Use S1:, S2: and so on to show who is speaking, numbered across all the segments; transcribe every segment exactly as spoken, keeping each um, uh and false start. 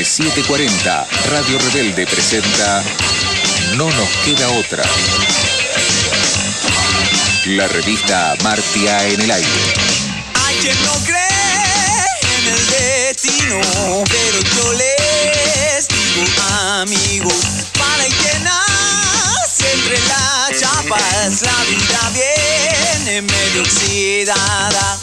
S1: siete cuarenta, Radio Rebelde presenta No nos queda otra. La revista Martia en el aire.
S2: Hay quien no cree en el destino, pero yo les digo, amigos, para el que nace entre las chapas, la vida viene medio oxidada.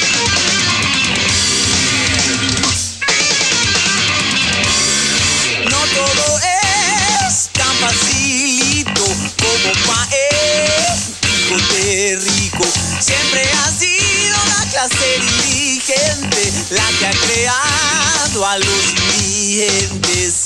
S2: No todo es tan facilito como paez, hijo de rico. Siempre ha sido la clase dirigente la que ha creado a los indigentes.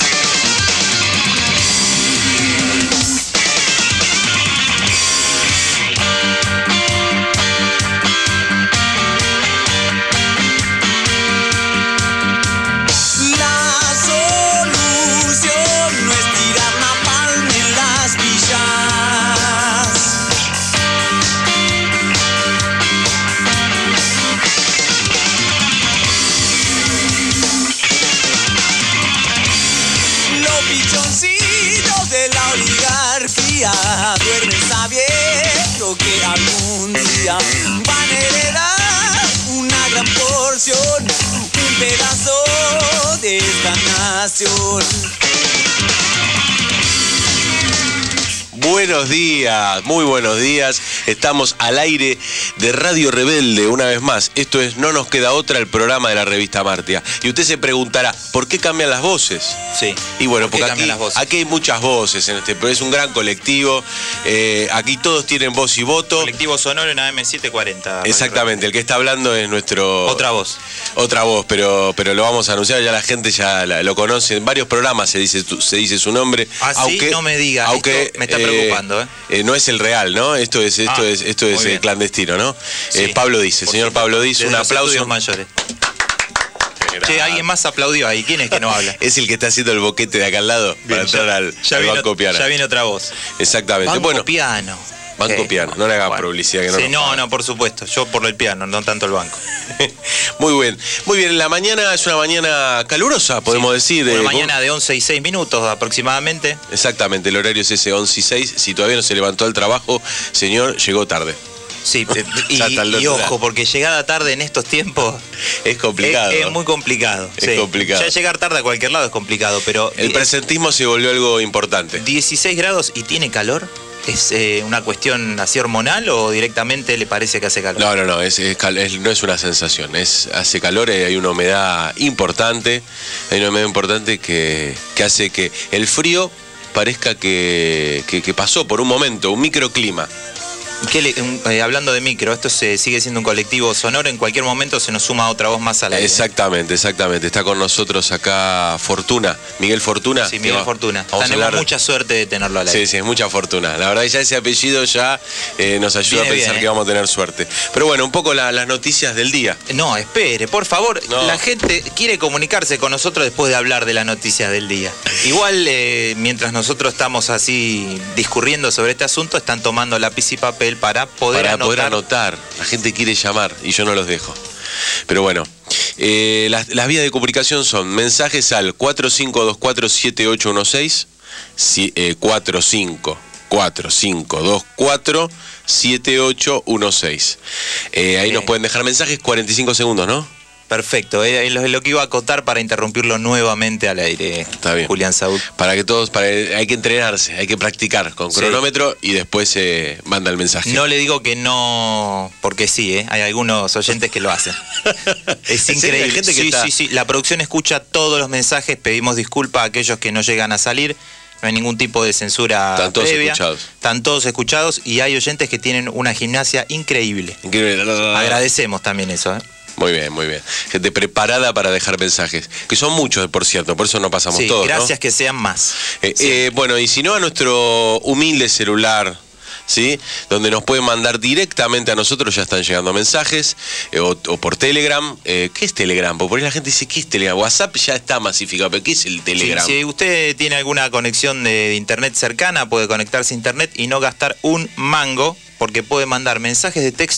S2: Duermen sabiendo que algún día van a heredar una gran porción, un pedazo de esta nación.
S3: Buenos días, muy buenos días. Estamos al aire de Radio Rebelde una vez más. Esto es No nos queda otra, el programa de la revista Martia. Y usted se preguntará, ¿por qué cambian las voces?
S4: Sí.
S3: Y bueno, porque aquí,
S4: las voces?
S3: aquí hay muchas voces en este, pero es un gran colectivo. Eh, aquí todos tienen voz y voto.
S4: Colectivo sonoro en A M setecientos cuarenta.
S3: Exactamente, el que está hablando es nuestro...
S4: Otra voz.
S3: Otra voz, pero, pero lo vamos a anunciar, ya la gente ya la, lo conoce. En varios programas se dice, se dice su nombre.
S4: Ah,
S3: aunque,
S4: sí, no me diga,
S3: aunque,
S4: esto me está preocupando. ¿eh?
S3: Eh, no es el real, ¿no? Esto es, esto
S4: Ah,
S3: es, esto es eh, clandestino, ¿no?
S4: Sí,
S3: eh, Pablo dice, señor Pablo dice, un aplauso.
S4: Mayores. Che, alguien más aplaudió ahí. ¿Quién es que no habla?
S3: Es el que está haciendo el boquete de acá al lado. Bien, para entrar
S4: ya,
S3: al,
S4: ya
S3: al
S4: viene,
S3: Banco Piano.
S4: Ya viene otra voz.
S3: Exactamente.
S4: Banco
S3: bueno,
S4: Piano.
S3: Banco
S4: eh,
S3: Piano. No le haga
S4: bueno.
S3: publicidad que no.
S4: Sí, no, no, por supuesto. Yo por el piano, no tanto el banco.
S3: Muy bien. Muy bien. La mañana es una mañana calurosa, podemos
S4: sí,
S3: decir.
S4: Una
S3: eh,
S4: mañana de once y seis minutos aproximadamente.
S3: Exactamente. El horario es ese once y seis. Si todavía no se levantó al trabajo, señor, llegó tarde.
S4: Sí, y, y ojo, porque llegada tarde en estos tiempos
S3: es complicado.
S4: Es, es muy complicado.
S3: Es
S4: sí.
S3: complicado.
S4: Ya llegar tarde a cualquier lado es complicado, pero...
S3: El presentismo se volvió algo importante.
S4: dieciséis grados y tiene calor. ¿Es eh, una cuestión así hormonal o directamente le parece que hace calor?
S3: No, no, no, es, es, es, no es una sensación, es, hace calor, hay una humedad importante, hay una humedad importante que, que hace que el frío parezca que, que, que pasó por un momento, un microclima.
S4: ¿Qué le, un, eh, hablando de micro, esto se sigue siendo un colectivo sonoro, en cualquier momento se nos suma otra voz más al aire.
S3: Exactamente, exactamente. Está con nosotros acá Fortuna, Miguel Fortuna.
S4: Sí, Miguel
S3: va,
S4: Fortuna. Tenemos hablar... mucha suerte de tenerlo al aire.
S3: Sí, sí, es mucha fortuna. La verdad que ya ese apellido ya eh, nos ayuda Viene a pensar bien, ¿eh? que vamos a tener suerte. Pero bueno, un poco la, las noticias del día.
S4: No, espere, por favor.
S3: No.
S4: La gente quiere comunicarse con nosotros después de hablar de las noticias del día. Igual, eh, mientras nosotros estamos así discurriendo sobre este asunto, están tomando lápiz y papel para poder
S3: Para
S4: anotar.
S3: poder anotar. La gente quiere llamar y yo no los dejo. Pero bueno, eh, las, las vías de comunicación son mensajes al cuatro cinco dos cuatro siete ocho uno seis, si, eh, cuatro cinco cuatro cinco dos cuatro siete ocho uno seis. Eh, ahí eh. nos pueden dejar mensajes, cuarenta y cinco segundos, ¿no?
S4: Perfecto, es lo, lo que iba a acotar para interrumpirlo nuevamente al aire.
S3: Está bien.
S4: Julián Saúl.
S3: Para que todos, para, hay que entrenarse, hay que practicar con cronómetro sí. y después se eh, manda el mensaje.
S4: No le digo que no, porque sí, ¿eh? Hay algunos oyentes que lo hacen. Es increíble.
S3: ¿Sí? Gente que
S4: sí,
S3: está...
S4: sí, sí. La producción escucha todos los mensajes, pedimos disculpas a aquellos que no llegan a salir. No hay ningún tipo de censura
S3: Están todos
S4: previa.
S3: escuchados.
S4: Están todos escuchados y hay oyentes que tienen una gimnasia increíble.
S3: Increíble.
S4: Agradecemos también eso, ¿eh?
S3: Muy bien, muy bien. Gente preparada para dejar mensajes, que son muchos, por cierto, por eso no pasamos
S4: sí,
S3: todos,
S4: gracias
S3: ¿no?
S4: que sean más.
S3: Eh,
S4: sí.
S3: eh, bueno, y si no, a nuestro humilde celular, ¿sí? Donde nos pueden mandar directamente a nosotros, ya están llegando mensajes, eh, o, o por Telegram. Eh, ¿Qué es Telegram? Porque por ahí la gente dice, ¿qué es Telegram? WhatsApp ya está masificado, pero ¿qué es el Telegram?
S4: Sí, si usted tiene alguna conexión de internet cercana, puede conectarse a internet y no gastar un mango, porque puede mandar mensajes de texto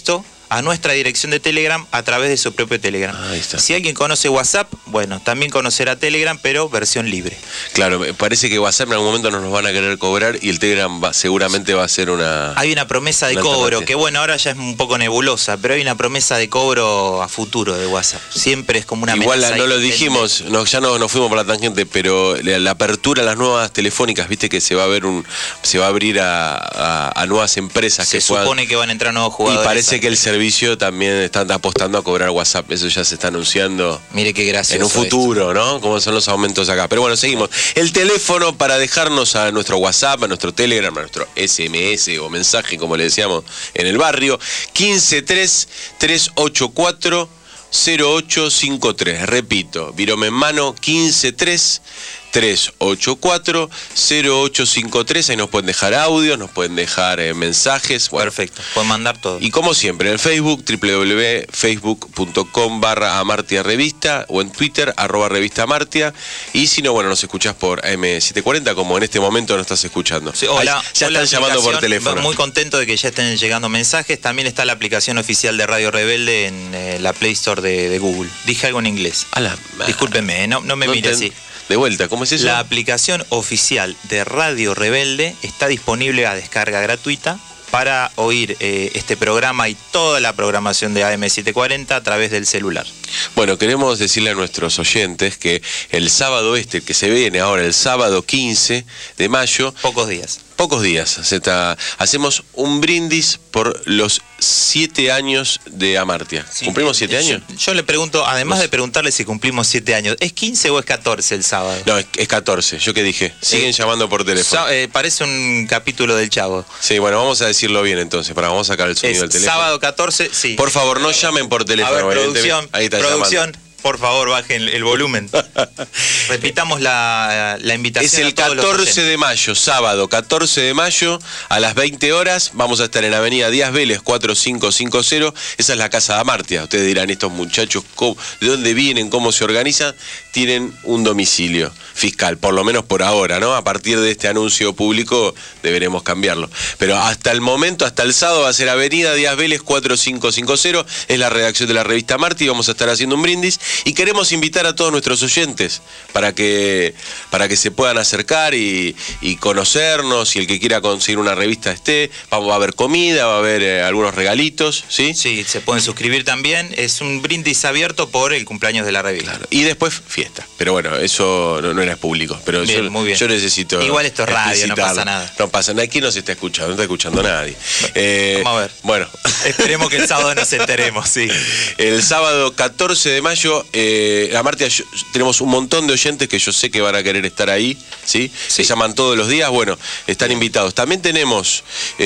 S4: a nuestra dirección de Telegram a través de su propio Telegram.
S3: Ahí está.
S4: Si alguien conoce WhatsApp, bueno, también conocerá Telegram, pero versión libre.
S3: Claro, me parece que WhatsApp en algún momento nos van a querer cobrar y el Telegram va, seguramente va a ser una...
S4: Hay una promesa de
S3: una
S4: cobro,
S3: alternativa.
S4: que bueno, ahora ya es un poco nebulosa, pero hay una promesa de cobro a futuro de WhatsApp. Siempre es como una
S3: Igual
S4: amenaza
S3: no lo
S4: ahí.
S3: dijimos, no, ya no nos fuimos por la tangente, pero la, la apertura a las nuevas telefónicas, viste que se va a ver un, se va a abrir a, a, a nuevas empresas
S4: Se
S3: que puedan-
S4: supone que van a entrar nuevos
S3: y
S4: jugadores.
S3: parece que el servicio también están apostando a cobrar WhatsApp, eso ya se está anunciando.
S4: Mire qué gracioso
S3: En un futuro, ¿no? Como son los aumentos acá. Pero bueno, seguimos. El teléfono para dejarnos a nuestro WhatsApp, a nuestro Telegram, a nuestro S M S o mensaje, como le decíamos en el barrio, quince tres, tres ocho cuatro, cero ocho cinco tres. Repito, virome en mano, quince tres, tres ocho cuatro, cero ocho cinco tres. Ahí nos pueden dejar audios, nos pueden dejar eh, mensajes. Bueno,
S4: Perfecto, pueden mandar todo.
S3: y como siempre, en el Facebook, w w w punto facebook punto com barra Amartia Revista, o en Twitter, arroba Revista Amartia. Y si no, bueno, nos escuchás por A M setecientos cuarenta, como en este momento nos estás escuchando.
S4: Sí, hola,
S3: Ahí ya
S4: hola,
S3: están llamando por
S4: aplicación.
S3: teléfono.
S4: Muy contento de que ya estén llegando mensajes. También está la aplicación oficial de Radio Rebelde en eh, la Play Store de, de Google. Dije algo en inglés.
S3: A la-
S4: Discúlpenme, no, no me
S3: No
S4: mire
S3: te-
S4: así.
S3: De vuelta, ¿cómo es eso?
S4: La aplicación oficial de Radio Rebelde está disponible a descarga gratuita para oír eh, este programa y toda la programación de A M setecientos cuarenta a través del celular.
S3: Bueno, queremos decirle a nuestros oyentes que el sábado este, que se viene ahora, el sábado quince de mayo,
S4: Pocos días.
S3: pocos días, se está- hacemos un brindis por los siete años de Amartia. ¿Cumplimos siete
S4: Yo-
S3: años?
S4: Yo, le pregunto, además
S3: Vos-
S4: de preguntarle si cumplimos siete años, ¿es quince o es catorce el sábado?
S3: No, es, es catorce. ¿Yo qué dije? Siguen
S4: Eh,
S3: llamando por teléfono.
S4: Sa- eh, parece un capítulo del Chavo.
S3: Sí, bueno, vamos a decirlo bien entonces, para vamos a sacar el sonido del
S4: Es
S3: teléfono.
S4: sábado catorce, sí.
S3: Por favor, no llamen por
S4: A
S3: teléfono.
S4: ver,
S3: evidentemente.
S4: producción,
S3: Ahí está
S4: producción,
S3: llamando.
S4: por favor, bajen el volumen. Repitamos la, la invitación.
S3: Es el
S4: a todos los
S3: catorce
S4: oyentes.
S3: de mayo, sábado catorce de mayo, a las veinte horas. Vamos a estar en Avenida Díaz Vélez cuatro cinco cinco cero. Esa es la casa de Amartia. Ustedes dirán, estos muchachos, ¿cómo- ¿de dónde vienen? ¿Cómo se organizan? Tienen un domicilio fiscal, por lo menos por ahora, ¿no? A partir de este anuncio público deberemos cambiarlo. Pero hasta el momento, hasta el sábado, va a ser Avenida Díaz Vélez cuatro cinco cinco cero. Es la redacción de la revista Amartia y vamos a estar haciendo un brindis. Y queremos invitar a todos nuestros oyentes para que, para que se puedan acercar y, y conocernos. Y el que quiera conseguir una revista esté. Vamos, va a haber comida, va a haber eh, algunos regalitos, ¿sí?
S4: Sí, se pueden suscribir también. Es un brindis abierto por el cumpleaños de la revista.
S3: Claro. Y después fiesta. Pero bueno, eso no, no era público. Pero
S4: Bien,
S3: yo,
S4: muy bien.
S3: yo necesito.
S4: Igual esto es radio, no
S3: explicitarlo.
S4: pasa nada.
S3: No pasa nada. ¿Quién nos está escuchando? No está escuchando nadie. Eh,
S4: vamos a ver.
S3: Bueno.
S4: Esperemos que el sábado nos enteremos, sí.
S3: El sábado catorce de mayo, eh, a Martia, yo- tenemos un montón de oyentes que yo sé que van a querer estar ahí, ¿sí? Se llaman todos los días, bueno, están invitados. También tenemos,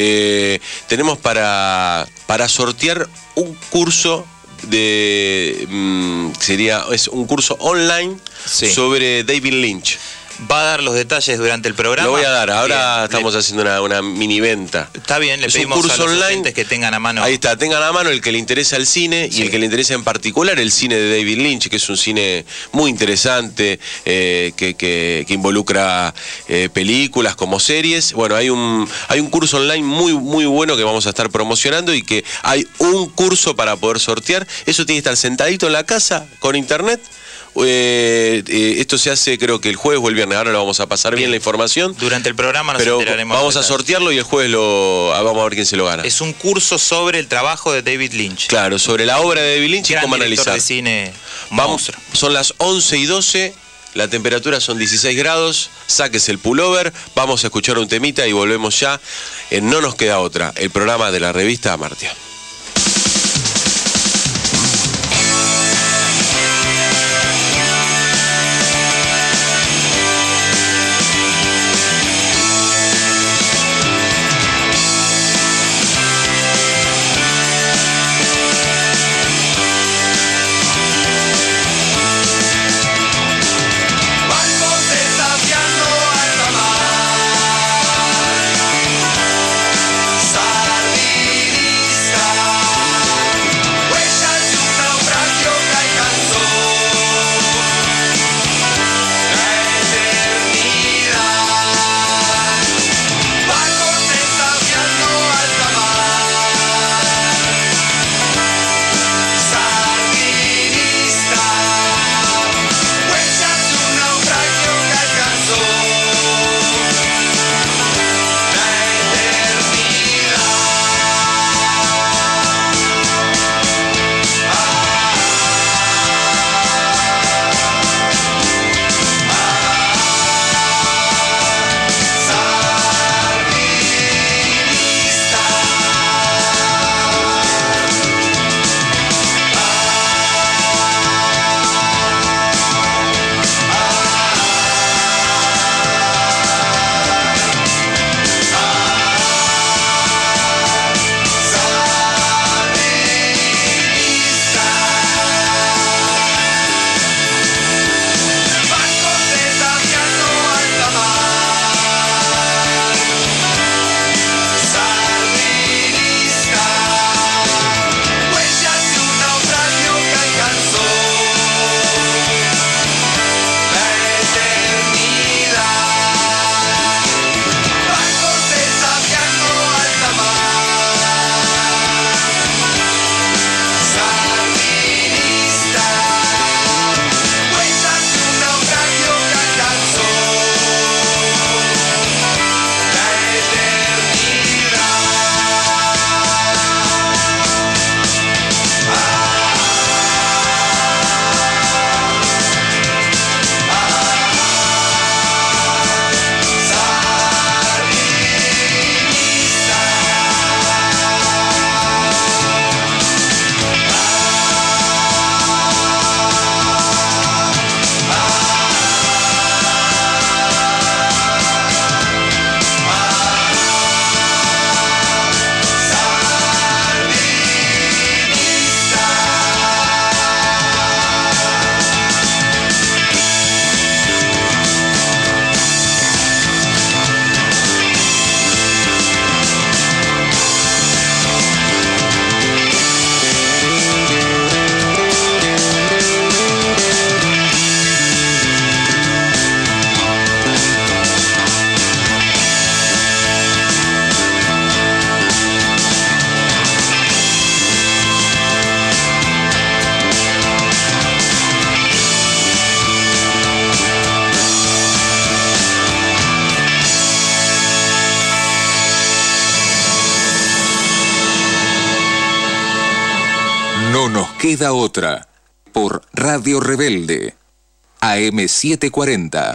S3: eh, tenemos para, para sortear un curso de, mm, sería, es un curso online
S4: Sí.
S3: sobre David Lynch.
S4: Va a dar los detalles durante el programa.
S3: Lo voy a dar, ahora
S4: Bien,
S3: estamos
S4: le-
S3: haciendo una, una mini venta.
S4: Está bien, le
S3: Es un
S4: pedimos
S3: curso
S4: a los
S3: online.
S4: oyentes que tengan a mano.
S3: Ahí está, tengan a mano el que le interesa el cine y
S4: Sí.
S3: el que le interesa en particular el cine de David Lynch, que es un cine muy interesante, eh, que, que- que involucra eh, películas como series. Bueno, hay un, hay un curso online muy, muy bueno que vamos a estar promocionando y que hay un curso para poder sortear. Eso tiene que estar sentadito en la casa con internet. Eh, eh, esto se hace creo que el jueves o el viernes, ahora lo vamos a pasar bien,
S4: Bien.
S3: la información.
S4: Durante el programa nos
S3: Pero
S4: enteraremos.
S3: vamos a
S4: de detalles.
S3: sortearlo y el jueves lo ah, vamos a ver quién se lo gana.
S4: Es un curso sobre el trabajo de David Lynch.
S3: Claro, sobre la obra de David Lynch y
S4: Gran
S3: cómo
S4: director
S3: analizar.
S4: de cine,
S3: Vamos,
S4: monstruo.
S3: son las once y doce, la temperatura son dieciséis grados, sáquese el pullover, vamos a escuchar un temita y volvemos ya en No Nos Queda Otra, el programa de la revista Amartia.
S2: Barcos desafiando alta mar, sardinista
S1: No nos queda otra. Por Radio Rebelde. A M setecientos cuarenta.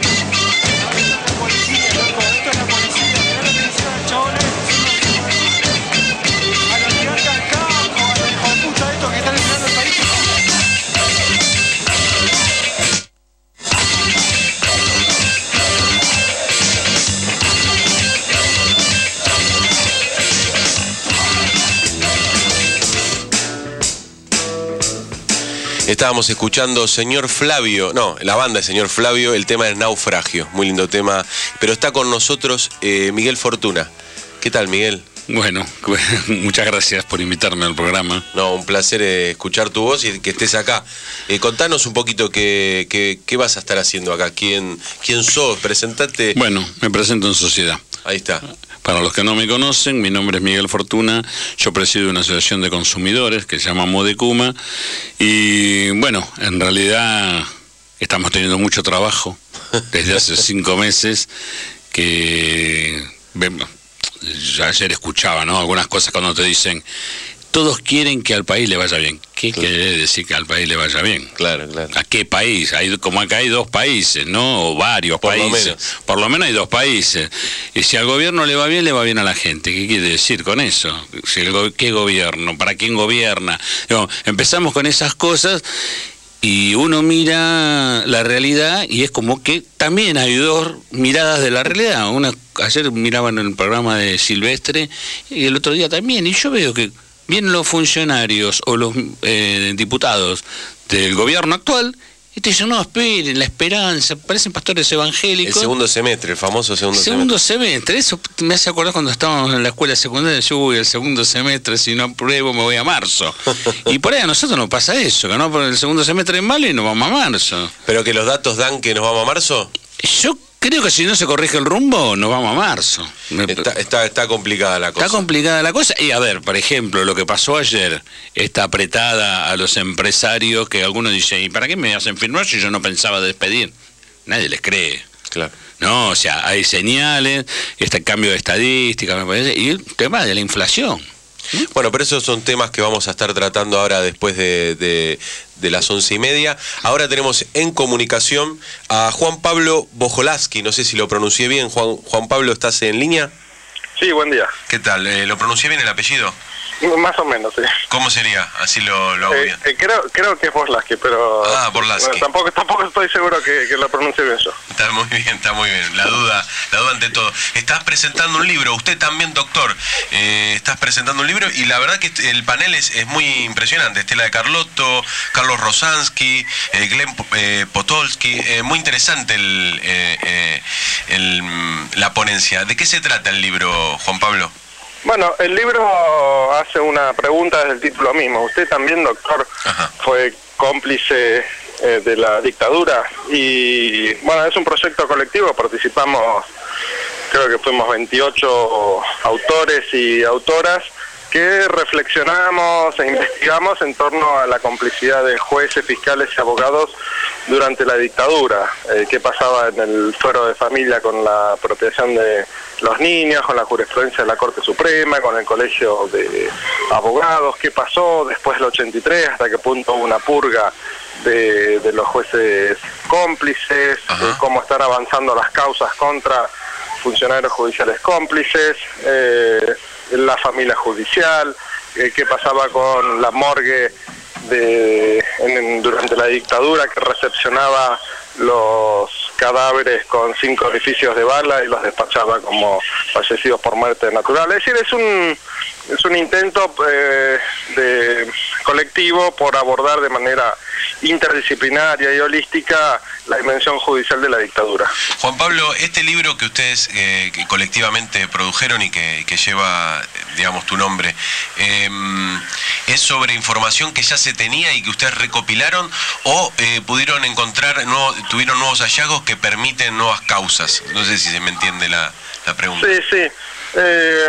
S3: Estábamos escuchando Señor Flavio, no, la banda de Señor Flavio, el tema del Naufragio, muy lindo tema, pero está con nosotros eh, Miguel Fortuna. ¿Qué tal, Miguel?
S5: Bueno, muchas gracias por invitarme al programa.
S3: No, un placer eh, escuchar tu voz y que estés acá. Eh, contanos un poquito qué, qué, qué vas a estar haciendo acá, quién, quién sos, presentate.
S5: Bueno, me presento en sociedad.
S3: Ahí está.
S5: Para los que no me conocen, mi nombre es Miguel Fortuna, yo presido una asociación de consumidores que se llama Modecuma y bueno, en realidad estamos teniendo mucho trabajo desde hace cinco meses que yo ayer escuchaba, ¿no? Algunas cosas cuando te dicen todos quieren que al país le vaya bien. ¿Qué claro. quiere decir que al país le vaya bien?
S3: Claro, claro.
S5: ¿A qué país? Hay, como acá hay dos países, ¿no? O varios
S3: Por
S5: países.
S3: Lo menos.
S5: Por lo menos hay dos países. Y si al gobierno le va bien, le va bien a la gente. ¿Qué quiere decir con eso? Si el, ¿Qué gobierno? ¿Para quién gobierna? Digo, empezamos con esas cosas y uno mira la realidad y es como que también hay dos miradas de la realidad. Una, ayer miraban el programa de Silvestre y el otro día también. Y yo veo que vienen los funcionarios o los eh, diputados del gobierno actual y te dicen, no, esperen, la esperanza, parecen pastores evangélicos.
S3: El segundo semestre, el famoso segundo,
S5: segundo
S3: semestre.
S5: semestre. Eso me hace acordar cuando estábamos en la escuela secundaria, yo voy al segundo semestre, si no apruebo me voy a marzo. Y por ahí a nosotros nos pasa eso, que no, por el segundo semestre es malo y nos vamos a marzo.
S3: ¿Pero que los datos dan que nos vamos a marzo?
S5: Yo creo que si no se corrige el rumbo, nos vamos a marzo.
S3: Está, está, está complicada la cosa.
S5: Está complicada la cosa. Y a ver, por ejemplo, lo que pasó ayer, esta apretada a los empresarios que algunos dicen, ¿y para qué me hacen firmar si yo no pensaba despedir? Nadie les cree.
S3: Claro.
S5: No, o sea, hay señales, este cambio de estadística, me parece, y el tema de la inflación.
S3: Bueno, pero esos son temas que vamos a estar tratando ahora después de, de, de las once y media. Ahora tenemos en comunicación a Juan Pablo Bojolaski, no sé si lo pronuncié bien. Juan, Juan Pablo, ¿estás en línea?
S6: Sí, buen día.
S3: ¿Qué tal? Eh, ¿Lo pronuncié bien el apellido?
S6: Más o menos, sí.
S3: ¿Cómo sería? Así lo, lo hago
S6: eh,
S3: bien.
S6: Eh, creo, creo que es Borlaski, pero...
S3: Ah, Borlaski.
S6: Bueno, tampoco, tampoco estoy seguro que, que lo pronuncie bien yo.
S3: Está muy bien, está muy bien. La duda, la duda ante todo. Estás presentando un libro, usted también, doctor. Eh, estás presentando un libro y la verdad que el panel es, es muy impresionante. Estela de Carlotto, Carlos Rosansky, eh, Glenn eh, Potolsky. Eh, muy interesante el, eh, eh, el, la ponencia. ¿De qué se trata el libro, Juan Pablo?
S6: Bueno, el libro hace una pregunta desde el título mismo. Usted también, doctor, Ajá. fue cómplice eh, de la dictadura y, bueno, es un proyecto colectivo, participamos, creo que fuimos veintiocho autores y autoras que reflexionamos e investigamos en torno a la complicidad de jueces, fiscales y abogados durante la dictadura, eh, qué pasaba en el fuero de familia con la apropiación de los niños, con la jurisprudencia de la Corte Suprema, con el colegio de abogados, qué pasó después del ochenta y tres, hasta qué punto hubo una purga de, de los jueces cómplices, eh, cómo están avanzando las causas contra funcionarios judiciales cómplices, eh, la familia judicial, eh, qué pasaba con la morgue de, en, durante la dictadura que recepcionaba los cadáveres con cinco orificios de bala y los despachaba como fallecidos por muerte natural. Es decir, es un es un intento eh, de colectivo por abordar de manera interdisciplinaria y holística la dimensión judicial de la dictadura.
S3: Juan Pablo, este libro que ustedes eh, que colectivamente produjeron y que, que lleva, digamos, tu nombre, eh, ¿es sobre información que ya se tenía y que ustedes recopilaron o eh, pudieron encontrar, nuevo, tuvieron nuevos hallazgos que permiten nuevas causas? No sé si se me entiende la, la pregunta.
S6: Sí, sí. Eh,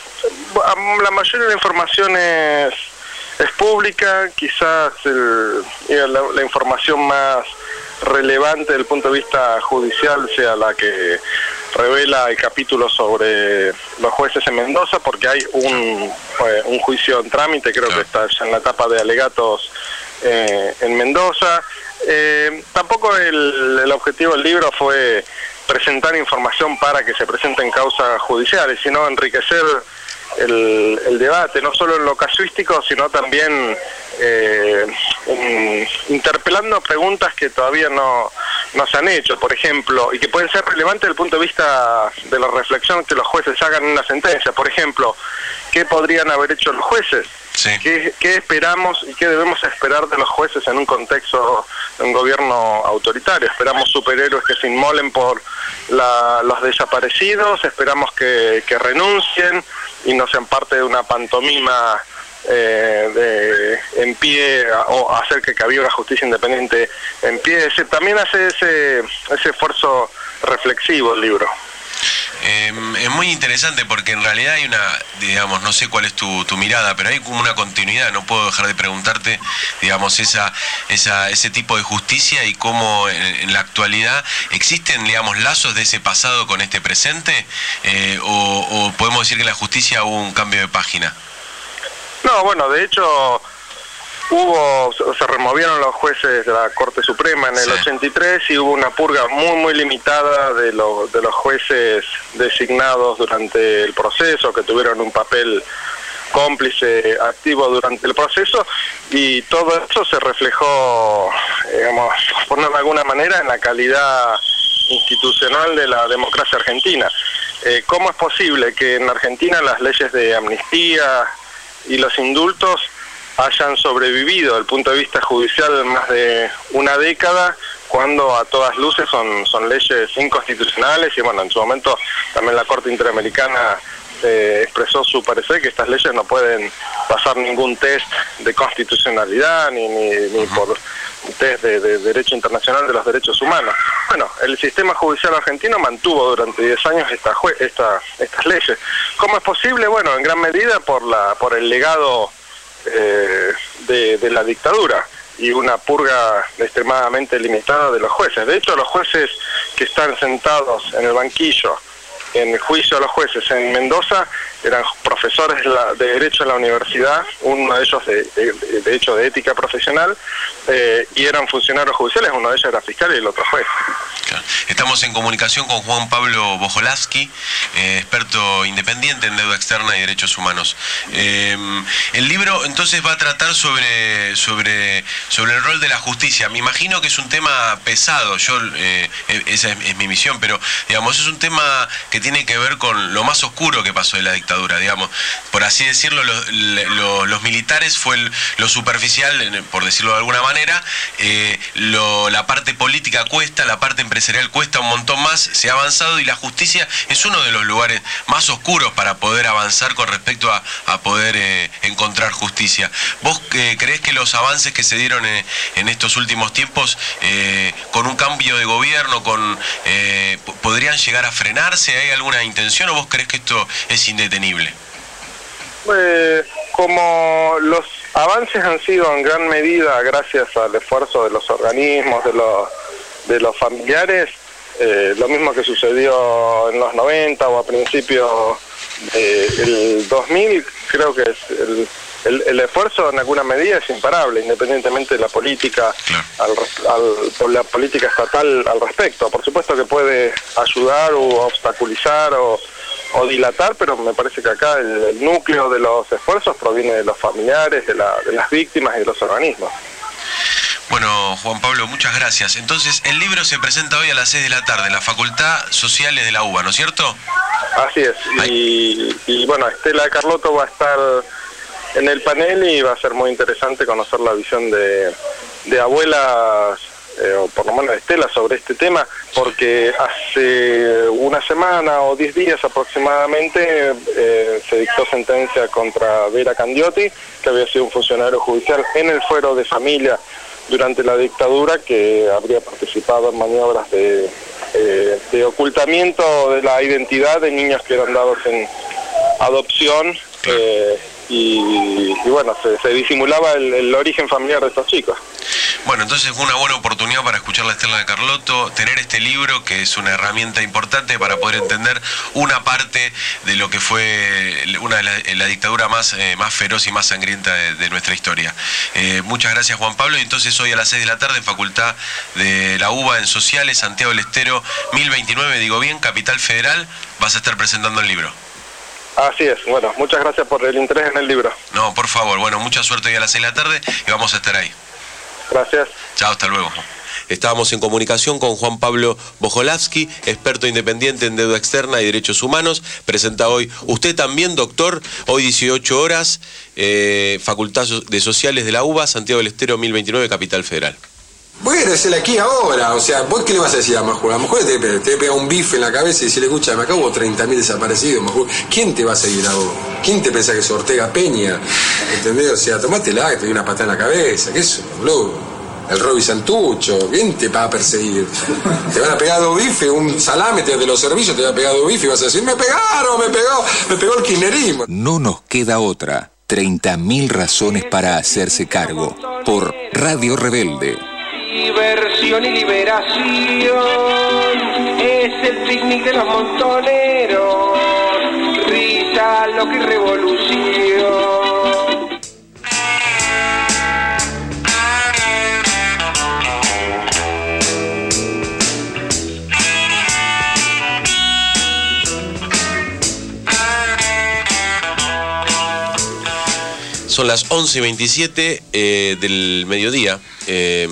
S6: la mayoría de la información es, es pública, quizás el, la, la información más relevante desde el punto de vista judicial sea la que revela el capítulo sobre los jueces en Mendoza, porque hay un, eh, un juicio en trámite, creo que está ya en la etapa de alegatos eh, en Mendoza. Eh, tampoco el, el objetivo del libro fue presentar información para que se presenten causas judiciales, sino enriquecer el, el debate, no solo en lo casuístico, sino también eh, in, interpelando preguntas que todavía no, no se han hecho, por ejemplo, y que pueden ser relevantes desde el punto de vista de la reflexión que los jueces hagan en una sentencia. Por ejemplo, ¿qué podrían haber hecho los jueces? Sí. ¿Qué, ¿Qué esperamos y qué debemos esperar de los jueces en un contexto de un gobierno autoritario? ¿Esperamos superhéroes que se inmolen por la, los desaparecidos? ¿Esperamos que, que renuncien y no sean parte de una pantomima eh, de, en pie, o hacer que cabida una justicia independiente en pie? Es decir, también hace ese, ese esfuerzo reflexivo el libro.
S3: Eh, es muy interesante porque en realidad hay una, digamos, no sé cuál es tu, tu mirada, pero hay como una continuidad. No puedo dejar de preguntarte, digamos, esa, esa, ese tipo de justicia y cómo en, en la actualidad existen, digamos, lazos de ese pasado con este presente, eh, o, o podemos decir que en la justicia hubo un cambio de página.
S6: No, bueno, de hecho hubo, se removieron los jueces de la Corte Suprema en el sí. ochenta y tres y hubo una purga muy muy limitada de, lo, de los jueces designados durante el proceso, que tuvieron un papel cómplice activo durante el proceso, y todo eso se reflejó, digamos, por de alguna manera, en la calidad institucional de la democracia argentina. Eh, ¿Cómo es posible que en Argentina las leyes de amnistía y los indultos hayan sobrevivido desde el punto de vista judicial más de una década, cuando a todas luces son, son leyes inconstitucionales? Y bueno, en su momento también la Corte Interamericana eh, expresó su parecer que estas leyes no pueden pasar ningún test de constitucionalidad ni, ni, ni por test de, de derecho internacional de los derechos humanos. Bueno, el sistema judicial argentino mantuvo durante diez años esta, esta, estas leyes. ¿Cómo es posible? Bueno, en gran medida por, la, por el legado Eh, de, de la dictadura y una purga extremadamente limitada de los jueces. De hecho, los jueces que están sentados en el banquillo en el juicio de los jueces en Mendoza eran profesores de, la, de Derecho en la universidad, uno de ellos de, de, de hecho de ética profesional, eh, y eran funcionarios judiciales, uno de ellos era fiscal y el otro juez.
S3: Claro. Estamos en comunicación con Juan Pablo Bojolaski, eh, experto independiente en deuda externa y derechos humanos. Eh, el libro entonces va a tratar sobre, sobre, sobre el rol de la justicia. Me imagino que es un tema pesado, yo eh, esa es, es mi misión, pero digamos es un tema que tiene que ver con lo más oscuro que pasó de la dictadura, digamos, por así decirlo. Los, los, los militares fue el, lo superficial, por decirlo de alguna manera, eh, lo, la parte política cuesta, la parte empresarial cuesta un montón más, se ha avanzado y la justicia es uno de los lugares más oscuros para poder avanzar con respecto a, a poder eh, encontrar justicia. ¿Vos eh, creés que los avances que se dieron en, en estos últimos tiempos, eh, con un cambio de gobierno, con eh, podrían llegar a frenarse? ¿Hay alguna intención o vos creés que esto es indetenible?
S6: Eh, como los avances han sido en gran medida gracias al esfuerzo de los organismos, de los, de los familiares, eh, lo mismo que sucedió en los noventa o a principios del dos mil, creo que es el, el, el esfuerzo en alguna medida es imparable, independientemente de la política, al, al, la política estatal al respecto. Por supuesto que puede ayudar o obstaculizar o, o dilatar, pero me parece que acá el, el núcleo de los esfuerzos proviene de los familiares, de, la, de las víctimas y de los organismos.
S3: Bueno, Juan Pablo, muchas gracias. Entonces, el libro se presenta hoy a las seis de la tarde en la Facultad Sociales de la U B A, ¿no es cierto?
S6: Así es. Y, y bueno, Estela Carlotto va a estar en el panel y va a ser muy interesante conocer la visión de, de abuelas, eh, o por lo menos de Estela, sobre este tema, porque hace una semana o diez días aproximadamente eh, se dictó sentencia contra Vera Candioti, que había sido un funcionario judicial en el fuero de familia durante la dictadura, que habría participado en maniobras de, eh, de ocultamiento de la identidad de niños que eran dados en adopción, eh, y, y bueno, se, se disimulaba el, el origen familiar de estos chicos.
S3: Bueno, entonces fue una buena oportunidad para escuchar la Estela de Carlotto, tener este libro que es una herramienta importante para poder entender una parte de lo que fue una de la, la dictadura más, eh, más feroz y más sangrienta de, de nuestra historia. Eh, muchas gracias, Juan Pablo. Y entonces hoy a las seis de la tarde en Facultad de la UBA en Sociales, Santiago del Estero, mil veintinueve, digo bien, Capital Federal, vas a estar presentando el libro.
S6: Así es, bueno, muchas gracias por el interés en el libro.
S3: No, por favor, bueno, mucha suerte hoy a las seis de la tarde y vamos a estar ahí.
S6: Gracias.
S3: Chao, hasta luego. Estábamos en comunicación con Juan Pablo Bojolavsky, experto independiente en deuda externa y derechos humanos. Presenta hoy, usted también, doctor, hoy dieciocho horas, eh, Facultad de Sociales de la UBA, Santiago del Estero, mil veintinueve, Capital Federal.
S7: Bueno, es el aquí ahora, o sea, ¿vos qué le vas a decir a Majul? A Majul te, te pega un bife en la cabeza y si le escucha, me acá hubo treinta mil desaparecidos, Majul. ¿Quién te va a seguir a vos? ¿Quién te pensás que es Ortega Peña? ¿Entendés? O sea, tomátela, que te dio una patada en la cabeza, ¿qué es eso, boludo? El Roby Santucho, ¿quién te va a perseguir? Te van a pegar dos bifes, un salame de los servicios te va a pegar dos bifes y vas a decir, me pegaron, me pegó, me pegó el kirchnerismo.
S1: No nos queda otra. treinta mil razones para hacerse cargo. Por Radio Rebelde.
S8: Diversión y liberación es el picnic de los montoneros, risa, lo que revolución.
S3: Son las once y veintisiete eh, del mediodía. Eh,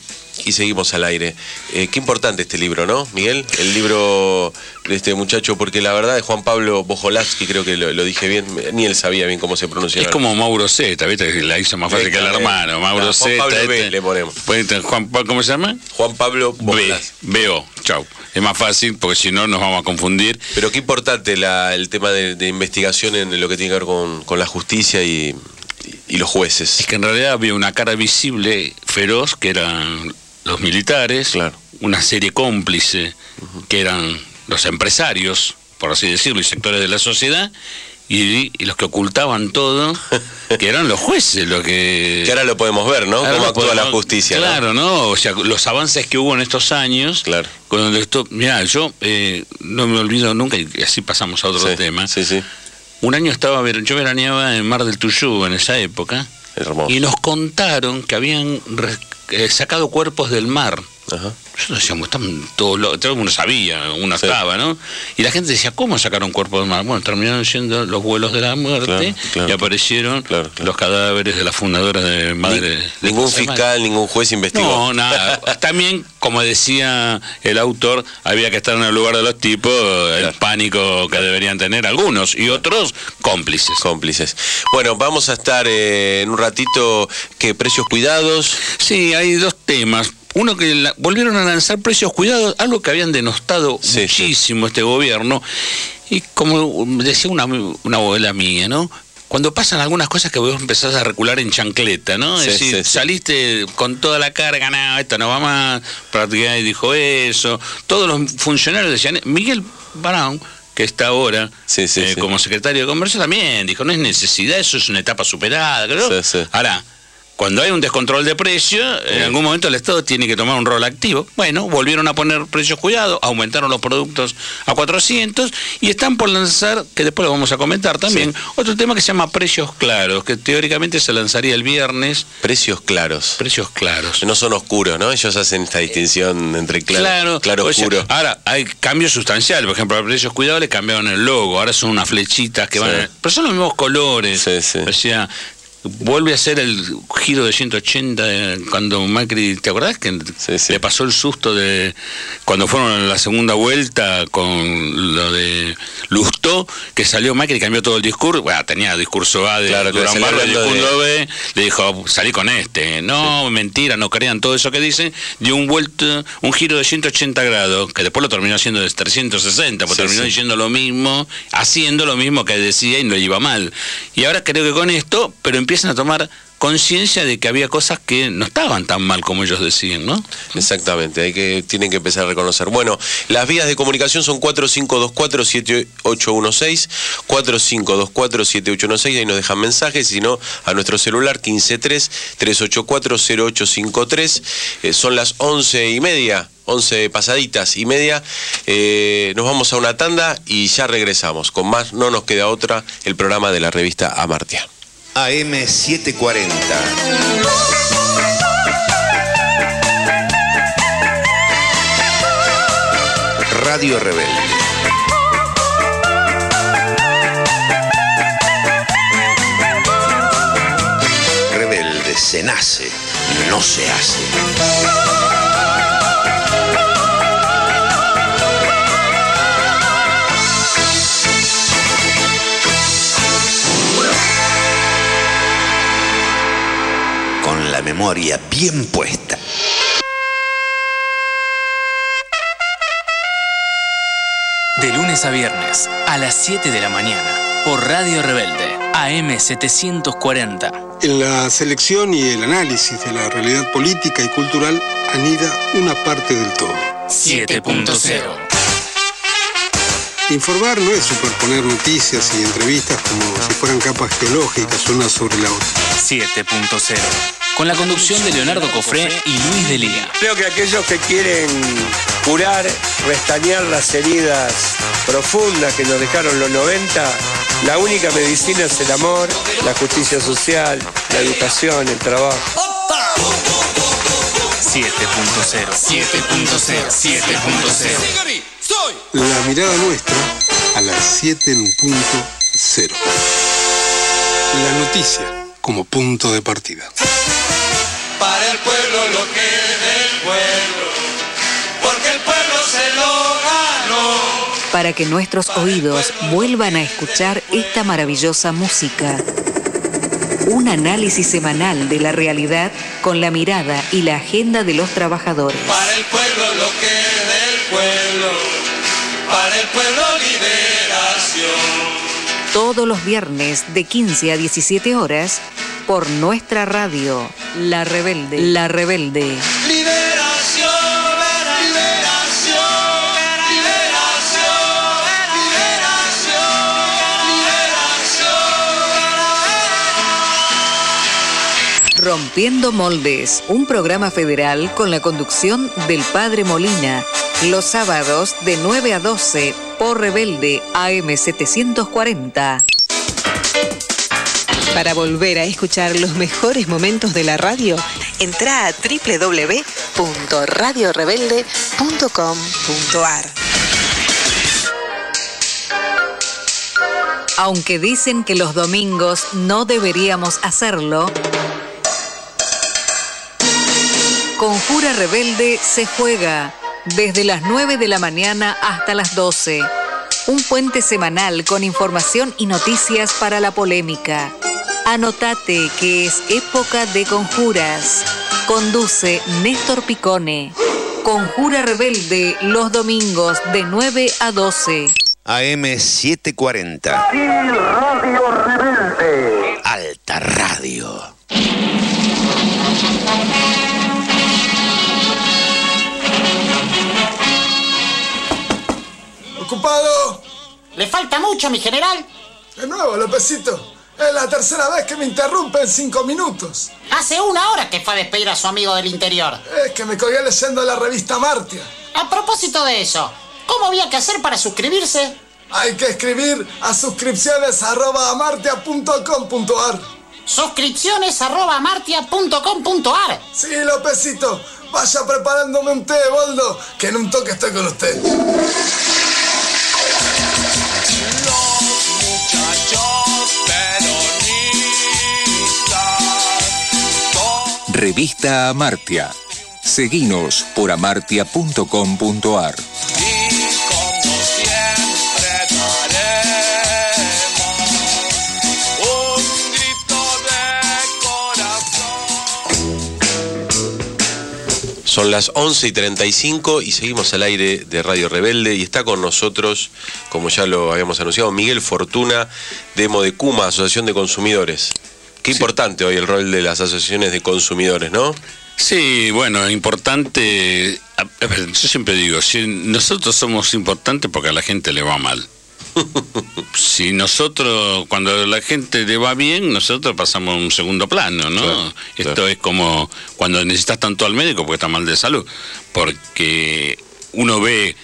S3: Y seguimos al aire. Eh, qué importante este libro, ¿no, Miguel? El libro de este muchacho, porque la verdad es Juan Pablo Bojolavsky, creo que lo, lo dije bien, ni él sabía bien cómo se pronunciaba.
S5: Es como Mauro Zeta, ¿viste? La hizo más fácil sí, que el hermano. Mauro no, Zeta.
S3: Juan Pablo B,
S5: este,
S3: le ponemos.
S5: Juan, ¿cómo se llama?
S3: Juan Pablo Bojolavsky.
S5: B, B-O, chau. Es más fácil, porque si no nos vamos a confundir.
S3: Pero qué importante la, el tema de, de investigación en lo que tiene que ver con, con la justicia y, y los jueces.
S5: Es que en realidad había una cara visible, feroz, que eran los militares,
S3: claro.
S5: Una serie cómplice, uh-huh. que eran los empresarios, por así decirlo, y sectores de la sociedad, y, y los que ocultaban todo, que eran los jueces, lo que...
S3: Que ahora lo podemos ver, ¿no? Cómo actúa podemos, la justicia.
S5: Claro, ¿no? ¿no? O sea, los avances que hubo en estos años,
S3: claro.
S5: Cuando esto, mirá, yo eh, no me olvido nunca, y así pasamos a otro
S3: sí,
S5: tema.
S3: Sí, sí.
S5: Un año estaba, yo veraneaba en Mar del Tuyú en esa época,
S3: hermoso.
S5: Y nos contaron que habían eh, sacado cuerpos del mar.
S3: Ajá.
S5: Nosotros decíamos, están todos locos, todo el mundo sabía, uno sí. estaba, ¿no? Y la gente decía, ¿cómo sacaron cuerpos del mar? Bueno, terminaron siendo los vuelos de la muerte, claro, claro, y aparecieron claro, claro. los cadáveres de las fundadoras de Madre.
S3: Ni,
S5: de
S3: ningún fiscal, de ningún juez investigó.
S5: No, nada. También, como decía el autor, había que estar en el lugar de los tipos, el claro. pánico que deberían tener algunos, y otros cómplices.
S3: Cómplices. Bueno, vamos a estar eh, en un ratito, ¿qué? ¿Precios cuidados?
S5: Sí, hay dos temas. Uno, que la, volvieron a lanzar precios cuidados, algo que habían denostado sí, muchísimo sí. este gobierno, y como decía una, una abuela mía, ¿no? Cuando pasan algunas cosas que vos empezás a recular en chancleta, ¿no? Sí, es decir, sí, sí. saliste con toda la carga, no, esto no va más, Pratgay dijo eso, todos los funcionarios decían, Miguel Brown, que está ahora
S3: sí, sí,
S5: eh,
S3: sí.
S5: como secretario de Comercio, también dijo, no es necesidad, eso es una etapa superada, creo. Sí, sí. Ahora, cuando hay un descontrol de precios, sí. en algún momento el Estado tiene que tomar un rol activo. Bueno, volvieron a poner precios cuidados, aumentaron los productos a cuatrocientos y están por lanzar, que después lo vamos a comentar también, sí. otro tema que se llama precios claros, que teóricamente se lanzaría el viernes.
S3: Precios claros.
S5: Precios claros.
S3: Que no son oscuros, ¿no? Ellos hacen esta distinción entre claro, claro, claro oscuro.
S5: Sea, ahora, hay cambios sustanciales. Por ejemplo, a precios cuidados le cambiaron el logo. Ahora son unas flechitas que sí. van... A, pero son los mismos colores.
S3: Sí, sí.
S5: O sea... Vuelve a ser el giro de ciento ochenta de cuando Macri, ¿te acordás que sí, sí. le pasó el susto de cuando fueron a la segunda vuelta con lo de Lustó, que salió Macri y cambió todo el discurso? Bueno, tenía discurso A de
S3: claro,
S5: Durán Barba, el discurso
S3: de...
S5: B, le dijo, salí con este. No, sí. mentira, no crean todo eso que dicen. Dio un vuelto, un giro de ciento ochenta grados, que después lo terminó haciendo de trescientos sesenta, porque sí, terminó sí. diciendo lo mismo, haciendo lo mismo que decía y no le iba mal. Y ahora creo que con esto, pero empieza empiezan a tomar conciencia de que había cosas que no estaban tan mal como ellos decían, ¿no?
S3: Exactamente, hay que, tienen que empezar a reconocer. Bueno, las vías de comunicación son cuatro cinco dos cuatro, siete ocho uno seis, cuatro cinco dos cuatro, siete ocho uno seis, ahí nos dejan mensajes, si no, a nuestro celular quince tres, tres ocho cuatro, cero ocho cinco tres. Eh, son las once y media, once pasaditas y media. Eh, nos vamos a una tanda y ya regresamos. Con más, no nos queda otra, el programa de la revista Amartya.
S9: A M setecientos cuarenta. Radio Rebelde. Rebelde se nace, no se hace. Con la memoria bien puesta.
S10: De lunes a viernes, a las siete de la mañana, por Radio Rebelde, A M setecientos cuarenta.
S11: En la selección y el análisis de la realidad política y cultural anida una parte del todo.
S10: siete punto cero.
S11: Informar no es superponer noticias y entrevistas como si fueran capas geológicas unas sobre la otra.
S10: siete punto cero. Con la conducción de Leonardo Cofré y Luis Delía.
S12: Creo que aquellos que quieren curar, restañar las heridas profundas que nos dejaron los noventa, la única medicina es el amor, la justicia social, la educación, el trabajo.
S10: siete punto cero. siete punto cero. siete punto cero.
S11: La mirada nuestra a las siete en un punto cero. La noticia como punto de partida.
S2: Para el pueblo lo que es del pueblo, porque el pueblo se lo ganó.
S13: Para que nuestros oídos vuelvan a escuchar esta maravillosa música. Un análisis semanal de la realidad con la mirada y la agenda de los trabajadores.
S2: Para el pueblo lo que es del pueblo, para el pueblo liberación.
S13: Todos los viernes de quince a diecisiete horas por nuestra radio, La Rebelde. La Rebelde.
S2: Liberación, liberación, liberación, liberación, liberación.
S13: Rompiendo Moldes, un programa federal con la conducción del Padre Molina, los sábados de nueve a doce por Rebelde A M setecientos cuarenta.
S14: Para volver a escuchar los mejores momentos de la radio, entra a doble u doble u doble u punto radio rebelde punto com punto a r.
S13: Aunque dicen que los domingos no deberíamos hacerlo, Conjura Rebelde se juega desde las nueve de la mañana hasta las doce. Un puente semanal con información y noticias para la polémica. Anotate que es época de conjuras. Conduce Néstor Picone. Conjura Rebelde los domingos de nueve a doce.
S9: A M setecientos cuarenta.
S8: Y Radio Rebelde.
S9: Alta Radio.
S15: ¿Ocupado?
S16: ¿Le falta mucho, mi general?
S15: De nuevo, Lópezito. Es la tercera vez que me interrumpe en cinco minutos.
S16: Hace una hora que fue a despedir a su amigo del interior.
S15: Es que me colgué leyendo la revista Amartya.
S16: A propósito de eso, ¿cómo había que hacer para suscribirse?
S15: Hay que escribir a suscripciones arroba amartya punto com punto a r.
S16: Suscripciones arroba amartya punto com punto a r.
S15: Sí, Lópezito. Vaya preparándome un té, Boldo, que en un toque estoy con usted.
S1: Revista Amartya. Seguinos por amartya punto com punto a r.
S3: Son las once y treinta y cinco y seguimos al aire de Radio Rebelde y está con nosotros, como ya lo habíamos anunciado, Miguel Fortuna de Modecuma, Asociación de Consumidores. Qué importante hoy el rol de las asociaciones de consumidores, ¿no?
S5: Sí, bueno, importante. A ver, yo siempre digo, si nosotros somos importantes porque a la gente le va mal. Si nosotros, cuando a la gente le va bien, nosotros pasamos a un segundo plano, ¿no? Claro, Esto claro. es como cuando necesitas tanto al médico porque está mal de salud. Porque uno ve,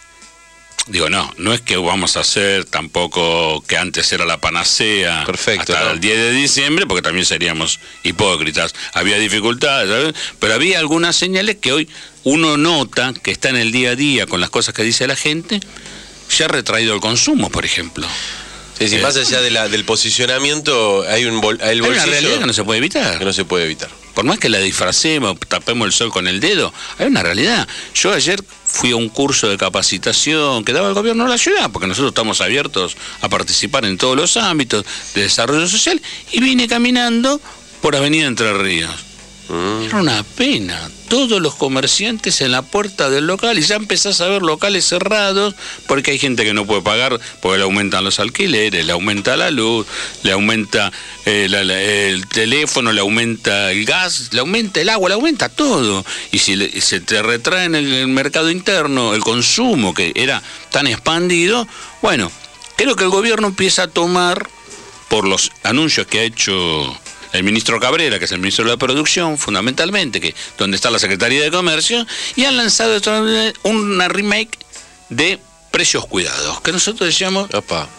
S5: digo, no, no es que vamos a hacer tampoco que antes era la panacea. Perfecto, hasta ¿no? el diez de diciembre, porque también seríamos hipócritas. Había dificultades, ¿sabes? Pero había algunas señales que hoy uno nota que está en el día a día con las cosas que dice la gente. Se ha retraído el consumo, por ejemplo.
S3: Sí, sí, eh, más allá de la, del posicionamiento, hay un bol, hay el
S5: hay una realidad que no se puede evitar.
S3: Que no se puede evitar.
S5: Por más que la disfracemos, tapemos el sol con el dedo, hay una realidad. Yo ayer fui a un curso de capacitación que daba el gobierno de la ciudad, porque nosotros estamos abiertos a participar en todos los ámbitos de desarrollo social, y vine caminando por Avenida Entre Ríos. Era una pena, todos los comerciantes en la puerta del local, y ya empezás a ver locales cerrados porque hay gente que no puede pagar, porque le aumentan los alquileres, le aumenta la luz, le aumenta eh, la, la, el teléfono, le aumenta el gas, le aumenta el agua, le aumenta todo. Y si le, se te retrae en el, el mercado interno el consumo que era tan expandido, bueno, creo que el gobierno empieza a tomar, por los anuncios que ha hecho el ministro Cabrera, que es el ministro de la Producción, fundamentalmente, que donde está la Secretaría de Comercio, y han lanzado una remake de Precios Cuidados, que nosotros decíamos, Opa.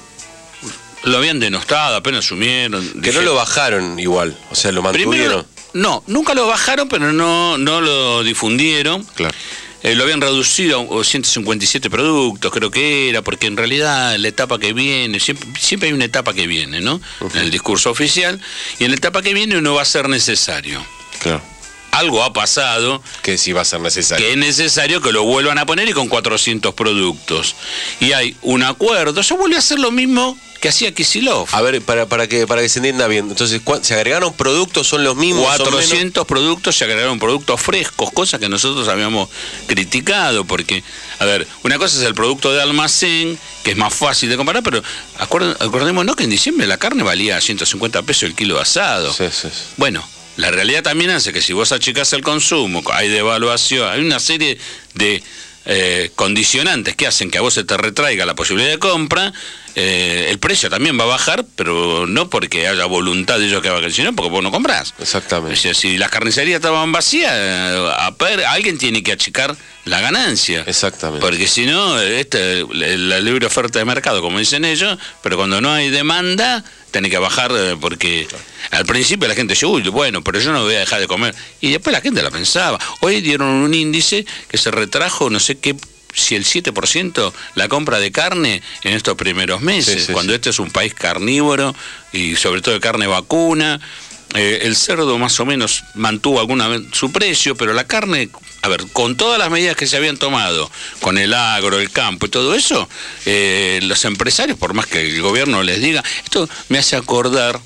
S5: lo habían denostado, apenas asumieron.
S3: Que
S5: dijeron,
S3: no lo bajaron igual, o sea, lo mantuvieron.
S5: Primero, no, nunca lo bajaron, pero no, no lo difundieron. Claro. Eh, lo habían reducido a ciento cincuenta y siete productos, creo que era, porque en realidad la etapa que viene, siempre, siempre hay una etapa que viene, ¿no? Uh-huh. En el discurso oficial, y en la etapa que viene no va a ser necesario.
S3: Claro.
S5: Algo ha pasado.
S3: Que sí va a ser necesario.
S5: Que es necesario que lo vuelvan a poner, y con cuatrocientos productos. Y hay un acuerdo, se vuelve a hacer lo mismo que hacía Kicillof.
S3: A ver, para, para, que, para que se entienda bien, entonces, ¿se agregaron productos? ¿Son los mismos?
S5: cuatrocientos productos, se agregaron productos frescos, cosas que nosotros habíamos criticado, porque, a ver, una cosa es el producto de almacén, que es más fácil de comparar, pero acordémonos que en diciembre la carne valía ciento cincuenta pesos el kilo de asado.
S3: Sí, sí, sí.
S5: Bueno, la realidad también hace que si vos achicás el consumo, hay devaluación, hay una serie de eh, condicionantes que hacen que a vos se te retraiga la posibilidad de compra. Eh, el precio también va a bajar, pero no porque haya voluntad de ellos que bajen, sino porque vos no comprás.
S3: Exactamente.
S5: O sea, si las carnicerías estaban vacías, a per, alguien tiene que achicar la ganancia.
S3: Exactamente.
S5: Porque si no, este, la libre oferta de mercado, como dicen ellos, pero cuando no hay demanda, tiene que bajar, porque claro. al principio la gente dice, uy, bueno, pero yo no voy a dejar de comer. Y después la gente la pensaba. Hoy dieron un índice que se retrajo, no sé qué, si el siete por ciento la compra de carne en estos primeros meses, sí, sí, cuando sí. este es un país carnívoro y sobre todo de carne vacuna. Eh, el cerdo más o menos mantuvo alguna vez su precio, pero la carne, a ver, con todas las medidas que se habían tomado, con el agro, el campo y todo eso, eh, los empresarios, por más que el gobierno les diga, esto me hace acordar,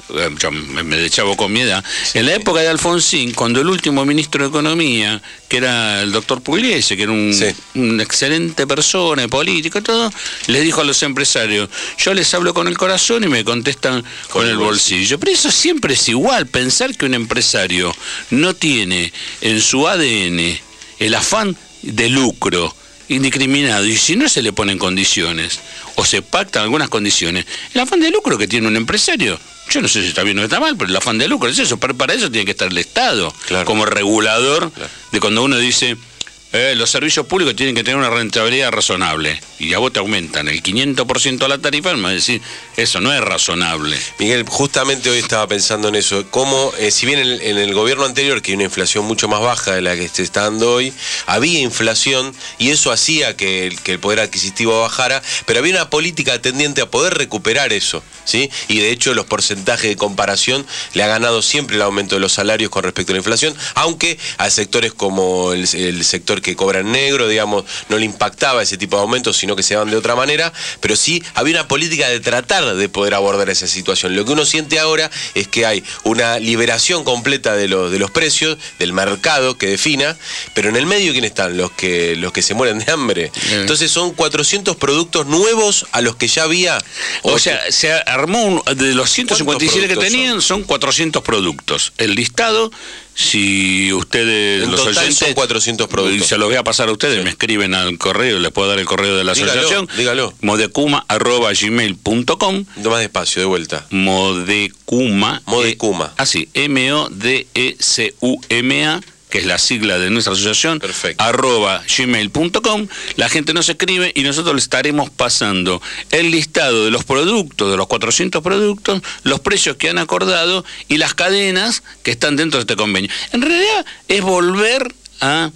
S5: yo me de chavo con mi edad, sí. en la época de Alfonsín, cuando el último ministro de Economía, que era el doctor Pugliese, que era un, sí. una excelente persona, político y todo, les dijo a los empresarios, yo les hablo con el corazón y me contestan con, con el bolsillo. bolsillo. Pero eso siempre es igual, pensar que un empresario no tiene en su A D N el afán de lucro indiscriminado, y si no se le ponen condiciones, o se pactan algunas condiciones, el afán de lucro que tiene un empresario, yo no sé si está bien o está mal, pero el afán de lucro es eso, para, para eso tiene que estar el Estado, claro. como regulador, claro. de cuando uno dice, eh, los servicios públicos tienen que tener una rentabilidad razonable, y a vos te aumentan el quinientos por ciento a la tarifa, me decir, eso no es razonable.
S3: Miguel, justamente hoy estaba pensando en eso, cómo, eh, si bien en el, en el gobierno anterior, que hay una inflación mucho más baja de la que se está dando hoy, había inflación, y eso hacía que el, que el poder adquisitivo bajara, pero había una política tendiente a poder recuperar eso, ¿sí? Y de hecho los porcentajes de comparación le ha ganado siempre el aumento de los salarios con respecto a la inflación, aunque a sectores como el, el sector distribuidor que cobra en negro, digamos, no le impactaba ese tipo de aumentos, sino que se daban de otra manera, pero sí había una política de tratar de poder abordar esa situación. Lo que uno siente ahora es que hay una liberación completa de los, de los precios, del mercado que defina, pero en el medio, ¿quién están? Los que, los que se mueren de hambre. Mm. Entonces son cuatrocientos productos nuevos a los que ya había.
S5: O otro. sea, se armó un, de los ciento cincuenta y siete que tenían, son? son cuatrocientos productos. El listado, si ustedes,
S3: en
S5: los
S3: total
S5: oyentes,
S3: son cuatrocientos productos.
S5: Se los voy a pasar a ustedes, sí. Me escriben al correo, les puedo dar el correo de la dígalo, asociación.
S3: Dígalo.
S5: modecuma arroba gmail punto com.
S3: Más despacio, de vuelta.
S5: Modecuma.
S3: Modecuma.
S5: Eh, así, M O D E C U M A, que es la sigla de nuestra asociación,
S3: perfecto,
S5: arroba gmail punto com. La gente nos escribe y nosotros le estaremos pasando el listado de los productos, de los cuatrocientos productos, los precios que han acordado y las cadenas que están dentro de este convenio. En realidad es volver a...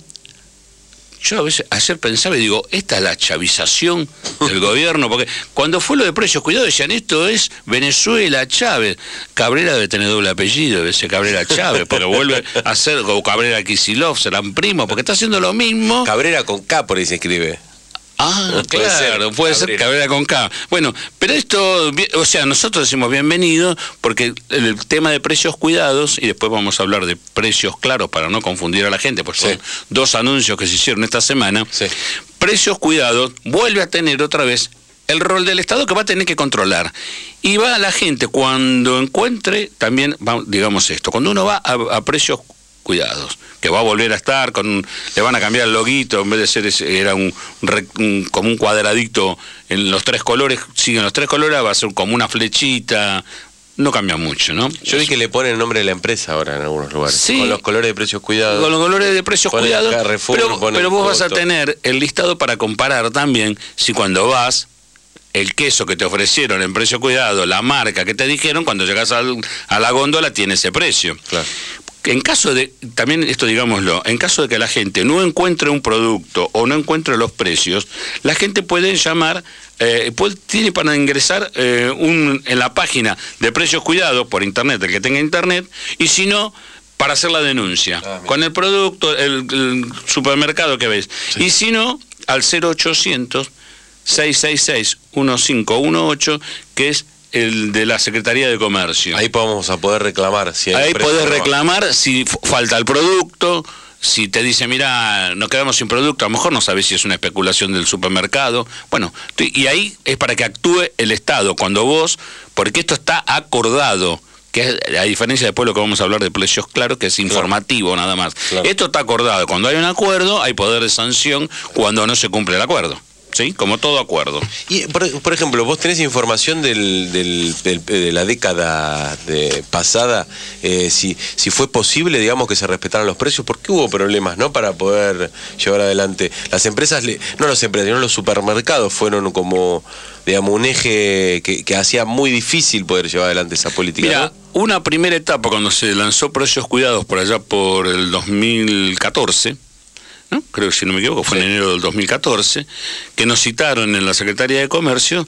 S5: Yo a veces ayer pensaba y digo, esta es la chavización del gobierno, porque cuando fue lo de precios, cuidado, decían, esto es Venezuela, Chávez. Cabrera debe tener doble apellido, debe ser Cabrera Chávez, porque vuelve a ser, o Cabrera Kicillof, serán primos, porque está haciendo lo mismo.
S3: Cabrera con K, por ahí se escribe.
S5: Ah, puede claro, ser, puede Cabrera. ser Cabrera con K. Bueno, pero esto, o sea, nosotros decimos bienvenido porque el tema de precios cuidados, y después vamos a hablar de precios claros para no confundir a la gente, pues sí. Son dos anuncios que se hicieron esta semana.
S3: Sí.
S5: Precios cuidados vuelve a tener otra vez el rol del Estado que va a tener que controlar. Y va a la gente cuando encuentre, también, digamos esto, cuando uno va a, a precios cuidados, que va a volver a estar con un, le van a cambiar el loguito, en vez de ser ese, era un, un como un cuadradito en los tres colores, siguen los tres colores, va a ser como una flechita, no cambia mucho, ¿no?
S3: Yo vi que le ponen el nombre de la empresa ahora en algunos lugares,
S5: sí,
S3: con los colores de precios cuidados.
S5: Con los colores de precios
S3: ponen
S5: cuidados,
S3: Carrefour,
S5: pero, pero vos vas a tener el listado para comparar también, si cuando vas, el queso que te ofrecieron en precio cuidado, la marca que te dijeron, cuando llegas al, a la góndola tiene ese precio.
S3: Claro.
S5: En caso de, también esto digámoslo, en caso de que la gente no encuentre un producto o no encuentre los precios, la gente puede llamar, eh, puede, tiene para ingresar eh, un, en la página de precios cuidados por internet, el que tenga internet, y si no, para hacer la denuncia, ah, con el producto, el, el supermercado que ves, sí. Y si no, al cero ochocientos, seiscientos sesenta y seis, quince dieciocho, que es el de la Secretaría de Comercio.
S3: Ahí vamos a poder reclamar. Si hay
S5: Ahí podés reclamar si falta el producto, si te dice, mira, nos quedamos sin producto, a lo mejor no sabes si es una especulación del supermercado. Bueno, y ahí es para que actúe el Estado, cuando vos, porque esto está acordado, que es, a diferencia después lo que vamos a hablar de precios claros, que es informativo, claro, nada más. Claro. Esto está acordado. Cuando hay un acuerdo, hay poder de sanción cuando no se cumple el acuerdo. Sí, como todo acuerdo.
S3: Y por, por ejemplo, vos tenés información del, del, del, de la década de, pasada, eh, si, si fue posible, digamos, que se respetaran los precios, porque hubo problemas, ¿no?, para poder llevar adelante. Las empresas, le, no las empresas, sino los supermercados fueron como, digamos, un eje que, que hacía muy difícil poder llevar adelante esa política.
S5: Mira,
S3: ¿no?
S5: Una primera etapa cuando se lanzó Precios Cuidados por allá por el dos mil catorce, ¿no? Creo que si no me equivoco fue sí. en enero del dos mil catorce, que nos citaron en la Secretaría de Comercio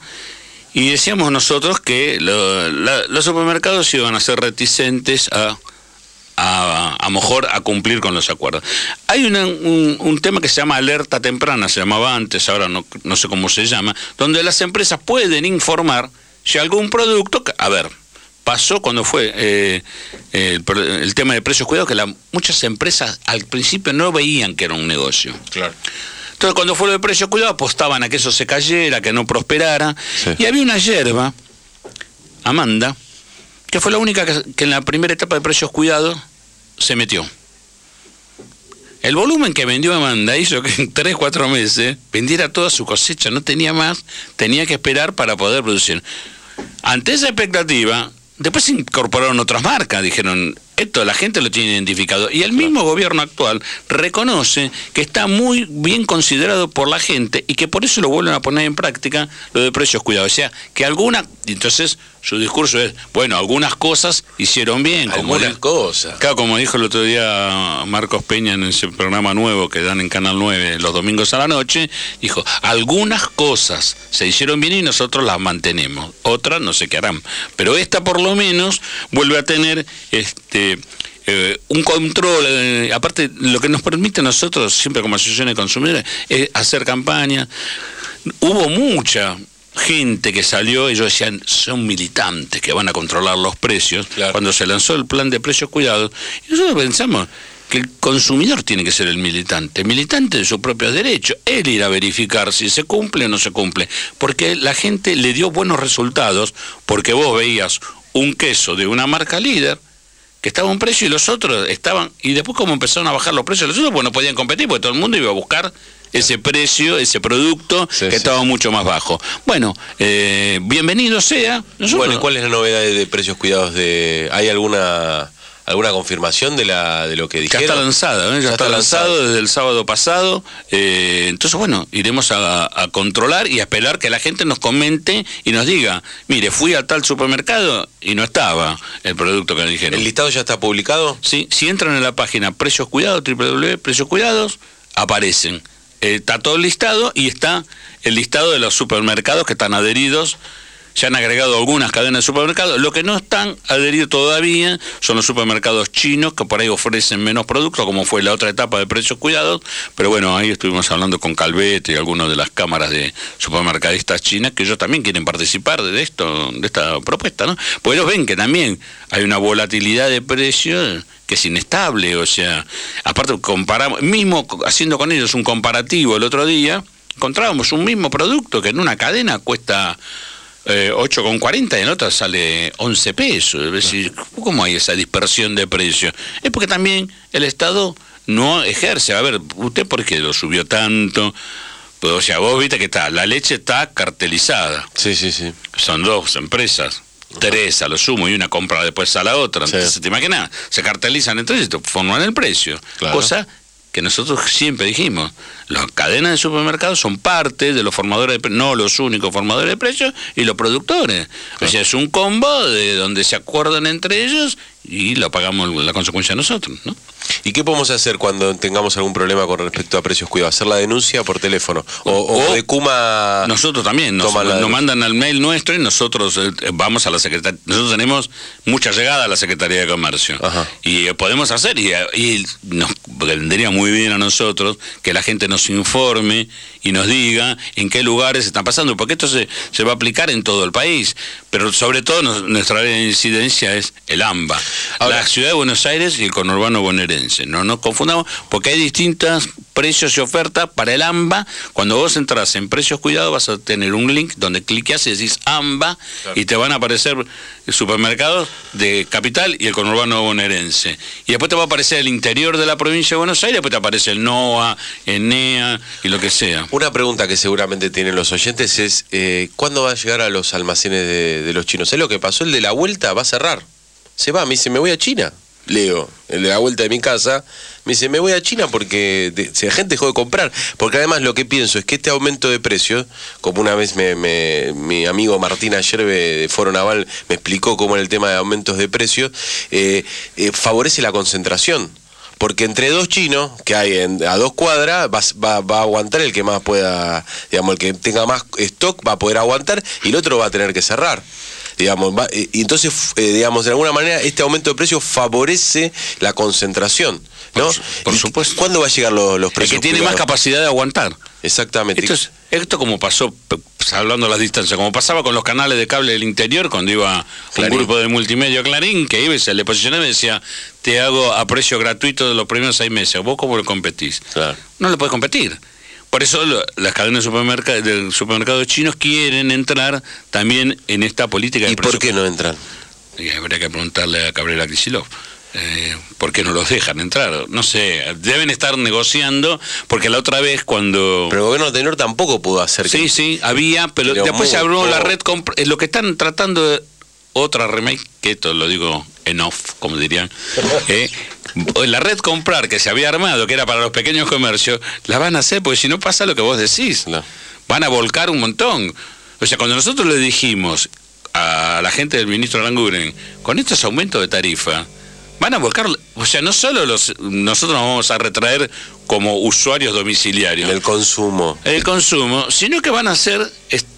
S5: y decíamos nosotros que lo, la, los supermercados iban a ser reticentes a, a, a mejor a cumplir con los acuerdos. Hay una, un, un tema que se llama alerta temprana, se llamaba antes, ahora no, no sé cómo se llama, donde las empresas pueden informar si algún producto, a ver, pasó cuando fue eh, el, el tema de precios cuidados, que la, muchas empresas al principio no veían que era un negocio.
S3: Claro.
S5: Entonces cuando fue lo de precios cuidados apostaban a que eso se cayera, que no prosperara. Sí. Y había una yerba, Amanda, que fue la única que, que en la primera etapa de precios cuidados se metió. El volumen que vendió Amanda hizo que en tres, cuatro meses vendiera toda su cosecha, no tenía más, tenía que esperar para poder producir. Ante esa expectativa, después se incorporaron otras marcas, dijeron, esto la gente lo tiene identificado. Y el mismo gobierno actual reconoce que está muy bien considerado por la gente y que por eso lo vuelven a poner en práctica lo de precios cuidados. O sea, que alguna... Entonces, su discurso es, bueno, algunas cosas hicieron bien.
S3: Algunas
S5: como,
S3: cosas.
S5: Claro, como dijo el otro día Marcos Peña en ese programa nuevo que dan en Canal nueve los domingos a la noche, dijo, algunas cosas se hicieron bien y nosotros las mantenemos. Otras no sé qué harán. Pero esta por lo menos vuelve a tener este eh, un control, eh, aparte lo que nos permite a nosotros, siempre como asociación de consumidores, es hacer campaña. Hubo mucha gente que salió, ellos decían, son militantes que van a controlar los precios, claro. Cuando se lanzó el plan de precios cuidados, y nosotros pensamos que el consumidor tiene que ser el militante, militante de sus propios derechos, él ir a verificar si se cumple o no se cumple, porque la gente le dio buenos resultados, porque vos veías un queso de una marca líder, que estaba a un precio y los otros estaban, y después como empezaron a bajar los precios, los otros pues no podían competir, porque todo el mundo iba a buscar ese precio, ese producto, sí, que sí. estaba mucho más bajo. Bueno, eh, bienvenido sea. Nosotros...
S3: Bueno, ¿y cuál es la novedad de, de precios cuidados? De ¿Hay alguna alguna confirmación de la de lo que dijeron?
S5: Ya está lanzada, ¿eh? ya, ya está, está lanzado, lanzado desde el sábado pasado. Eh, entonces, bueno, iremos a, a controlar y a esperar que la gente nos comente y nos diga, mire, fui a tal supermercado y no estaba el producto que me dijeron.
S3: ¿El listado ya está publicado?
S5: Sí, si entran en la página Precios Cuidados, doble u doble u doble u punto precios cuidados, aparecen. Eh, está todo listado y está el listado de los supermercados que están adheridos. Ya han agregado algunas cadenas de supermercados. Lo que no están adheridos todavía son los supermercados chinos, que por ahí ofrecen menos productos, como fue la otra etapa de precios cuidados. Pero bueno, ahí estuvimos hablando con Calvete y algunas de las cámaras de supermercadistas chinas, que ellos también quieren participar de esto, de esta propuesta, ¿no? Pues ellos ven que también hay una volatilidad de precios que es inestable. O sea, aparte comparamos, mismo haciendo con ellos un comparativo el otro día, encontrábamos un mismo producto que en una cadena cuesta Eh, ocho con cuarenta y en otra sale once pesos. Es decir, ¿cómo hay esa dispersión de precios? Es porque también el Estado no ejerce. A ver, ¿usted por qué lo subió tanto? Pues, o sea, vos viste que está, la leche está cartelizada.
S3: Sí, sí, sí.
S5: Son dos empresas, tres a lo sumo, y una compra después a la otra. Entonces, sí. ¿Te imaginas? Se cartelizan entre ellos, forman el precio. Claro. Cosa que nosotros siempre dijimos, las cadenas de supermercados son parte de los formadores de precios, no los únicos formadores de precios, y los productores. Claro. O sea, es un combo de donde se acuerdan entre ellos y lo pagamos la consecuencia nosotros, ¿no?
S3: ¿Y qué podemos hacer cuando tengamos algún problema con respecto a precios cuidados? ¿Hacer la denuncia por teléfono? ¿O, o, o de Cuma?
S5: Nosotros también, nos, nos mandan al mail nuestro y nosotros eh, vamos a la Secretaría. Nosotros tenemos mucha llegada a la Secretaría de Comercio. Ajá. Y eh, podemos hacer, y, y nos vendría muy bien a nosotros que la gente nos informe y nos diga en qué lugares están pasando, porque esto se, se va a aplicar en todo el país, pero sobre todo nos, nuestra área de incidencia es el AMBA, Ahora, la ciudad de Buenos Aires y el conurbano bonaerense. No nos confundamos, porque hay distintos precios y ofertas para el AMBA. Cuando vos entras en Precios Cuidados vas a tener un link donde cliqueas y decís AMBA, claro, y te van a aparecer supermercados de Capital y el conurbano bonaerense. Y después te va a aparecer el interior de la provincia de Buenos Aires, después te aparece el NOA, ENEA y lo que sea.
S3: Una pregunta que seguramente tienen los oyentes es, eh, ¿cuándo va a llegar a los almacenes de, de los chinos? ¿Es lo que pasó? El de la vuelta va a cerrar. Se va, me dice, me voy a China. Leo, el de la vuelta de mi casa, me dice, me voy a China porque de, si la gente dejó de comprar. Porque además lo que pienso es que este aumento de precios, como una vez me, me, mi amigo Martín ayer de Foro Naval me explicó cómo era el tema de aumentos de precios, eh, eh, favorece la concentración. Porque entre dos chinos que hay en, a dos cuadras va, va, va a aguantar el que más pueda, digamos, el que tenga más stock va a poder aguantar y el otro va a tener que cerrar. Digamos, va, y entonces, eh, digamos, de alguna manera este aumento de precios favorece la concentración, ¿no?
S5: Por, por supuesto.
S3: ¿Cuándo va a llegar los, los precios?
S5: El que tiene
S3: cuidados?
S5: más capacidad de aguantar.
S3: Exactamente.
S5: Esto, es, esto como pasó, hablando a las distancias, como pasaba con los canales de cable del interior, cuando iba Clarín, un grupo de multimedia Clarín, que iba y se le posicionaba y decía, te hago a precio gratuito de los primeros seis meses. ¿Vos cómo lo competís? Claro. No le podés competir. Por eso las cadenas de supermercados, de supermercados chinos quieren entrar también en esta política de
S3: ¿Y por qué no entran?
S5: Y habría que preguntarle a Cabrera Kicillof. Eh, ¿Por qué no los dejan entrar? No sé, deben estar negociando, porque la otra vez cuando...
S3: Pero el gobierno anterior tampoco pudo hacer...
S5: Sí, que... sí, había, pero, pero después se abrió la red... Comp... Lo que están tratando de... Otra remake, que esto lo digo en off, como dirían, eh, la red comprar que se había armado, que era para los pequeños comercios, la van a hacer, porque si no pasa lo que vos decís, no. Van a volcar un montón. O sea, cuando nosotros le dijimos a la gente del ministro Aranguren, con estos aumentos de tarifa, van a volcar, o sea, no solo los nosotros nos vamos a retraer como usuarios domiciliarios.
S3: El consumo.
S5: El consumo, sino que van a hacer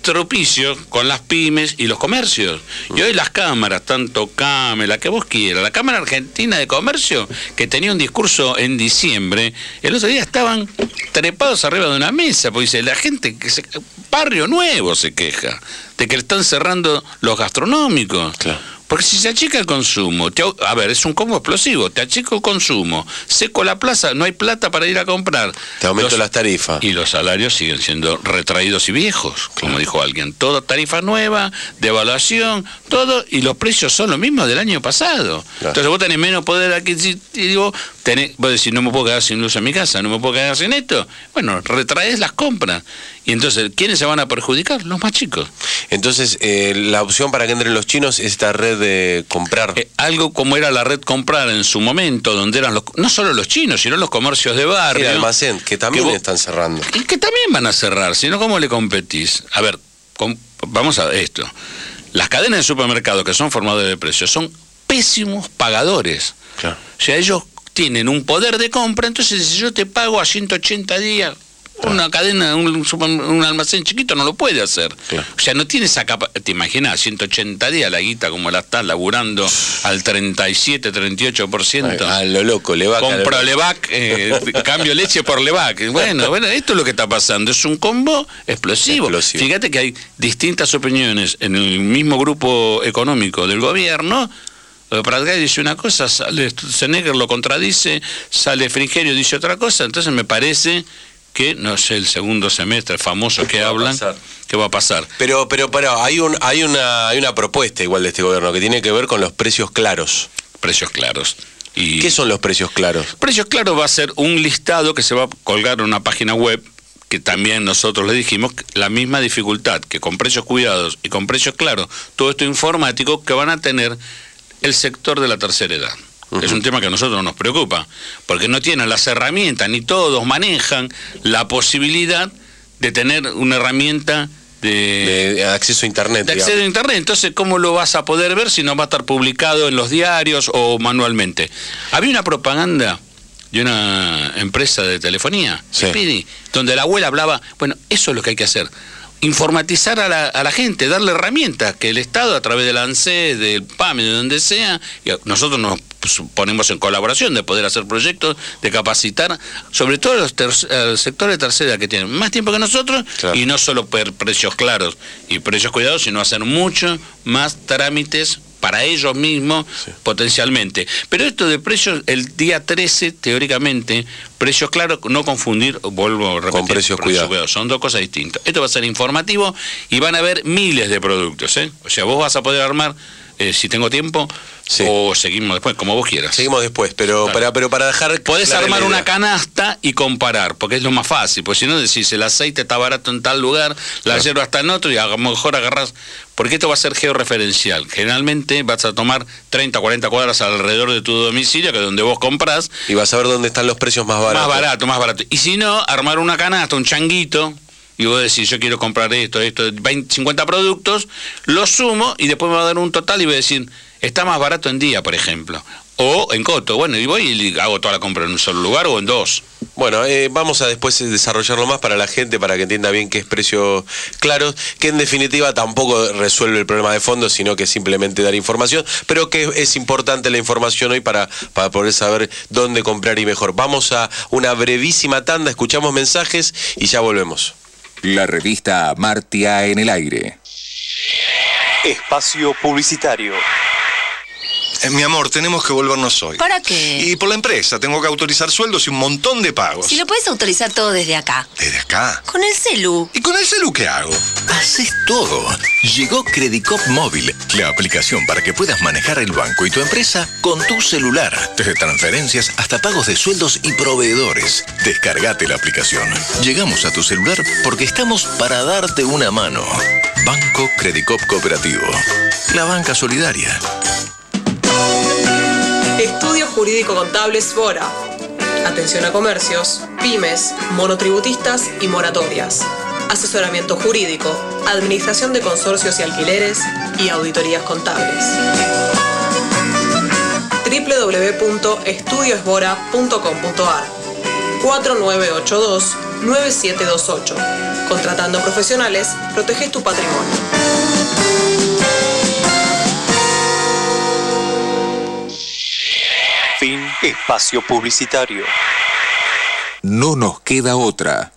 S5: estropicio con las pymes y los comercios. Y hoy las cámaras, tanto CAME, la que vos quieras, la Cámara Argentina de Comercio, que tenía un discurso en diciembre, el otro día estaban trepados arriba de una mesa, porque dice, la gente, que se, Barrio Nuevo se queja de que le están cerrando los gastronómicos. Claro. Porque si se achica el consumo, te, a ver, es un combo explosivo, te achico el consumo, seco la plaza, no hay plata para ir a comprar.
S3: Te aumento
S5: los,
S3: las tarifas.
S5: Y los salarios siguen siendo retraídos y viejos, como claro. dijo alguien. Todo tarifa nueva, devaluación, todo, y los precios son los mismos del año pasado. Claro. Entonces vos tenés menos poder adquisitivo, tenés, vos decís, no me puedo quedar sin luz en mi casa, no me puedo quedar sin esto. Bueno, retraes las compras. Y entonces, ¿quiénes se van a perjudicar? Los más chicos.
S3: Entonces, eh, la opción para que entren los chinos es esta red de comprar.
S5: Eh, algo como era la red comprar en su momento, donde eran los, no solo los chinos, sino los comercios de barrio.
S3: Sí, el almacén, que también
S5: que vos,
S3: están cerrando.
S5: Y que también van a cerrar, si no, ¿cómo le competís? A ver, com, vamos a esto. Las cadenas de supermercados que son formadores de precios son pésimos pagadores. Claro. O sea, ellos tienen un poder de compra, entonces si yo te pago a ciento ochenta días... Una cadena, un, un almacén chiquito no lo puede hacer. Claro. O sea, no tiene esa capacidad. Te imaginas, ciento ochenta días la guita como la está laburando al treinta y siete, treinta y ocho por ciento.
S3: A lo loco, Levac.
S5: Compro Levac, eh, cambio leche por Levac. Bueno, bueno, esto es lo que está pasando. Es un combo explosivo. explosivo. Fíjate que hay distintas opiniones en el mismo grupo económico del gobierno. Pratgay dice una cosa, sale Senegger lo contradice, sale Frigerio dice otra cosa. Entonces me parece que, no sé, el segundo semestre, el famoso que hablan, ¿qué va a pasar?
S3: Pero, pero, pero hay, un, hay, una, hay una propuesta igual de este gobierno que tiene que ver con los precios claros.
S5: Precios claros. Y
S3: ¿qué son los precios claros?
S5: Precios claros va a ser un listado que se va a colgar en una página web, que también nosotros le dijimos la misma dificultad que con precios cuidados y con precios claros, todo esto informático que van a tener el sector de la tercera edad. Uh-huh. Es un tema que a nosotros nos preocupa, porque no tienen las herramientas, ni todos manejan la posibilidad de tener una herramienta de,
S3: de acceso a Internet.
S5: De acceso a Internet. Entonces, ¿cómo lo vas a poder ver si no va a estar publicado en los diarios o manualmente? Había una propaganda de una empresa de telefonía, sí. Speedy, donde la abuela hablaba, bueno, eso es lo que hay que hacer. Informatizar a la, a la gente, darle herramientas que el Estado a través del ANSES, del P A M, de donde sea, y nosotros nos ponemos en colaboración de poder hacer proyectos, de capacitar, sobre todo los ter- sectores de tercera edad que tienen más tiempo que nosotros, claro. Y no solo per precios claros y precios cuidados, sino hacer mucho más trámites para ellos mismos, sí. Potencialmente. Pero esto de precios, el día trece, teóricamente, precios claros, no confundir, vuelvo a repetir,
S3: con precios cuidados.
S5: Cuidado, son dos cosas distintas. Esto va a ser informativo y van a haber miles de productos, ¿eh? O sea, vos vas a poder armar, eh, si tengo tiempo, sí. O seguimos después, como vos quieras.
S3: Seguimos después, pero, claro. para, pero para dejar...
S5: Podés armar una canasta y comparar, porque es lo más fácil, porque si no decís, el aceite está barato en tal lugar, la claro. Yerba está en otro, y a lo mejor agarrás... Porque esto va a ser georreferencial. Generalmente vas a tomar treinta, cuarenta cuadras alrededor de tu domicilio, que es donde vos comprás.
S3: Y vas a ver dónde están los precios más baratos.
S5: Más barato, más barato. Y si no, armar una canasta, un changuito, y vos decís, yo quiero comprar esto, esto, veinte, cincuenta productos, lo sumo y después me va a dar un total y voy a decir, está más barato en día, por ejemplo. O en coto, bueno, y voy y hago toda la compra en un solo lugar o en dos.
S3: Bueno, eh, vamos a después desarrollarlo más para la gente, para que entienda bien qué es precio claro, que en definitiva tampoco resuelve el problema de fondo, sino que simplemente dar información, pero que es importante la información hoy para, para poder saber dónde comprar y mejor. Vamos a una brevísima tanda, escuchamos mensajes y ya volvemos.
S1: La revista Amartya en el aire.
S17: Espacio publicitario.
S18: Eh, mi amor, tenemos que volvernos hoy.
S19: ¿Para qué?
S18: Y por la empresa, tengo que autorizar sueldos y un montón de pagos.
S19: Si lo puedes autorizar todo desde acá.
S18: ¿Desde acá?
S19: Con el celu.
S18: ¿Y con el celu qué hago?
S20: Haces todo. Llegó Credicop Móvil, la aplicación para que puedas manejar el banco y tu empresa con tu celular. Desde transferencias hasta pagos de sueldos y proveedores. Descargate la aplicación. Llegamos a tu celular porque estamos para darte una mano. Banco Credicop Cooperativo. La banca solidaria.
S21: Estudio Jurídico Contable Svora. Atención a comercios, pymes, monotributistas y moratorias. Asesoramiento jurídico, administración de consorcios y alquileres y auditorías contables. doble u doble u doble u punto estudio svora punto com punto a r. cuatro nueve ocho dos, nueve siete dos ocho. Contratando profesionales, proteges tu patrimonio.
S17: Fin espacio publicitario.
S1: No nos queda otra.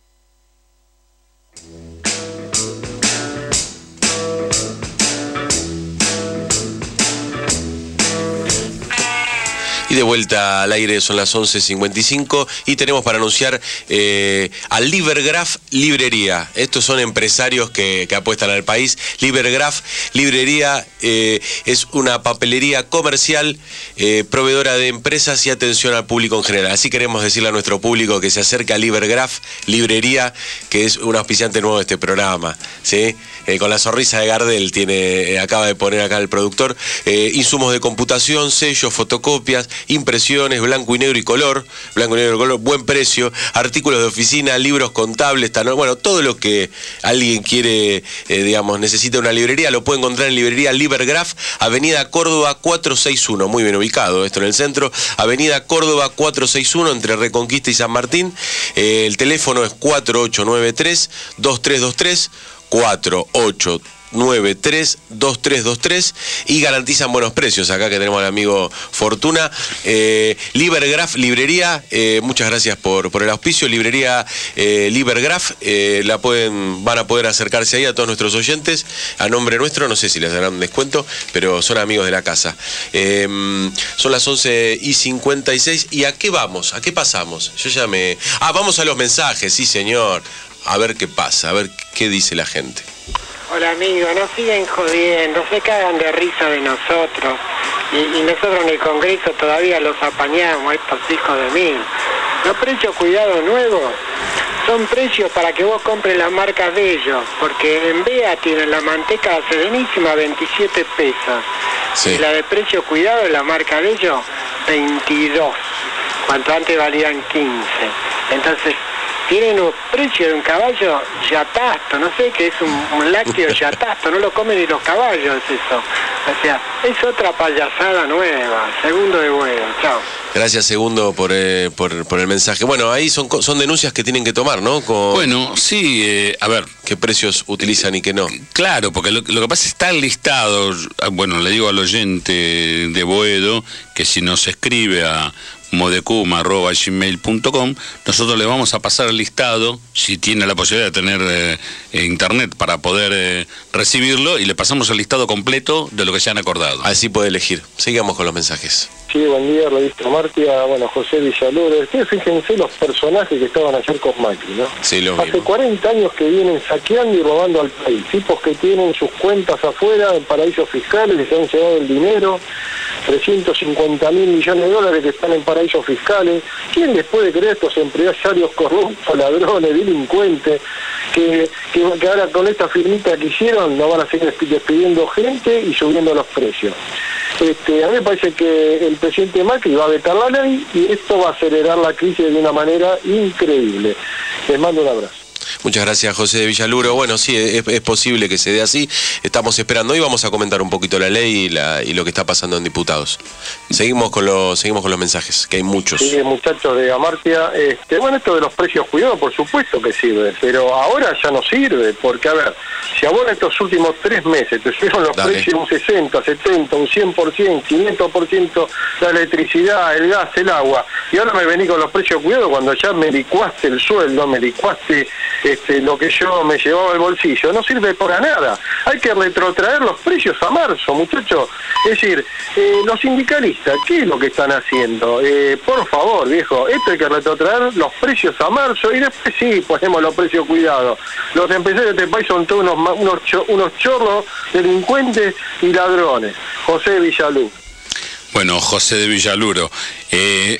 S3: Y de vuelta al aire, son las once cincuenta y cinco y tenemos para anunciar eh, a Livergraph Librería. Estos son empresarios que, que apuestan al país. Livergraph Librería eh, es una papelería comercial, eh, proveedora de empresas y atención al público en general. Así queremos decirle a nuestro público que se acerca a Livergraph Librería, que es un auspiciante nuevo de este programa, ¿sí? Eh, con la sonrisa de Gardel tiene, eh, acaba de poner acá el productor, eh, insumos de computación, sellos, fotocopias, impresiones, blanco y negro y color, blanco y negro y color, buen precio, artículos de oficina, libros contables, tan, bueno, todo lo que alguien quiere, eh, digamos, necesita una librería, lo puede encontrar en librería Livergraph, Avenida Córdoba cuatrocientos sesenta y uno, muy bien ubicado esto en el centro, Avenida Córdoba cuatrocientos sesenta y uno, entre Reconquista y San Martín. Eh, el teléfono es cuatro ocho nueve tres, dos tres dos tres, cuatro ocho nueve tres, dos tres dos tres, y garantizan buenos precios. Acá que tenemos al amigo Fortuna. eh, Livergraph Librería, eh, muchas gracias por, por el auspicio. Librería eh, Livergraph, eh, la pueden, van a poder acercarse ahí a todos nuestros oyentes a nombre nuestro, no sé si les darán descuento, pero son amigos de la casa. Eh, son las once y cincuenta y seis, ¿y a qué vamos? ¿A qué pasamos? Yo ya me... Ah, vamos a los mensajes, sí señor, a ver qué pasa, a ver qué dice la gente.
S22: Hola amigo, nos siguen jodiendo, se cagan de risa de nosotros y, y nosotros en el Congreso todavía los apañamos, estos hijos de mil. Los precios cuidados nuevos son precios para que vos compres las marcas de ellos, porque en B E A tienen la manteca serenísima veintisiete pesos, sí. Y la de precio cuidado, la marca de ellos, veintidós, cuanto antes valían quince. Entonces, tienen un precio de un caballo yatasto, no sé qué es un, un lácteo yatasto, no lo comen ni los caballos eso. O sea, es otra payasada nueva. Segundo de vuelo, chao.
S3: Gracias, Segundo, por, eh, por, por el mensaje. Bueno, ahí son, son denuncias que tienen que tomar, ¿no? Con,
S5: bueno, sí, eh, a ver.
S3: ¿Qué precios utilizan y qué no?
S5: Claro, porque lo, lo que pasa es que está listado, bueno, le digo al oyente de Boedo que si nos escribe a modecum arroba gmail punto com, nosotros le vamos a pasar el listado, si tiene la posibilidad de tener eh, internet para poder eh, recibirlo, y le pasamos el listado completo de lo que se han acordado.
S3: Así puede elegir. Sigamos con los mensajes.
S23: Sí, buen día, revista Martia, bueno, José Villaluro. Ustedes fíjense los personajes que estaban ayer con Macri, ¿no?
S3: Sí, lo
S23: Hace
S3: mismo.
S23: cuarenta años que vienen saqueando y robando al país. Tipos que tienen sus cuentas afuera en paraísos fiscales y se han llevado el dinero, trescientos cincuenta mil millones de dólares que están en paraísos fiscales. ¿Quién les puede creer estos empresarios corruptos, ladrones, delincuentes, que, que, que ahora con esta firmita que hicieron no van a seguir despidiendo gente y subiendo los precios? Este, a mí me parece que el presidente Macri va a vetar la ley y esto va a acelerar la crisis de una manera increíble. Les mando un abrazo.
S3: Muchas gracias, José de Villaluro. Bueno, sí, es, es posible que se dé así. Estamos esperando. Hoy vamos a comentar un poquito la ley y, la, y lo que está pasando en diputados. Seguimos con los, seguimos con los mensajes, que hay muchos.
S23: Sí, muchachos de Amartya. Este, bueno, esto de los precios cuidados, por supuesto que sirve, pero ahora ya no sirve, porque, a ver, si ahora en estos últimos tres meses te subieron los
S3: Dale.
S23: precios un sesenta, setenta, un cien por ciento, quinientos por ciento la electricidad, el gas, el agua, y ahora me vení con los precios cuidados cuando ya me licuaste el sueldo, me licuaste este, lo que yo me llevaba al bolsillo, no sirve para nada. Hay que retrotraer los precios a marzo, muchachos. Es decir, eh, los sindicalistas, ¿qué es lo que están haciendo? Eh, por favor, viejo, esto hay que retrotraer los precios a marzo y después sí ponemos los precios cuidados. Los empresarios de este país son todos unos, unos, cho, unos chorros, delincuentes y ladrones. José Villalú.
S5: Bueno, José de Villaluro, eh,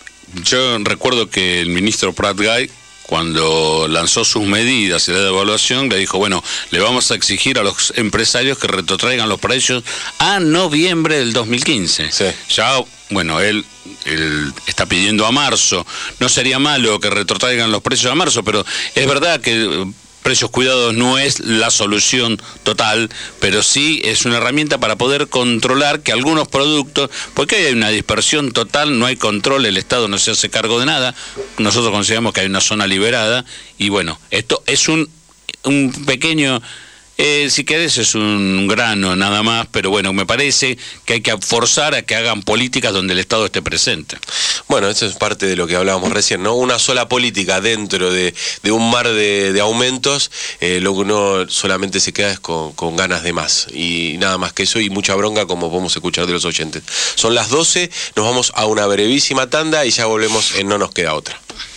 S5: yo recuerdo que el ministro Prat Gay, cuando lanzó sus medidas y la devaluación, le dijo, bueno, le vamos a exigir a los empresarios que retrotraigan los precios a noviembre del dos mil quince.
S3: Sí.
S5: Ya, bueno, él, él está pidiendo a marzo. No sería malo que retrotraigan los precios a marzo, pero es verdad que Precios Cuidados no es la solución total, pero sí es una herramienta para poder controlar que algunos productos, porque hay una dispersión total, no hay control, el Estado no se hace cargo de nada, nosotros consideramos que hay una zona liberada, y bueno, esto es un, un pequeño... Eh, si querés es un grano nada más, pero bueno, me parece que hay que forzar a que hagan políticas donde el Estado esté presente.
S3: Bueno, eso es parte de lo que hablábamos recién, ¿no? Una sola política dentro de, de un mar de, de aumentos, eh, lo que uno solamente se queda es con, con ganas de más, y nada más que eso, y mucha bronca, como podemos escuchar de los oyentes. Son las doce, nos vamos a una brevísima tanda y ya volvemos en No Nos Queda Otra.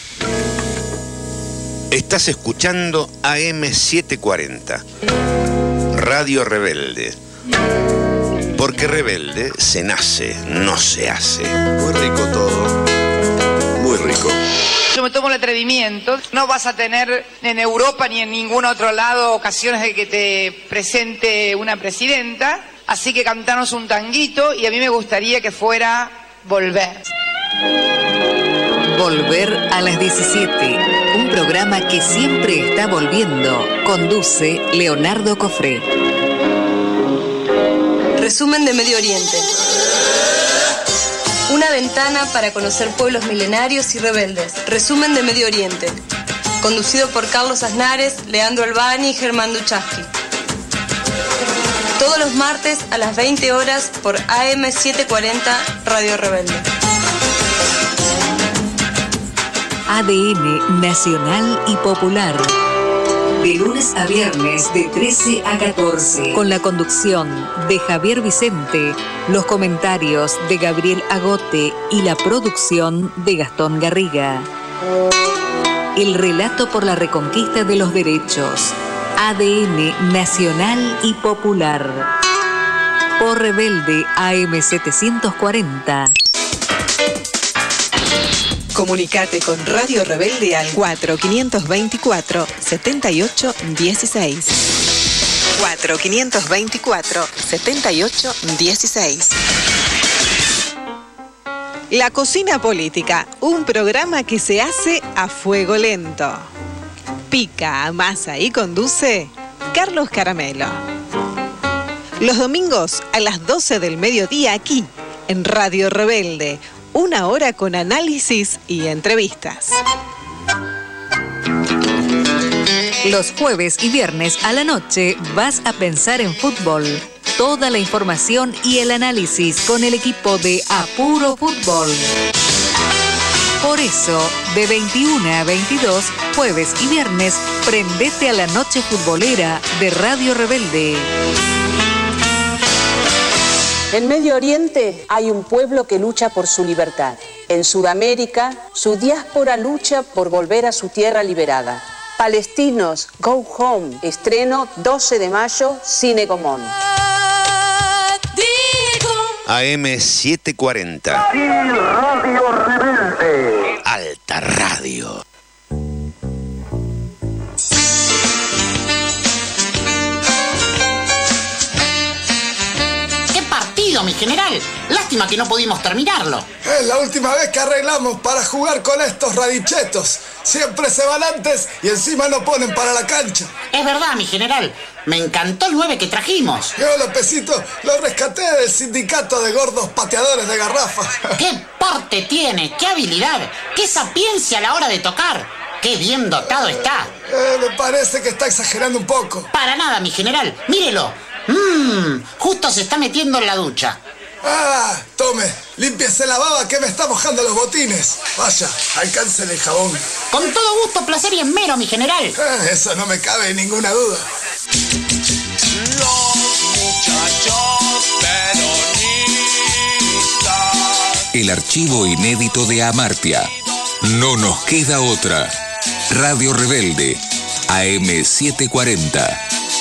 S9: Estás escuchando A M setecientos cuarenta, Radio Rebelde. Porque rebelde se nace, no se hace.
S18: Muy rico todo. Muy rico.
S4: Yo me tomo el atrevimiento. No vas a tener en Europa ni en ningún otro lado ocasiones de que te presente una presidenta. Así que cantanos un tanguito y a mí me gustaría que fuera Volver.
S13: Volver a las diecisiete, un programa que siempre está volviendo. Conduce Leonardo Cofré.
S6: Resumen de Medio Oriente. Una ventana para conocer pueblos milenarios y rebeldes. Resumen de Medio Oriente. Conducido por Carlos Aznares, Leandro Albani y Germán Duchaski. Todos los martes a las veinte horas por A M setecientos cuarenta Radio Rebelde.
S13: A D N Nacional y Popular. De lunes a viernes de trece a catorce. Con la conducción de Javier Vicente, los comentarios de Gabriel Agote y la producción de Gastón Garriga. El relato por la reconquista de los derechos. A D N Nacional y Popular. Por Rebelde A M setecientos cuarenta.
S14: Comunicate con Radio Rebelde al cuatro quinientos veinticuatro, setenta y ocho dieciséis. cuatro quinientos veinticuatro, setenta y ocho dieciséis. La Cocina Política, un programa que se hace a fuego lento. Pica, amasa y conduce Carlos Caramelo. Los domingos a las doce del mediodía aquí, en Radio Rebelde. Una hora con análisis y entrevistas.
S13: Los jueves y viernes a la noche vas a pensar en fútbol. Toda la información y el análisis con el equipo de Apuro Fútbol. Por eso, de veintiuna a veintidós, jueves y viernes, prendete a la noche futbolera de Radio Rebelde.
S7: En Medio Oriente hay un pueblo que lucha por su libertad. En Sudamérica, su diáspora lucha por volver a su tierra liberada. Palestinos, Go Home. Estreno doce de mayo, Cine Gomón.
S9: A M setecientos cuarenta.
S8: Radio Rebelde.
S9: Alta Radio.
S16: Mi general, lástima que no pudimos terminarlo.
S15: Es la última vez que arreglamos para jugar con estos radichetos. Siempre se van antes y encima no ponen para la cancha.
S16: Es verdad, mi general. Me encantó el nueve que trajimos.
S15: Yo, Lopecito, lo rescaté del sindicato de gordos pateadores de garrafa.
S16: ¡Qué porte tiene! ¡Qué habilidad! ¡Qué sapiencia a la hora de tocar! ¡Qué bien dotado está!
S15: Eh, me parece que está exagerando un poco.
S16: Para nada, mi general. Mírelo. Mmm, justo se está metiendo en la ducha.
S15: Ah, tome, límpiese la baba que me está mojando los botines. Vaya, alcáncele el jabón.
S16: Con todo gusto, placer y esmero, mi general.
S15: Eh, eso no me cabe ninguna duda.
S2: Los muchachos peronistas.
S1: El archivo inédito de Amartya. No nos queda otra. Radio Rebelde. A M setecientos cuarenta.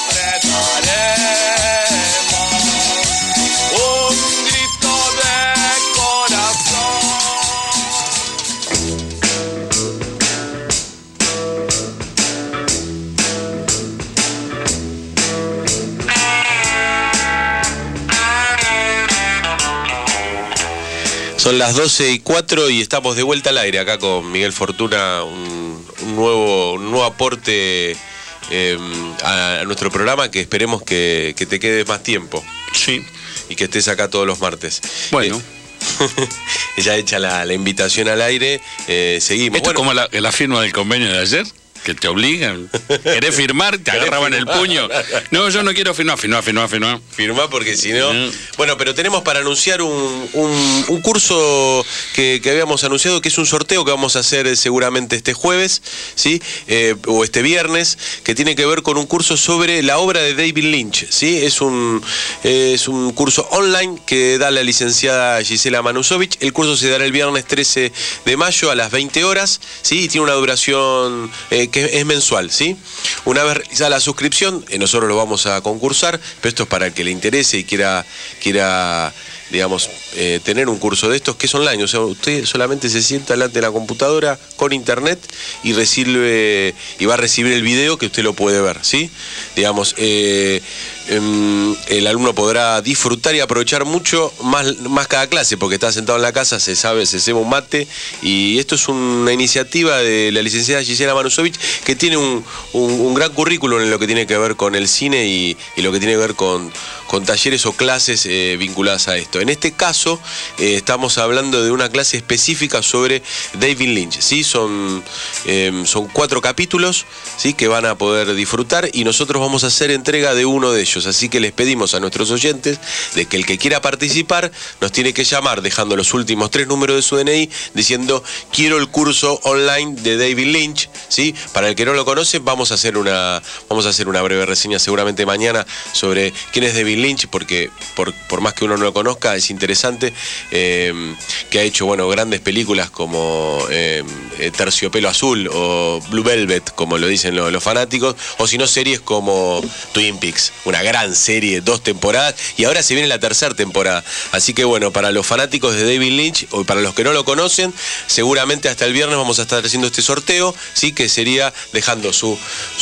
S3: Son las doce y cuatro y estamos de vuelta al aire acá con Miguel Fortuna, un, un, nuevo, un nuevo aporte eh, a, a nuestro programa, que esperemos que, que te quedes más tiempo.
S5: Sí.
S3: Y que estés acá todos los martes.
S5: Bueno.
S3: Eh, ya hecha la, la invitación al aire, eh, seguimos.
S5: Esto
S3: bueno,
S5: es como la, la firma del convenio de ayer, que te obligan. ¿Querés firmar? Te agarraban el puño. No, yo no quiero firmar, firmar, firmar, firmar.
S3: Firmá porque si no... Bueno, pero tenemos para anunciar un, un, un curso que, que habíamos anunciado, que es un sorteo que vamos a hacer seguramente este jueves, ¿sí? Eh, o este viernes, que tiene que ver con un curso sobre la obra de David Lynch, ¿sí? Es un, eh, es un curso online que da la licenciada Gisela Manusovich. El curso se dará el viernes trece de mayo a las veinte horas, ¿sí? Y tiene una duración... Eh, que es mensual, ¿sí? Una vez realizada la suscripción, eh, nosotros lo vamos a concursar, pero esto es para el que le interese y quiera, quiera digamos, eh, tener un curso de estos que es online. O sea, usted solamente se sienta delante de la computadora con internet y recibe y va a recibir el video que usted lo puede ver, ¿sí? Digamos, eh, eh, el alumno podrá disfrutar y aprovechar mucho más, más cada clase, porque está sentado en la casa, se sabe, se ceba un mate, y esto es una iniciativa de la licenciada Gisela Manusovich, que tiene un, un, un gran currículum en lo que tiene que ver con el cine y, y lo que tiene que ver con, con talleres o clases eh, vinculadas a esto. En este caso, eh, estamos hablando de una clase específica sobre David Lynch, ¿sí? Son, eh, son cuatro capítulos, ¿sí? Que van a poder disfrutar, y nosotros vamos a hacer entrega de uno de ellos. Así que les pedimos a nuestros oyentes de que el que quiera participar nos tiene que llamar dejando los últimos tres números de su D N I diciendo: quiero el curso online de David Lynch, ¿sí? Para el que no lo conoce, vamos a hacer una, vamos a hacer una breve reseña seguramente mañana sobre quién es David Lynch, porque por, por más que uno no lo conozca, es interesante, eh, que ha hecho, bueno, grandes películas como eh, Terciopelo Azul o Blue Velvet, como lo dicen los, los fanáticos, o si no, series como Twin Peaks, una gran serie, dos temporadas, y ahora se viene la tercera temporada. Así que bueno, para los fanáticos de David Lynch, o para los que no lo conocen, seguramente hasta el viernes vamos a estar haciendo este sorteo, ¿sí? Que sería dejando su,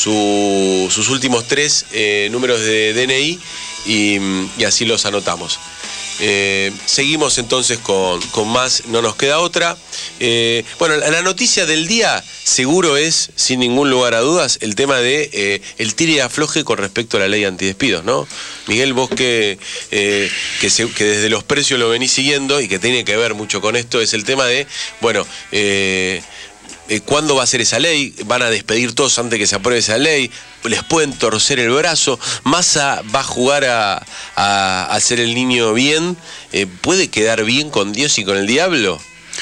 S3: su, sus últimos tres eh, números de D N I, y, y así los anotamos. Eh, seguimos entonces con, con más, no nos queda otra. Eh, bueno, la, la noticia del día seguro es, sin ningún lugar a dudas, el tema de eh, el tire y afloje con respecto a la ley antidespidos, ¿no? Miguel, vos que, eh, que, se, que desde los precios lo venís siguiendo y que tiene que ver mucho con esto, es el tema de, bueno, eh, Eh, ¿cuándo va a ser esa ley? ¿Van a despedir todos antes que se apruebe esa ley? ¿Les pueden torcer el brazo? ¿Massa va a jugar a, a, a hacer el niño bien? Eh, ¿Puede quedar bien con Dios y con el diablo?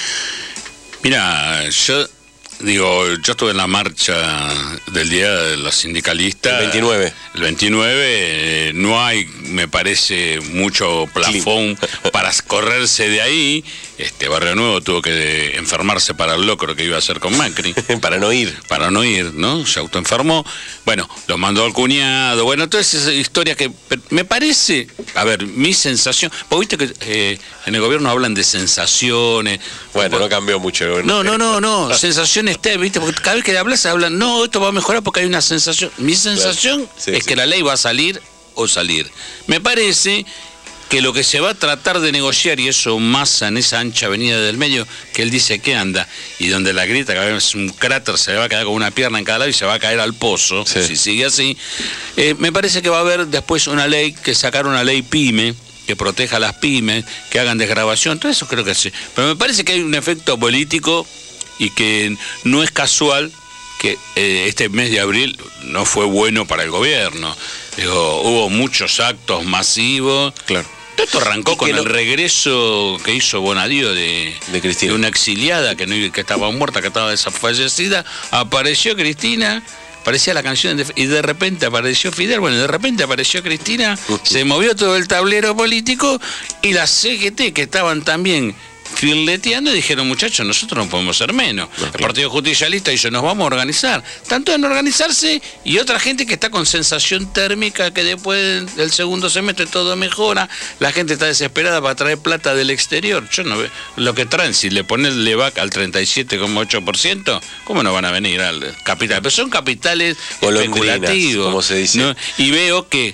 S5: Mira, yo digo, yo estuve en la marcha del Día de los Sindicalistas.
S3: El veintinueve.
S5: El veintinueve, eh, no hay, me parece, mucho plafón para correrse de ahí. Este Barrio Nuevo tuvo que enfermarse para el locro que iba a hacer con Macri.
S3: Para no ir.
S5: Para no ir, ¿no? Se autoenfermó. Bueno, lo mandó al cuñado. Bueno, toda esa historia que me parece, a ver, mi sensación, porque viste que eh, en el gobierno hablan de sensaciones.
S3: Bueno, no cambió mucho el
S5: No,
S3: gobierno.
S5: no, no, no, sensaciones, viste, porque cada vez que hablas, hablan, no, esto va a mejorar porque hay una sensación. Mi sensación claro. sí, es sí. que la ley va a salir o salir. Me parece que lo que se va a tratar de negociar, y eso Massa en esa ancha avenida del medio, que él dice que anda, y donde la grita, cada vez un cráter, se le va a quedar con una pierna en cada lado y se va a caer al pozo, sí. si sigue así, eh, me parece que va a haber después una ley, que sacar una ley PYME, que proteja a las pymes, que hagan desgrabación, todo eso creo que sí. Pero me parece que hay un efecto político y que no es casual que eh, este mes de abril no fue bueno para el gobierno. Digo, hubo muchos actos masivos.
S3: Claro.
S5: Todo esto arrancó con
S3: lo...
S5: el regreso que hizo Bonadío de,
S3: de, Cristina.
S5: de una exiliada que, no, que estaba muerta, que estaba desfallecida. Apareció Cristina, parecía la canción de, y de repente apareció Fidel. Bueno, de repente apareció Cristina, uh-huh. se movió todo el tablero político, y la C G T, que estaban también fileteando, y dijeron: muchachos, nosotros no podemos ser menos. Okay. El Partido Justicialista dice: nos vamos a organizar. Tanto en organizarse, y otra gente que está con sensación térmica, que después del segundo semestre todo mejora, la gente está desesperada para traer plata del exterior. Yo no veo lo que traen, si le pones el Levac al treinta y siete coma ocho por ciento, ¿cómo no van a venir al capital? Pero son capitales especulativos,
S3: como se dice,
S5: ¿no? Y veo que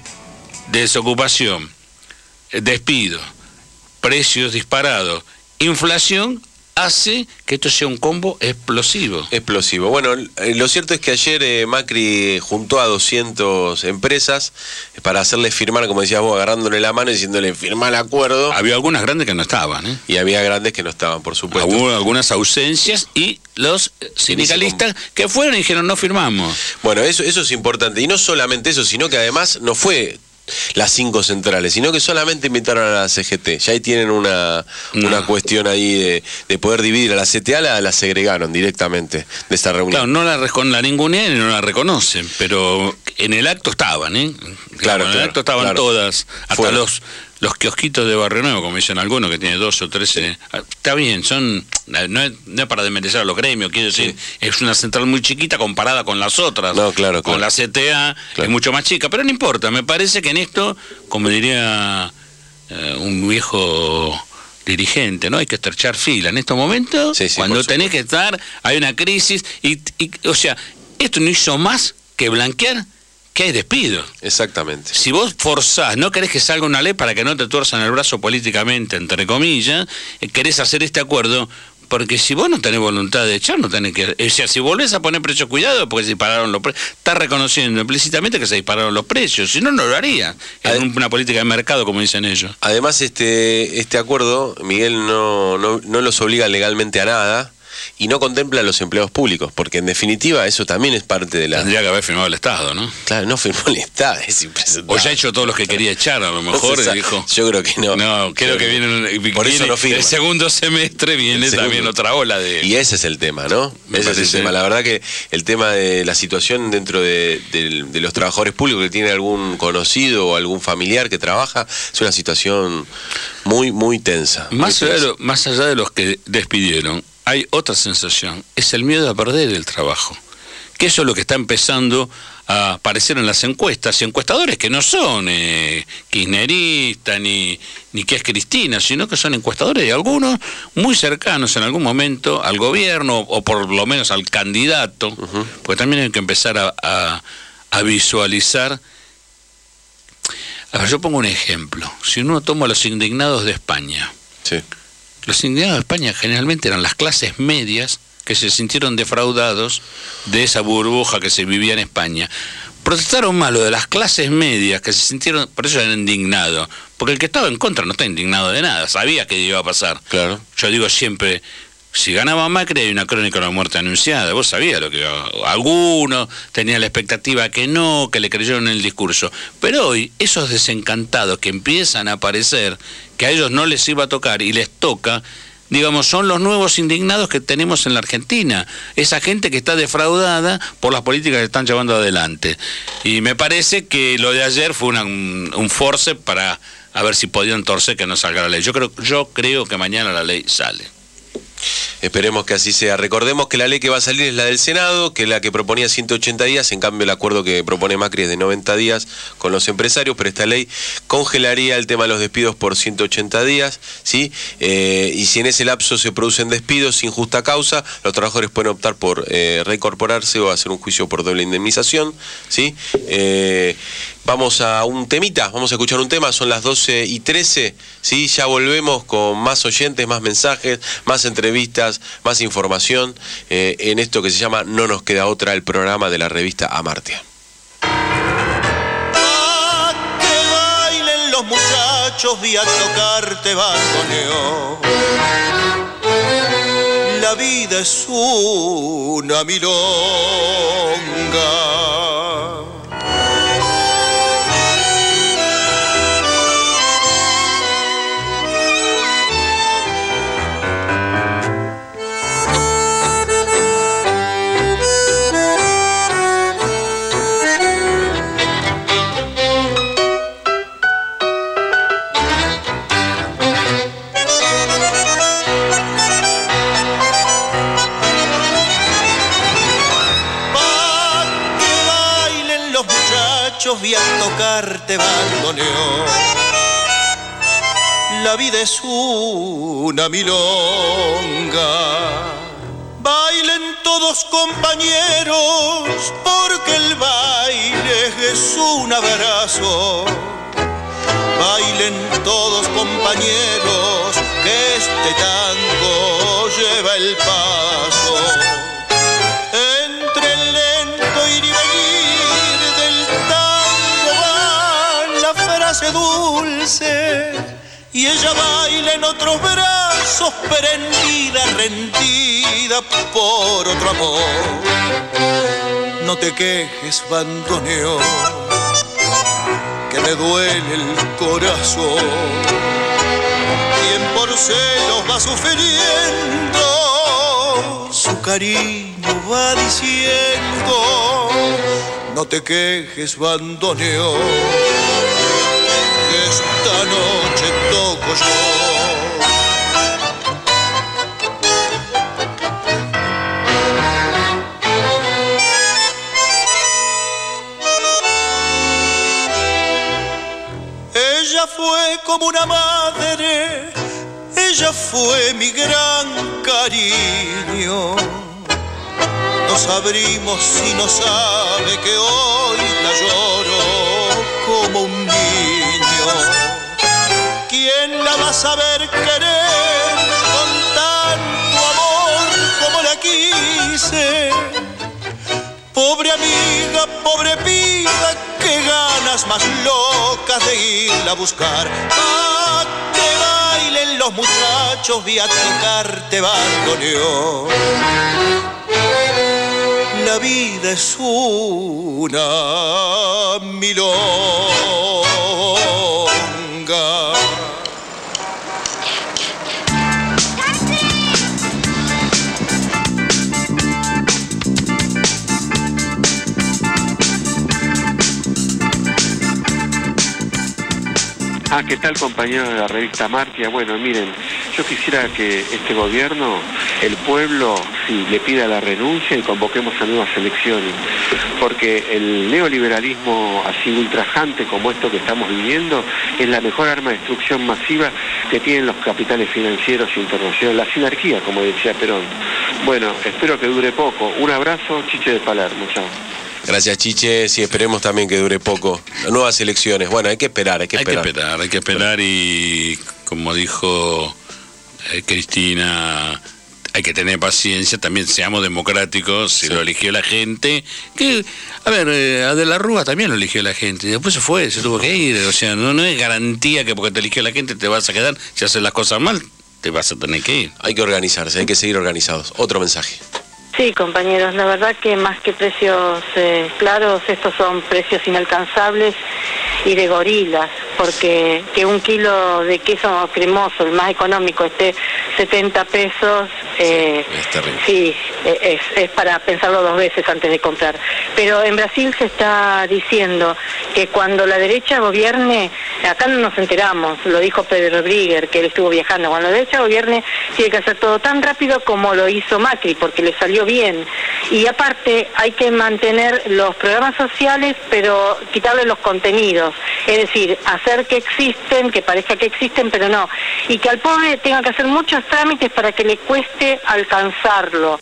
S5: desocupación, despido, precios disparados, inflación, hace que esto sea un combo explosivo.
S3: Explosivo. Bueno, eh, lo cierto es que ayer eh, Macri juntó a doscientas empresas para hacerles firmar, como decías vos, agarrándole la mano y diciéndole firmar el acuerdo.
S5: Había algunas grandes que no estaban, ¿eh?
S3: Y había grandes que no estaban, por supuesto.
S5: Hubo algunas ausencias y los sindicalistas que fueron y dijeron no firmamos.
S3: Bueno, eso, eso es importante. Y no solamente eso, sino que además no fue las cinco centrales, sino que solamente invitaron a la C G T. Ya ahí tienen una, no. una cuestión ahí de, de poder dividir. A la C T A la, la segregaron directamente de esta reunión.
S5: Claro, no la, la ningunean y no la reconocen, pero en el acto estaban, ¿eh?
S3: Claro,
S5: en
S3: claro,
S5: el acto estaban
S3: claro.
S5: todas, hasta
S3: Fuera.
S5: los los kiosquitos de Barrio Nuevo, como dicen algunos, que tiene doce o trece. Está bien, son no es, no es para desmerecer a los gremios, quiero decir, sí. Es una central muy chiquita comparada con las otras.
S3: No, claro,
S5: con
S3: claro.
S5: la C T A
S3: claro.
S5: Es mucho más chica, pero no importa, me parece que en esto, como diría eh, un viejo dirigente, ¿no? Hay que estrechar fila. En estos momentos,
S3: sí, sí,
S5: cuando tenés que estar, hay una crisis, y, y o sea, esto no hizo más que blanquear que hay despido.
S3: Exactamente.
S5: Si vos forzás, no querés que salga una ley para que no te tuerzan el brazo políticamente, entre comillas, querés hacer este acuerdo, porque si vos no tenés voluntad de echar, no tenés que... O sea, si volvés a poner precios, cuidado, porque se dispararon los precios. Estás reconociendo implícitamente que se dispararon los precios, si no, no lo haría. Es una política de mercado, como dicen ellos.
S3: Además, este, este acuerdo, Miguel, no, no, no los obliga legalmente a nada. Y no contempla a los empleados públicos, porque en definitiva eso también es parte de la...
S5: Tendría que haber firmado el Estado, ¿no?
S3: Claro, no firmó el Estado, es impresentable.
S5: O ya ha hecho todos los que quería echar, a lo mejor,
S3: no
S5: dijo...
S3: Yo creo que no.
S5: No, creo
S3: yo
S5: que viene...
S3: Por
S5: viene,
S3: eso no firma.
S5: El segundo semestre viene también otra ola de...
S3: Y ese es el tema, ¿no?
S5: Me
S3: ese
S5: parece.
S3: es el tema. La verdad que el tema de la situación dentro de, de, de los trabajadores públicos que tiene algún conocido o algún familiar que trabaja, es una situación muy, muy tensa.
S5: Más,
S3: muy
S5: allá,
S3: tensa.
S5: de lo, más allá de los que despidieron, hay otra sensación, es el miedo a perder el trabajo. Que eso es lo que está empezando a aparecer en las encuestas, y encuestadores que no son eh, kirchneristas ni, ni que es Cristina, sino que son encuestadores de algunos muy cercanos en algún momento al gobierno, o por lo menos al candidato, uh-huh. Porque también hay que empezar a, a, a visualizar. A ver, yo pongo un ejemplo. Si uno toma los indignados de España,
S3: sí.
S5: Los indignados de España generalmente eran las clases medias que se sintieron defraudados de esa burbuja que se vivía en España. Protestaron más lo de las clases medias que se sintieron, por eso eran indignados, porque el que estaba en contra no está indignado de nada, sabía que iba a pasar.
S3: Claro.
S5: Yo digo siempre, si ganaba Macri hay una crónica de la muerte anunciada, vos sabías lo que iba. Algunos tenían la expectativa que no, que le creyeron en el discurso, pero hoy esos desencantados que empiezan a aparecer, que a ellos no les iba a tocar y les toca, digamos, son los nuevos indignados que tenemos en la Argentina, esa gente que está defraudada por las políticas que están llevando adelante. Y me parece que lo de ayer fue una, un, un force para a ver si podían torcer que no salga la ley. Yo creo, yo creo que mañana la ley sale.
S3: Esperemos que así sea. Recordemos que la ley que va a salir es la del Senado, que es la que proponía ciento ochenta días, en cambio el acuerdo que propone Macri es de noventa días con los empresarios, pero esta ley congelaría el tema de los despidos por ciento ochenta días, ¿sí? Eh, y si en ese lapso se producen despidos sin justa causa, los trabajadores pueden optar por eh, reincorporarse o hacer un juicio por doble indemnización, ¿sí? Eh, vamos a un temita, vamos a escuchar un tema, son las doce y trece, ¿sí? Ya volvemos con más oyentes, más mensajes, más entrevistas, más información eh, en esto que se llama No nos queda otra, el programa de la revista Amartya.
S2: A que bailen los muchachos, vi a tocarte bandoneón. La vida es una milonga. Vi a tocarte bandoneón. La vida es una milonga. Bailen todos compañeros, porque el baile es un abrazo.
S10: Bailen todos compañeros, que este tango lleva el paso. Entre el lento ir y venir del tango va la frase dulce, y ella baila en otros brazos, prendida, rendida por otro amor. No te quejes, bandoneón, que me duele el corazón. Quien por celos va sufriendo, su cariño va diciendo. No te quejes, bandoneón, que esta noche toco yo. Ella fue como una madre, ella fue mi gran cariño. Nos abrimos y no sabe que hoy la lloro como un niño. ¿Quién la va a saber querer con tanto amor como la quise? Pobre amiga, pobre piba, qué ganas más locas de irla a buscar. Pa' que bailen los muchachos, vi a tocarte bandoneón. La vida es una milonga.
S11: Ah, ¿qué tal, compañeros de la revista Martia? Bueno, miren, yo quisiera que este gobierno, el pueblo, sí, le pida la renuncia y convoquemos a nuevas elecciones, porque el neoliberalismo así ultrajante como esto que estamos viviendo es la mejor arma de destrucción masiva que tienen los capitales financieros internacionales, la sinarquía, como decía Perón. Bueno, espero que dure poco. Un abrazo, Chiche de Palermo, chao.
S3: Gracias, Chiche. Sí, esperemos también que dure poco. Nuevas elecciones. Bueno, hay que esperar, hay que esperar.
S5: Hay que esperar, hay que esperar y, como dijo eh, Cristina, hay que tener paciencia. También seamos democráticos. Si sí. Lo eligió la gente. Que, a ver, eh, a De la Rúa también lo eligió la gente. Y después se fue, se tuvo que ir. O sea, no, no es garantía que porque te eligió la gente te vas a quedar. Si haces las cosas mal, te vas a tener que ir.
S3: Hay que organizarse, hay que seguir organizados. Otro mensaje.
S12: Sí, compañeros, la verdad que más que precios eh, claros, estos son precios inalcanzables y de gorilas, porque que un kilo de queso cremoso, el más económico, esté setenta pesos, eh,
S3: es terrible.
S12: Sí, es, es para pensarlo dos veces antes de comprar. Pero en Brasil se está diciendo que cuando la derecha gobierne, acá no nos enteramos, lo dijo Pedro Brigger, que él estuvo viajando, cuando la derecha gobierne tiene que hacer todo tan rápido como lo hizo Macri, porque le salió bien. Y aparte hay que mantener los programas sociales, pero quitarle los contenidos. Es decir, hacer que existen, que parezca que existen, pero no. Y que al pobre tenga que hacer muchos trámites para que le cueste alcanzarlo.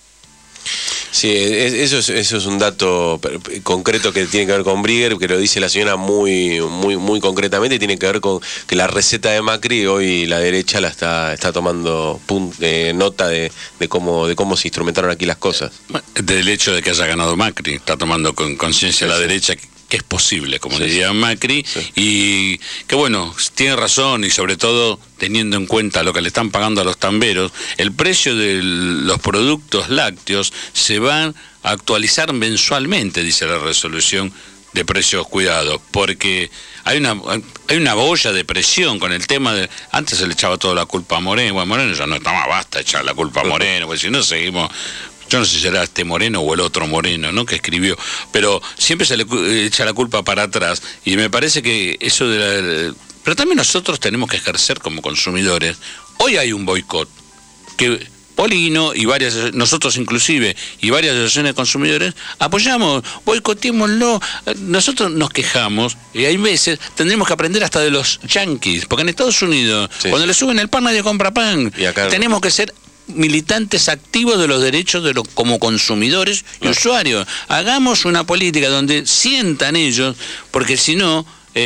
S3: Sí, eso es, eso es un dato concreto que tiene que ver con Brigger, que lo dice la señora muy muy muy concretamente, y tiene que ver con que la receta de Macri hoy la derecha la está está tomando punt, eh, nota de, de cómo de cómo se instrumentaron aquí las cosas.
S5: Del hecho de que haya ganado Macri, está tomando con conciencia sí, la sí. derecha que, que es posible, como sí, diría Macri, sí. Y que bueno, tiene razón, y sobre todo teniendo en cuenta lo que le están pagando a los tamberos, el precio de los productos lácteos se va a actualizar mensualmente, dice la resolución de precios cuidados, porque hay una hay una boya de presión con el tema de... Antes se le echaba toda la culpa a Moreno, bueno, Moreno ya no está más, basta echar la culpa a Moreno, porque si no seguimos... Yo no sé si será este Moreno o el otro Moreno, ¿no?, que escribió, pero siempre se le echa la culpa para atrás, y me parece que eso de la... Pero también nosotros tenemos que ejercer como consumidores. Hoy hay un boicot, que Polino y varias, nosotros inclusive, y varias asociaciones de consumidores, apoyamos, boicotémoslo. Nosotros nos quejamos, y hay veces tendremos que aprender hasta de los yanquis, porque en Estados Unidos, sí, cuando sí. le suben el pan nadie compra pan. Y acá tenemos que ser militantes activos de los derechos de los como consumidores y no. usuarios. Hagamos una política donde sientan ellos, porque si no, eh,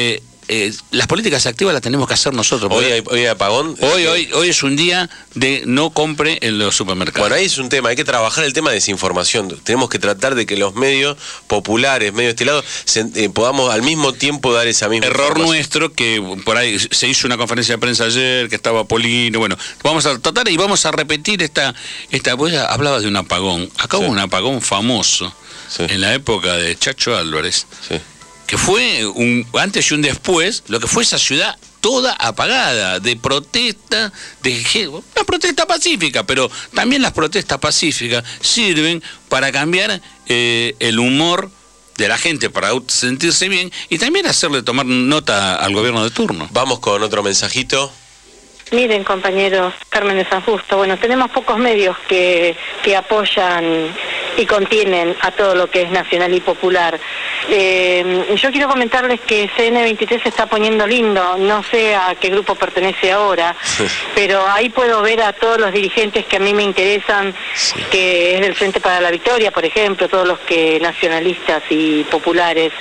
S5: eh, las políticas activas las tenemos que hacer nosotros.
S3: Hoy hay, hoy hay apagón.
S5: Hoy, hoy, hoy es un día de no compre en los supermercados.
S3: Bueno, ahí es un tema, hay que trabajar el tema de desinformación. Tenemos que tratar de que los medios populares, medios estelados, se, eh, podamos al mismo tiempo dar esa misma
S5: Error nuestro, que por ahí se hizo una conferencia de prensa ayer, que estaba Polino, bueno, vamos a tratar y vamos a repetir esta, esta vos ya hablabas de un apagón, acá sí. Hubo un apagón famoso, sí. En la época de Chacho Álvarez, sí. Que fue un antes y un después, lo que fue esa ciudad toda apagada, de protesta, de una protesta pacífica, pero también las protestas pacíficas sirven para cambiar eh, el humor de la gente, para sentirse bien y también hacerle tomar nota al gobierno de turno.
S3: Vamos con otro mensajito.
S12: Miren, compañeros, Carmen de San Justo, bueno, tenemos pocos medios que, que apoyan y contienen a todo lo que es nacional y popular. Eh, yo quiero comentarles que C N veintitrés se está poniendo lindo, no sé a qué grupo pertenece ahora, sí. Pero ahí puedo ver a todos los dirigentes que a mí me interesan, sí. Que es del Frente para la Victoria, por ejemplo, todos los que nacionalistas y populares,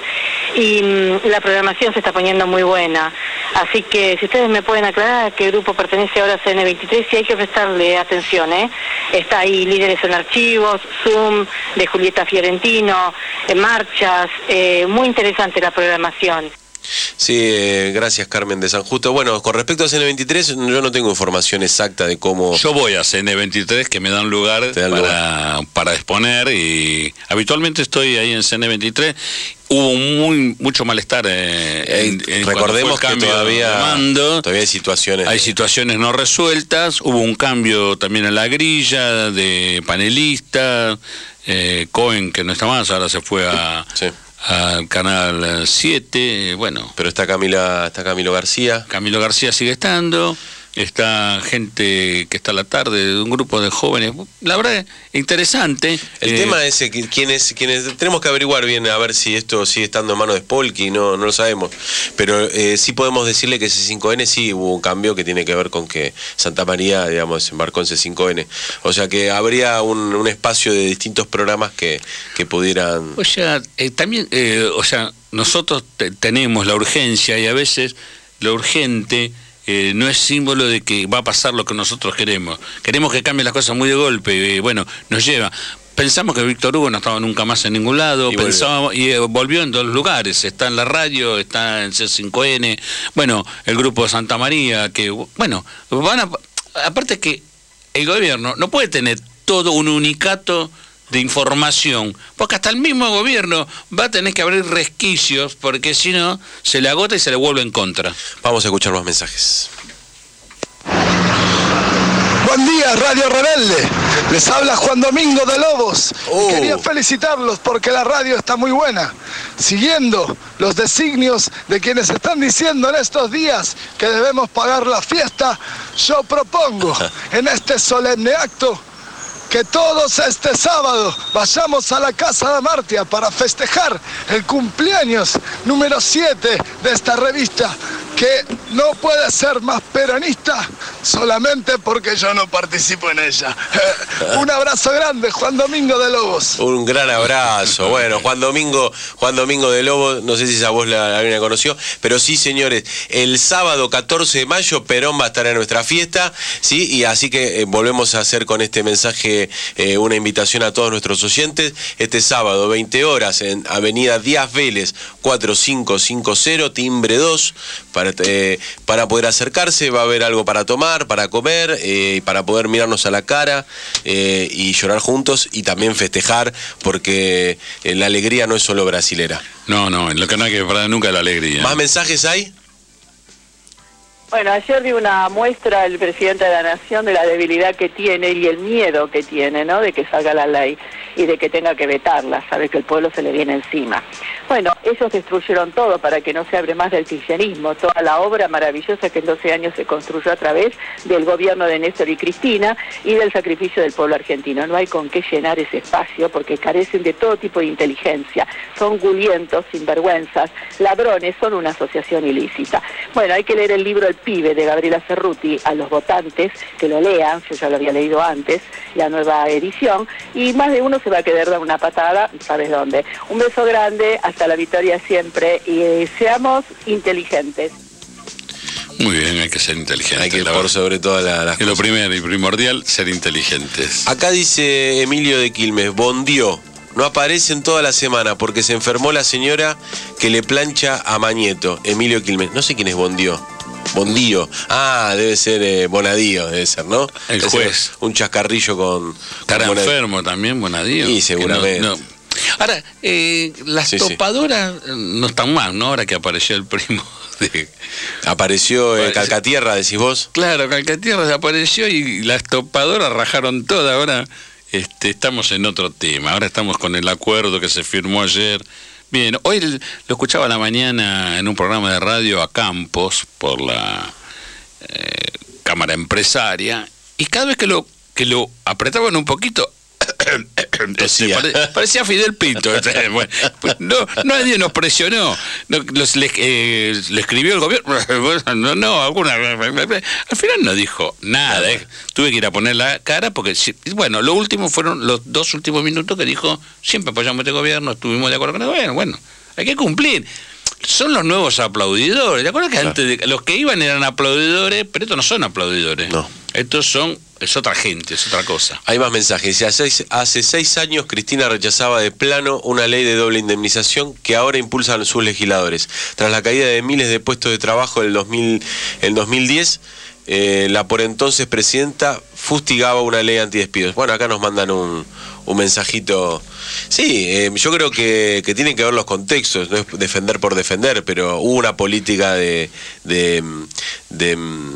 S12: y mm, la programación se está poniendo muy buena, así que si ustedes me pueden aclarar a qué grupo pertenece ahora a C N veintitrés, sí hay que prestarle atención, ¿eh? Está ahí Líderes en Archivos, Zoom, de Julieta Fiorentino, eh, marchas, eh, muy interesante la programación.
S3: Sí, eh, gracias Carmen de San Justo. Bueno, con respecto a C N veintitrés, yo no tengo información exacta de cómo...
S5: Yo voy a C N veintitrés, que me dan lugar, dan para, lugar. para exponer, y habitualmente estoy ahí en C N veintitrés. Hubo muy mucho malestar eh, en, en
S3: recordemos que todavía,
S5: de mando.
S3: todavía hay situaciones
S5: hay
S3: de...
S5: situaciones no resueltas. Hubo un cambio también en la grilla de panelistas. eh, Cohen, que no está más, ahora se fue a sí. al Canal siete, bueno.
S3: Pero está Camila, está Camilo García.
S5: Camilo García sigue estando. Está gente que está a la tarde, un grupo de jóvenes, la verdad, interesante.
S3: El eh, tema es quiénes, quiénes tenemos que averiguar bien a ver si esto sigue estando en manos de Spolky, no, no lo sabemos. Pero eh, sí podemos decirle que C cinco N sí hubo un cambio que tiene que ver con que Santa María, digamos, desembarcó en C cinco N. O sea que habría un, un espacio de distintos programas que, que pudieran...
S5: O sea, eh, también, eh, o sea, nosotros te, tenemos la urgencia y a veces lo urgente... Eh, no es símbolo de que va a pasar lo que nosotros queremos. Queremos que cambien las cosas muy de golpe, y eh, bueno, nos lleva. Pensamos que Víctor Hugo no estaba nunca más en ningún lado, y pensábamos volvió. y eh, volvió en dos lugares, está en la radio, está en C cinco N, bueno, el grupo de Santa María, que, bueno, van a, aparte que el gobierno no puede tener todo un unicato de información, porque hasta el mismo gobierno va a tener que abrir resquicios, porque si no, se le agota y se le vuelve en contra.
S3: Vamos a escuchar los mensajes.
S15: Buen día, Radio Rebelde. Les habla Juan Domingo de Lobos. Oh. Y quería felicitarlos porque la radio está muy buena. Siguiendo los designios de quienes están diciendo en estos días que debemos pagar la fiesta, yo propongo en este solemne acto que todos este sábado vayamos a la Casa de Amartya para festejar el cumpleaños número siete de esta revista, que no puede ser más peronista solamente porque yo no participo en ella. Un abrazo grande, Juan Domingo de Lobos.
S3: Un gran abrazo. Bueno, Juan Domingo, Juan Domingo de Lobos, no sé si esa voz la, alguien la conoció, pero sí, señores, el sábado catorce de mayo Perón va a estar en nuestra fiesta, ¿sí? Y así que eh, volvemos a hacer con este mensaje Eh, una invitación a todos nuestros oyentes. Este sábado, veinte horas, en Avenida Díaz Vélez, cuatro cinco cinco cero, timbre dos, para, eh, para poder acercarse. Va a haber algo para tomar, para comer, eh, y para poder mirarnos a la cara eh, y llorar juntos y también festejar, porque eh, la alegría no es solo brasilera.
S5: No, no, en lo que no hay que parar nunca es la alegría.
S3: ¿Más mensajes hay?
S19: Bueno, ayer dio una muestra el presidente de la Nación de la debilidad que tiene y el miedo que tiene, ¿no?, de que salga la ley y de que tenga que vetarla, sabe que el pueblo se le viene encima. Bueno, ellos destruyeron todo para que no se hable más del kirchnerismo, toda la obra maravillosa que en doce años se construyó a través del gobierno de Néstor y Cristina y del sacrificio del pueblo argentino. No hay con qué llenar ese espacio porque carecen de todo tipo de inteligencia, son gulientos, sinvergüenzas, ladrones, son una asociación ilícita. Bueno, hay que leer el libro El pibe de Gabriela Cerruti a los votantes, que lo lean, yo ya lo había leído antes, la nueva edición, y más de uno se va a querer dar una patada, ¿sabes dónde? Un beso grande, hasta la victoria siempre, y eh, seamos inteligentes.
S5: Muy bien, hay que ser inteligentes.
S3: Hay que por sobre todas la, las
S5: cosas. Lo primero y primordial, ser inteligentes.
S3: Acá dice Emilio de Quilmes, bondió. No aparece en toda la semana porque se enfermó la señora que le plancha a Mañeto. Emilio Quilmes. No sé quién es Bondió. Bondío. Ah, debe ser eh, Bonadío, debe ser, ¿no?
S5: El
S3: debe
S5: juez.
S3: Un chascarrillo con...
S5: Estará
S3: con
S5: enfermo también, Bonadío.
S3: Sí, seguramente.
S5: No, no. Ahora, eh, las
S3: sí,
S5: topadoras sí. no están mal, ¿no? Ahora que apareció el primo de...
S3: Apareció eh, Calcatierra, decís vos.
S5: Claro, Calcatierra apareció y las topadoras rajaron todas. Ahora... Este, estamos en otro tema, ahora estamos con el acuerdo que se firmó ayer. Bien, hoy lo escuchaba a la mañana en un programa de radio a Campos por la eh, Cámara Empresaria, y cada vez que lo que lo apretaban un poquito este, pare, parecía Fidel Pinto. Bueno, pues no, nadie nos presionó. No, los, le, eh, le escribió el gobierno. No, no, alguna. Al final no dijo nada. Eh. Tuve que ir a poner la cara porque, bueno, lo último fueron los dos últimos minutos que dijo: siempre apoyamos este gobierno, estuvimos de acuerdo con el gobierno. Bueno, hay que cumplir. Son los nuevos aplaudidores. ¿Te acuerdas que claro. antes de, los que iban eran aplaudidores? Pero estos no son aplaudidores.
S3: No.
S5: Estos son. Es otra gente, es otra cosa.
S3: Hay más mensajes. Hace, hace seis años Cristina rechazaba de plano una ley de doble indemnización que ahora impulsan sus legisladores. Tras la caída de miles de puestos de trabajo en el, dos mil, el dos mil diez, eh, la por entonces presidenta fustigaba una ley antidespidos. Bueno, acá nos mandan un, un mensajito. Sí, eh, yo creo que, que tienen que ver los contextos, no es defender por defender, pero hubo una política de... de, de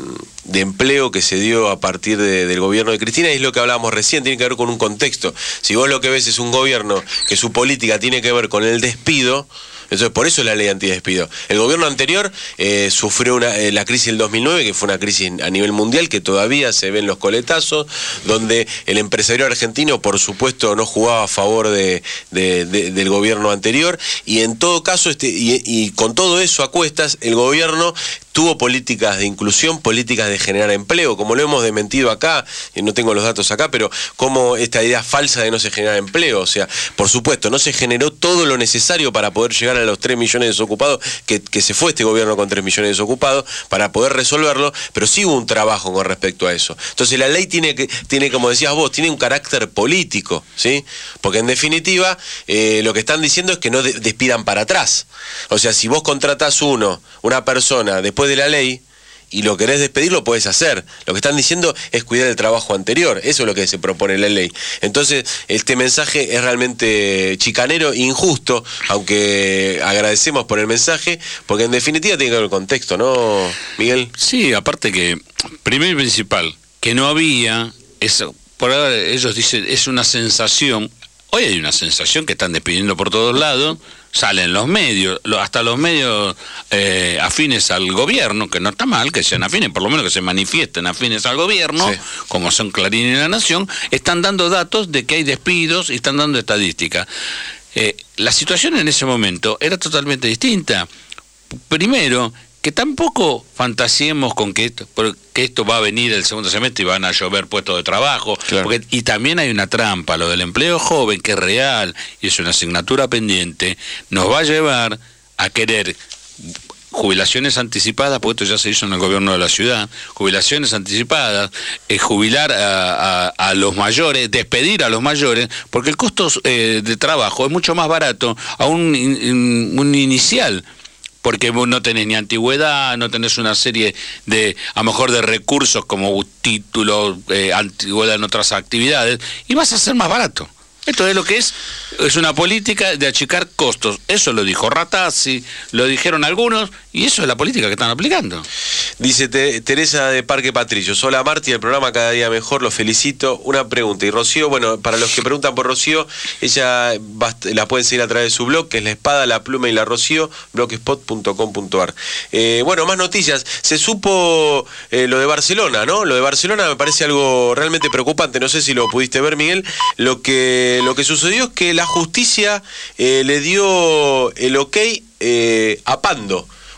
S3: de empleo que se dio a partir de, del gobierno de Cristina, y es lo que hablábamos recién, tiene que ver con un contexto. Si vos lo que ves es un gobierno que su política tiene que ver con el despido, entonces por eso es la ley antidespido. El gobierno anterior eh, sufrió una, eh, la crisis del dos mil nueve, que fue una crisis a nivel mundial, que todavía se ven los coletazos, donde el empresario argentino, por supuesto, no jugaba a favor de, de, de, del gobierno anterior, y en todo caso, este, y, y con todo eso a cuestas, el gobierno tuvo políticas de inclusión, políticas de generar empleo, como lo hemos desmentido acá, y no tengo los datos acá, pero como esta idea falsa de no se genera empleo, o sea, por supuesto, no se generó todo lo necesario para poder llegar a los tres millones de desocupados, que, que se fue este gobierno con tres millones de desocupados, para poder resolverlo, pero sí hubo un trabajo con respecto a eso. Entonces la ley tiene, que, tiene como decías vos, tiene un carácter político, ¿sí? Porque en definitiva, eh, lo que están diciendo es que no de, despidan para atrás. O sea, si vos contratás uno, una persona, después de la ley, y lo querés despedir, lo podés hacer. Lo que están diciendo es cuidar el trabajo anterior. Eso es lo que se propone en la ley. Entonces, este mensaje es realmente chicanero e injusto, aunque agradecemos por el mensaje, porque en definitiva tiene que ver el contexto, ¿no, Miguel?
S5: Sí, aparte que, primero y principal, que no había, eso, por ahora ellos dicen, es una sensación. Hoy hay una sensación que están despidiendo por todos lados, salen los medios, hasta los medios eh, afines al gobierno, que no está mal que sean afines, por lo menos que se manifiesten afines al gobierno, sí, como son Clarín y La Nación, están dando datos de que hay despidos y están dando estadísticas. Eh, la situación en ese momento era totalmente distinta. Primero, que tampoco fantasiemos con que esto, que esto va a venir el segundo semestre y van a llover puestos de trabajo, claro. Porque, y también hay una trampa, lo del empleo joven, que es real y es una asignatura pendiente, nos va a llevar a querer jubilaciones anticipadas, porque esto ya se hizo en el gobierno de la ciudad, jubilaciones anticipadas, eh, jubilar a, a, a los mayores, despedir a los mayores, porque el costo eh, de trabajo es mucho más barato a un, un, un inicial, porque vos no tenés ni antigüedad, no tenés una serie de, a lo mejor, de recursos como títulos, eh, antigüedad en otras actividades, y vas a ser más barato. Esto es lo que es, es una política de achicar costos. Eso lo dijo Ratazzi, lo dijeron algunos, y eso es la política que están aplicando.
S3: Dice te, Teresa de Parque Patricios: hola Marti, el programa cada día mejor, los felicito. Una pregunta, y Rocío, bueno, para los que preguntan por Rocío, ella va, la pueden seguir a través de su blog, que es La Espada, La Pluma y La Rocío, blogspot punto com punto ar. Eh, bueno, más noticias. Se supo eh, lo de Barcelona, ¿no? Lo de Barcelona me parece algo realmente preocupante, no sé si lo pudiste ver, Miguel. Lo que Lo que sucedió es que la justicia eh, le dio el ok eh, a Pando,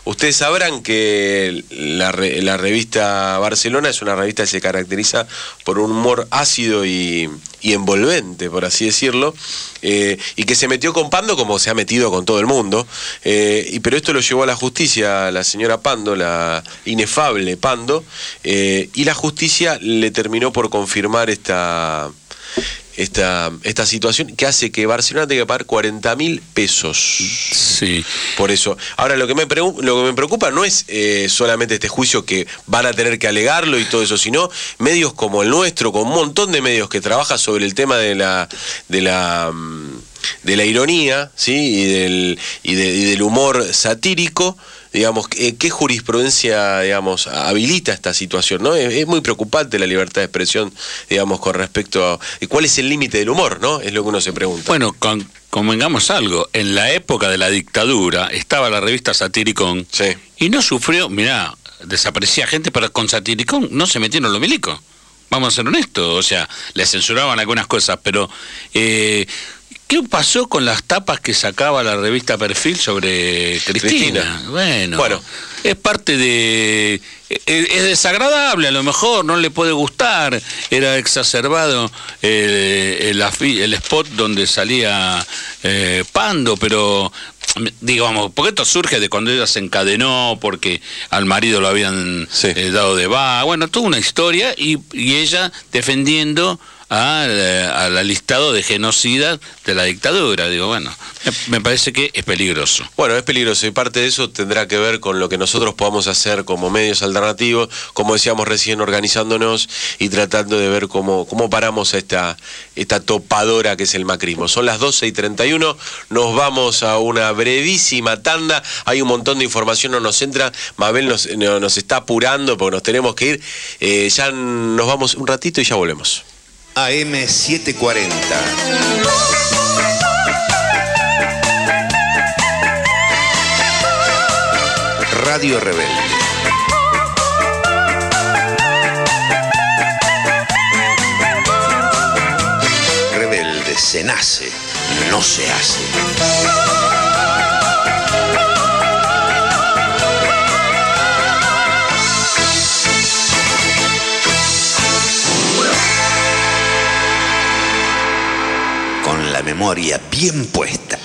S3: Ustedes sabrán que la, re, la revista Barcelona es una revista que se caracteriza por un humor ácido y, y envolvente, por así decirlo, eh, y que se metió con Pando como se ha metido con todo el mundo, eh, y, pero esto lo llevó a la justicia, a la señora Pando, la inefable Pando, eh, y la justicia le terminó por confirmar esta... Esta, esta situación que hace que Barcelona tenga que pagar cuarenta mil pesos.
S5: Sí.
S3: Por eso. Ahora, lo que me, lo que me preocupa no es eh, solamente este juicio que van a tener que alegarlo y todo eso, sino medios como el nuestro, con un montón de medios que trabajan sobre el tema de la... De la de la ironía, ¿sí? y, del, y, de, y del humor satírico, digamos, ¿qué jurisprudencia, digamos, habilita esta situación, ¿no? Es, es muy preocupante la libertad de expresión, digamos, con respecto a cuál es el límite del humor, ¿no? Es lo que uno se pregunta.
S5: Bueno, con, convengamos algo, en la época de la dictadura estaba la revista Satiricón,
S3: sí.
S5: y no sufrió, mirá, desaparecía gente, pero con Satiricón no se metieron los milicos. Vamos a ser honestos, o sea, le censuraban algunas cosas, pero... Eh, ¿qué pasó con las tapas que sacaba la revista Perfil sobre Cristina? Cristina. Bueno, bueno, es parte de... Es, es desagradable, a lo mejor no le puede gustar, era exacerbado eh, el, el spot donde salía eh, Pando, pero... digamos, porque esto surge de cuando ella se encadenó porque al marido lo habían sí. eh, dado de baja, bueno, toda una historia, y, y ella defendiendo al, al alistado de genocidas de la dictadura. Digo, bueno, me, me parece que es peligroso.
S3: Bueno, es peligroso, y parte de eso tendrá que ver con lo que nosotros podamos hacer como medios alternativos, como decíamos recién, organizándonos y tratando de ver cómo, cómo paramos a esta, esta topadora que es el macrismo. Son las doce y treinta y uno, nos vamos a una brevísima tanda, hay un montón de información, no nos entra, Mabel nos, no, nos está apurando porque nos tenemos que ir, eh, ya nos vamos un ratito y ya volvemos.
S9: A M setecientos cuarenta. Radio Rebelde. Rebelde se nace, no se hace. Con la memoria bien puesta.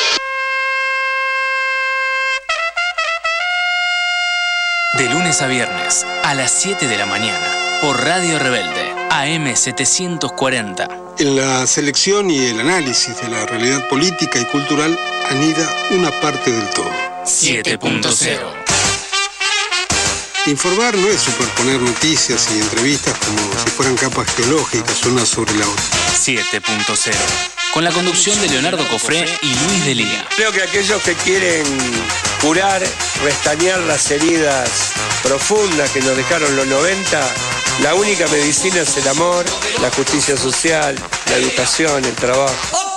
S17: De lunes a viernes, a las siete de la mañana, por Radio Rebelde, A M setecientos cuarenta.
S20: En la selección y el análisis de la realidad política y cultural anida una parte del todo.
S17: siete punto cero.
S20: Informar no es superponer noticias y entrevistas como si fueran capas geológicas una sobre la otra.
S17: siete punto cero. Con la conducción de Leonardo Cofré y Luis Delía.
S21: Creo que aquellos que quieren curar, restañar las heridas profundas que nos dejaron los noventa, la única medicina es el amor, la justicia social, la educación, el trabajo.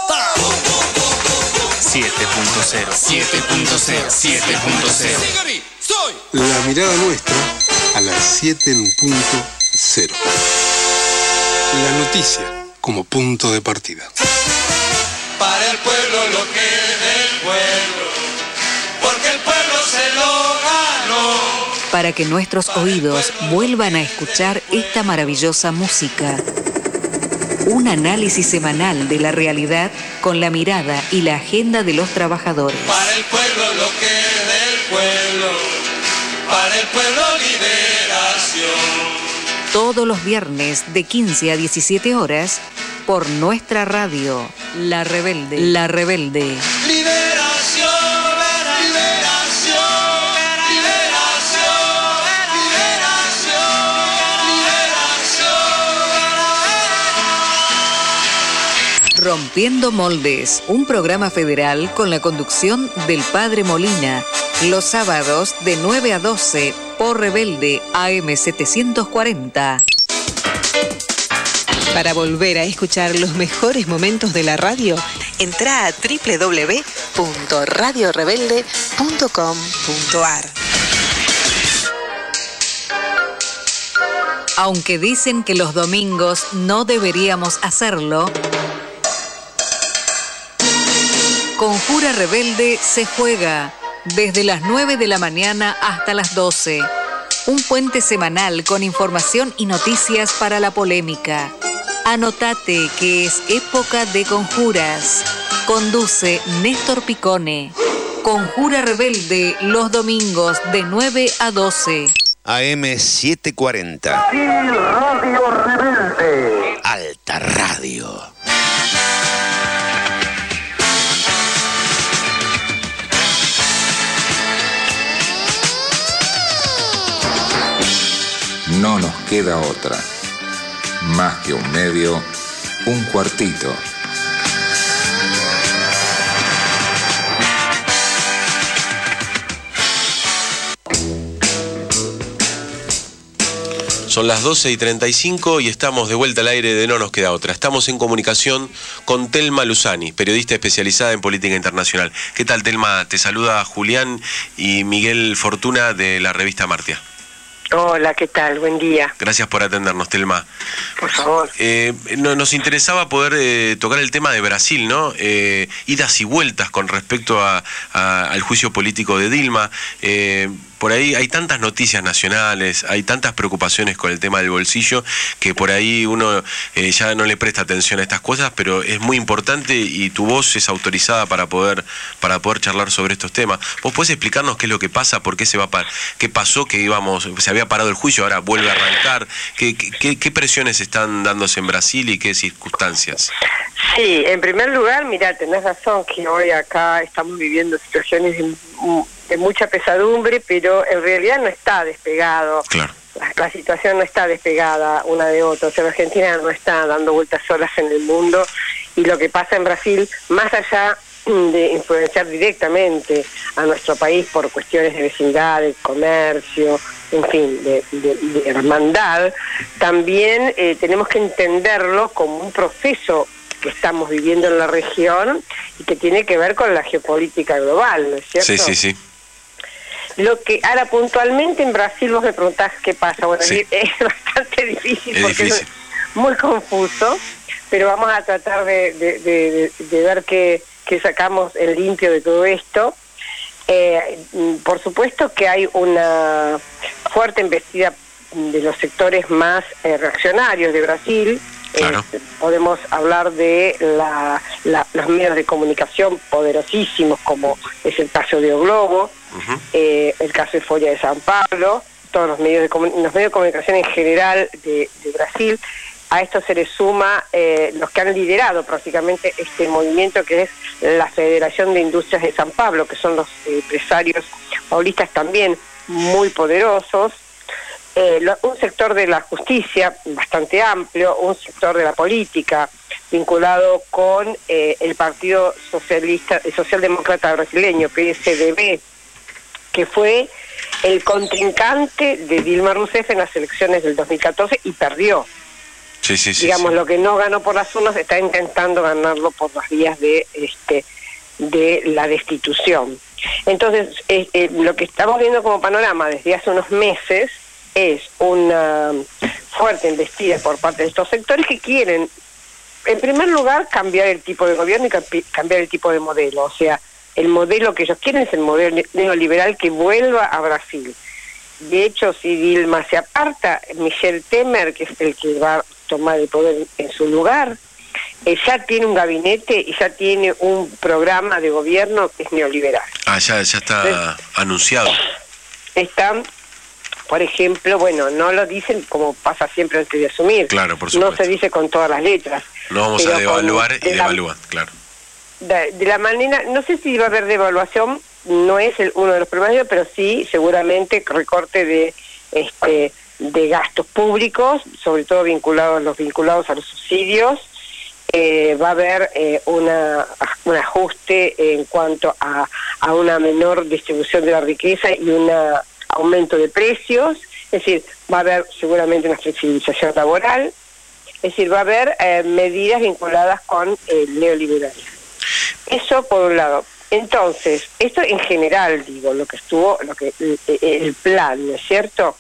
S17: siete punto cero. siete punto cero. siete punto cero.
S20: La mirada nuestra a las siete en punto cero. La noticia como punto de partida.
S10: Para el pueblo lo que es del pueblo, porque el pueblo se lo ganó.
S13: Para que nuestros oídos vuelvan a escuchar esta maravillosa música. Un análisis semanal de la realidad con la mirada y la agenda de los trabajadores.
S10: Para el pueblo lo que es del pueblo, para el pueblo liberación.
S13: Todos los viernes de quince a diecisiete horas por nuestra radio, La Rebelde. La Rebelde.
S10: Liberación, liberación, liberación, liberación, liberación.
S13: Rompiendo Moldes, un programa federal con la conducción del Padre Molina, los sábados de nueve a doce por Rebelde A M setecientos cuarenta.
S14: Para volver a escuchar los mejores momentos de la radio, entra a doble u doble u doble u punto radio rebelde punto com punto a r.
S13: Aunque dicen que los domingos no deberíamos hacerlo, Conjura Rebelde se juega desde las nueve de la mañana hasta las doce. Un puente semanal con información y noticias para la polémica. Anotate que es época de conjuras. Conduce Néstor Picone. Conjura Rebelde los domingos de nueve a doce.
S9: A M setecientos cuarenta.
S8: Sí, Radio Rebelde.
S9: Alta Radio.
S1: No nos queda otra. Más que un medio, un cuartito.
S3: Son las doce y treinta y cinco y estamos de vuelta al aire de No nos queda otra. Estamos en comunicación con Telma Luzani, periodista especializada en política internacional. ¿Qué tal, Telma? Te saluda Julián y Miguel Fortuna de la revista Martia.
S18: Hola, ¿qué tal? Buen día.
S3: Gracias por atendernos, Telma.
S18: Por favor.
S3: Eh, no, nos interesaba poder eh, tocar el tema de Brasil, ¿no? Eh, idas y vueltas con respecto a, a, al juicio político de Dilma. Eh, por ahí hay tantas noticias nacionales, hay tantas preocupaciones con el tema del bolsillo, que por ahí uno eh, ya no le presta atención a estas cosas, pero es muy importante y tu voz es autorizada para poder para poder charlar sobre estos temas. ¿Vos podés explicarnos qué es lo que pasa, por qué se va pa qué pasó, que íbamos, se había parado el juicio, ahora vuelve a arrancar? ¿Qué, qué, qué presiones están dándose en Brasil y qué circunstancias?
S18: Sí, en primer lugar, mira, tenés razón que hoy acá estamos viviendo situaciones de, de mucha pesadumbre, pero en realidad no está despegado.
S3: Claro.
S18: La, la situación no está despegada una de otra. O sea, Argentina no está dando vueltas solas en el mundo, y lo que pasa en Brasil, más allá de influenciar directamente a nuestro país por cuestiones de vecindad, de comercio, en fin, de, de, de hermandad, también eh, tenemos que entenderlo como un proceso que estamos viviendo en la región y que tiene que ver con la geopolítica global, ¿no es cierto?
S3: Sí, sí, sí.
S18: Lo que ahora puntualmente en Brasil, vos me preguntás qué pasa. Bueno,
S3: sí.
S18: es bastante difícil
S3: es
S18: porque
S3: difícil.
S18: es muy confuso, pero vamos a tratar de, de, de, de ver qué, qué sacamos en limpio de todo esto. Eh, por supuesto que hay una fuerte embestida de los sectores más eh, reaccionarios de Brasil.
S3: Claro.
S18: Eh, podemos hablar de la, la, los medios de comunicación poderosísimos, como es el caso de O Globo, uh-huh. eh, el caso de Folha de San Pablo, todos los medios de, los medios de comunicación en general de, de Brasil. A esto se le suma eh, los que han liderado prácticamente este movimiento, que es la Federación de Industrias de San Pablo, que son los empresarios paulistas también muy poderosos. Eh, lo, un sector de la justicia bastante amplio, un sector de la política vinculado con eh, el Partido Socialista, el Socialdemócrata Brasileño, P S D B, que fue el contrincante de Dilma Rousseff en las elecciones del dos mil catorce y perdió.
S3: Sí, sí, sí,
S18: Digamos,
S3: sí.
S18: Lo que no ganó por las urnas está intentando ganarlo por las vías de este de la destitución. Entonces, eh, eh, lo que estamos viendo como panorama desde hace unos meses es una fuerte embestida por parte de estos sectores que quieren, en primer lugar, cambiar el tipo de gobierno y cambiar el tipo de modelo. O sea, el modelo que ellos quieren es el modelo neoliberal que vuelva a Brasil. De hecho, si Dilma se aparta, Michel Temer, que es el que va a tomar el poder en su lugar, eh, ya tiene un gabinete y ya tiene un programa de gobierno que es neoliberal.
S3: Ah, ya, ya está Entonces, anunciado.
S18: Están... Por ejemplo, bueno, no lo dicen como pasa siempre antes de asumir.
S3: Claro, por supuesto.
S18: No se dice con todas las letras.
S3: Lo vamos a devaluar y devalúan, claro.
S18: De, de la manera, no sé si va a haber devaluación, no es el, uno de los problemas, pero sí, seguramente recorte de este de gastos públicos, sobre todo vinculados los vinculados a los subsidios. Eh, va a haber eh, una, un ajuste en cuanto a, a una menor distribución de la riqueza y una aumento de precios, es decir, va a haber seguramente una flexibilización laboral, es decir, va a haber eh, medidas vinculadas con el neoliberalismo. Eso por un lado. Entonces, esto en general, digo, lo que estuvo, lo que el, el plan, ¿no es cierto?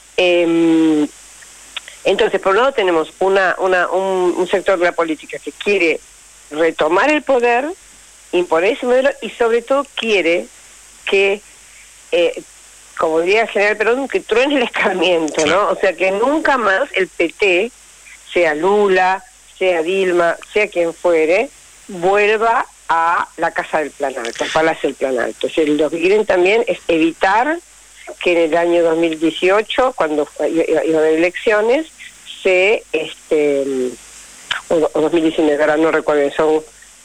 S18: Eh, entonces, por un lado tenemos una, una, un, un sector de la política que quiere retomar el poder, imponer ese modelo y sobre todo quiere que, eh, como diría el general Perón, que truene el escarmiento, ¿no? O sea, que nunca más el P T, sea Lula, sea Dilma, sea quien fuere, vuelva a la Casa del Planalto, al Palacio del Planalto. O sea, lo que quieren también es evitar que en el año dos mil dieciocho, cuando iba a haber elecciones, se, este, o, o dos mil diecinueve, ahora no recuerdo, son,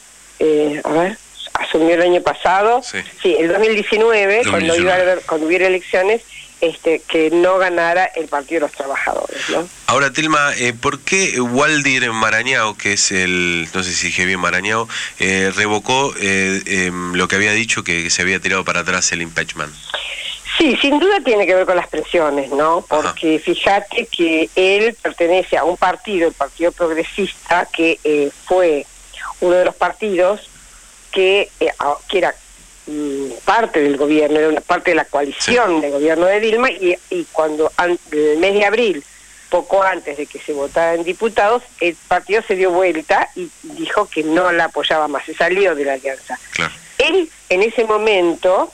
S18: eh, a ver, asumió el año pasado, sí, sí el dos mil diecinueve, dos mil diecinueve. Cuando, iba a haber, cuando hubiera elecciones, este, que no ganara el Partido de los Trabajadores, ¿no?
S3: Ahora, Telma, eh, ¿por qué Waldir Marañao, que es el, no sé si dije bien Marañao, eh, revocó eh, eh, lo que había dicho, que se había tirado para atrás el impeachment?
S18: Sí, sin duda tiene que ver con las presiones, ¿no? Porque Ajá. fíjate que él pertenece a un partido, el Partido Progresista, que eh, fue uno de los partidos que, eh, que era mm, parte del gobierno, era una parte de la coalición sí. del gobierno de Dilma, y, y cuando an, el mes de abril, poco antes de que se votara en diputados, el partido se dio vuelta y dijo que no la apoyaba más, se salió de la alianza. Claro. Él, en ese momento...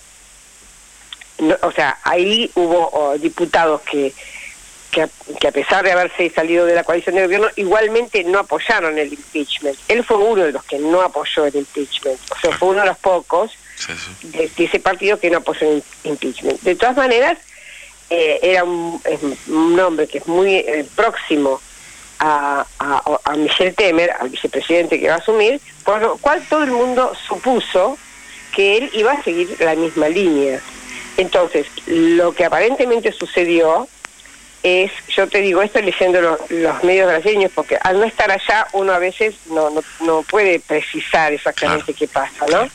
S18: No, o sea, ahí hubo oh, diputados que, que, a, que a pesar de haberse salido de la coalición de gobierno, igualmente no apoyaron el impeachment. Él fue uno de los que no apoyó el impeachment. O sea, fue uno de los pocos sí, sí. De, de ese partido que no apoyó el impeachment. De todas maneras, eh, era un, es un hombre que es muy eh, próximo a, a, a Michel Temer, al vicepresidente que va a asumir, por lo cual todo el mundo supuso que él iba a seguir la misma línea. Entonces, lo que aparentemente sucedió es, yo te digo esto leyendo lo, los medios brasileños, porque al no estar allá uno a veces no no, no puede precisar exactamente claro. qué pasa, ¿no?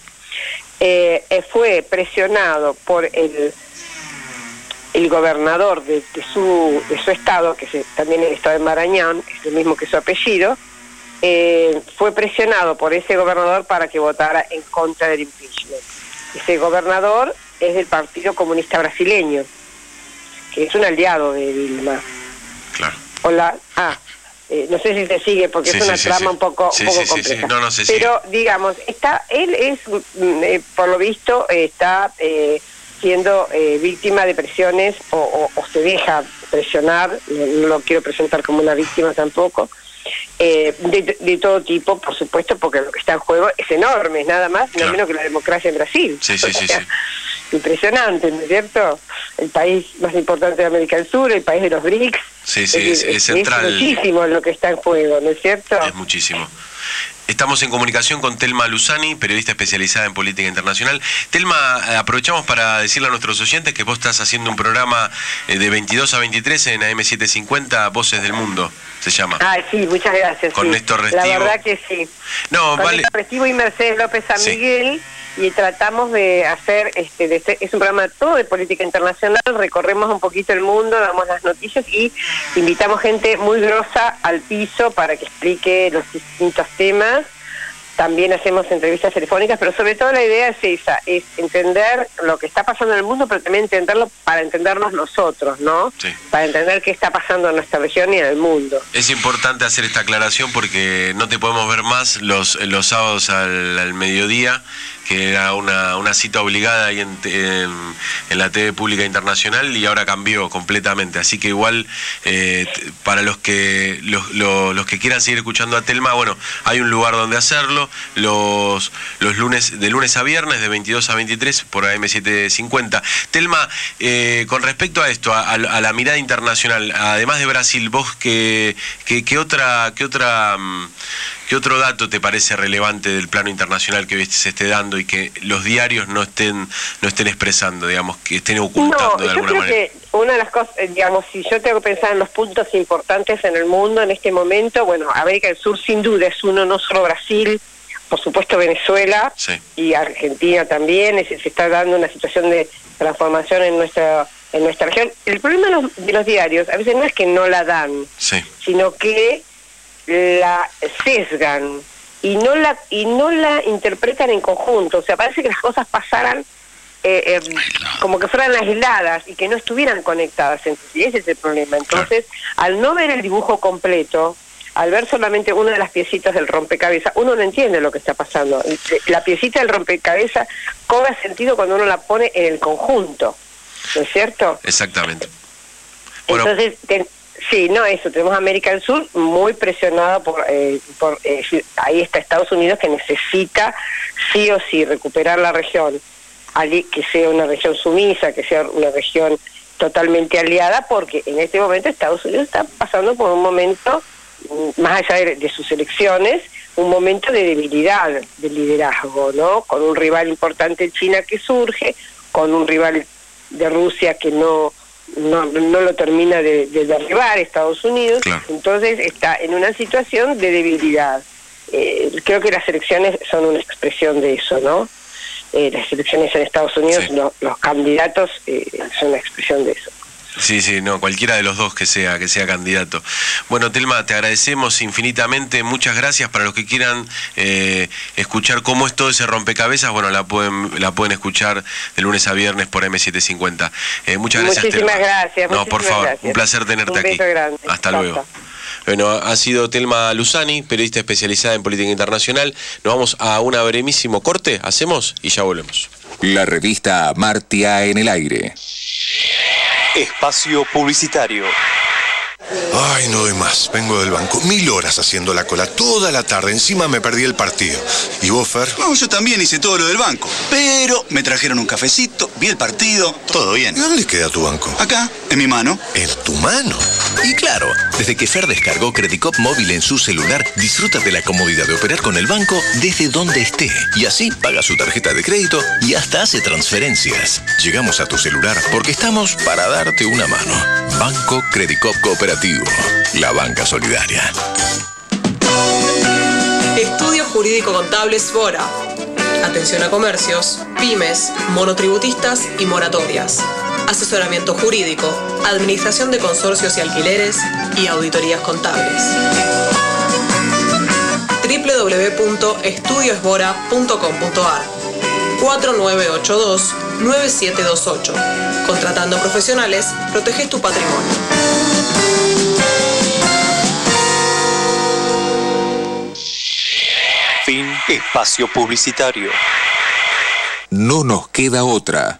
S18: Eh, eh, fue presionado por el el gobernador de, de su de su estado, que es también el estado de Maranhão, es el mismo que su apellido, eh, fue presionado por ese gobernador para que votara en contra del impeachment. Ese gobernador es del Partido Comunista Brasileño, que es un aliado de Dilma. Claro. Hola, ah, eh, no sé si se sigue porque sí, es una sí, trama sí, un poco, sí, un poco sí, compleja. Sí, sí. No, no se Pero sigue. digamos, está, él es, eh, por lo visto, eh, está eh, siendo eh, víctima de presiones o, o, o se deja presionar. No lo quiero presentar como una víctima tampoco. Eh, de, de todo tipo, por supuesto, porque lo que está en juego es enorme, nada más, claro. no menos que la democracia en Brasil. Sí, sí, sí, sí. Impresionante, ¿no es cierto? El país más importante de América del Sur, el país de los B R I C S.
S3: Sí, sí, es, es, es central.
S18: Es muchísimo lo que está en juego, ¿no es cierto?
S3: Es muchísimo. Estamos en comunicación con Telma Luzani, periodista especializada en política internacional. Telma, aprovechamos para decirle a nuestros oyentes que vos estás haciendo un programa de veintidós a veintitrés en A M setecientos cincuenta, Voces del Mundo, se llama.
S18: Ah, sí, muchas gracias.
S3: Con
S18: sí.
S3: Néstor Restivo.
S18: La verdad que sí.
S3: No,
S18: Con
S3: vale.
S18: Néstor Restivo y Mercedes López San sí. Miguel, y tratamos de hacer, este, de este, es un programa todo de política internacional, recorremos un poquito el mundo, damos las noticias y invitamos gente muy grosa al piso para que explique los distintos temas. También hacemos entrevistas telefónicas, pero sobre todo la idea es esa, es entender lo que está pasando en el mundo, pero también entenderlo para entendernos nosotros, ¿no? Sí. Para entender qué está pasando en nuestra región y en el mundo.
S3: Es importante hacer esta aclaración porque no te podemos ver más los, los sábados al, al mediodía, que era una, una cita obligada ahí en, en, en la T V Pública Internacional, y ahora cambió completamente. Así que igual, eh, para los que los, los, los que quieran seguir escuchando a Telma, bueno, hay un lugar donde hacerlo, los, los lunes, de lunes a viernes, de veintidós a veintitrés, por A M setecientos cincuenta. Telma, eh, con respecto a esto, a, a la mirada internacional, además de Brasil, vos, ¿qué, qué, qué otra... Qué otra ¿Qué otro dato te parece relevante del plano internacional que se esté dando y que los diarios no estén no estén expresando, digamos, que estén ocultando
S18: no,
S3: de alguna
S18: yo creo
S3: manera?
S18: Que una de las cosas, digamos, si yo tengo que pensar en los puntos importantes en el mundo en este momento, bueno, América del Sur sin duda es uno, no solo Brasil, por supuesto Venezuela sí. y Argentina también, es, se está dando una situación de transformación en nuestra en nuestra región. El problema de los, de los diarios a veces no es que no la dan, sí. sino que la sesgan y no la y no la interpretan en conjunto. O sea, parece que las cosas pasaran eh, eh, como que fueran aisladas y que no estuvieran conectadas entre sí. Ese es el problema. Entonces, claro. al no ver el dibujo completo, al ver solamente una de las piecitas del rompecabezas, uno no entiende lo que está pasando. La piecita del rompecabezas cobra sentido cuando uno la pone en el conjunto, ¿no es cierto?
S3: Exactamente.
S18: Bueno. Entonces, ten, sí, no, eso, tenemos América del Sur muy presionada por, eh, por eh, ahí está Estados Unidos, que necesita sí o sí recuperar la región, que sea una región sumisa, que sea una región totalmente aliada, porque en este momento Estados Unidos está pasando por un momento, más allá de, de sus elecciones, un momento de debilidad del liderazgo, ¿no? Con un rival importante en China que surge, con un rival de Rusia que no no, no lo termina de, de derribar, Estados Unidos, claro. Entonces está en una situación de debilidad. Eh, creo que las elecciones son una expresión de eso, ¿no? Eh, las elecciones en Estados Unidos, sí. lo, los candidatos eh, son una expresión de eso.
S3: Sí, sí, no, cualquiera de los dos que sea, que sea candidato. Bueno, Telma, te agradecemos infinitamente, muchas gracias. Para los que quieran eh, escuchar cómo es todo ese rompecabezas, bueno, la pueden la pueden escuchar de lunes a viernes por eme setecientos cincuenta. Eh, muchas gracias,
S18: muchísimas
S3: Telma.
S18: Gracias,
S3: no, por favor,
S18: gracias.
S3: Un placer tenerte
S18: un beso
S3: aquí.
S18: Grande.
S3: Hasta
S18: Chao,
S3: luego.
S18: chao.
S3: Bueno, ha sido Telma Luzani, periodista especializada en política internacional. Nos vamos a un brevísimo corte, hacemos y ya volvemos.
S1: La revista Amartya en el aire.
S4: Espacio publicitario.
S22: Ay, no doy más. Vengo del banco. Mil horas haciendo la cola. Toda la tarde. Encima me perdí el partido. ¿Y vos, Fer?
S23: No, yo también hice todo lo del banco. Pero me trajeron un cafecito, vi el partido, todo bien.
S22: ¿Y dónde queda tu banco?
S23: Acá, en mi mano.
S22: ¿En tu mano?
S24: Y claro, desde que Fer descargó Credicop móvil en su celular, disfruta de la comodidad de operar con el banco desde donde esté. Y así paga su tarjeta de crédito y hasta hace transferencias. Llegamos a tu celular porque estamos para darte una mano. Banco Credicop Cooperativo. La banca solidaria.
S25: Estudio Jurídico Contable Svora. Atención a comercios, pymes, monotributistas y moratorias. Asesoramiento jurídico, administración de consorcios y alquileres y auditorías contables. doble u doble u doble u punto estudio esvora punto com punto a r cuatro nueve ocho dos, nueve siete dos ocho. Contratando profesionales, proteges tu patrimonio.
S4: Fin. Espacio publicitario.
S1: No nos queda otra.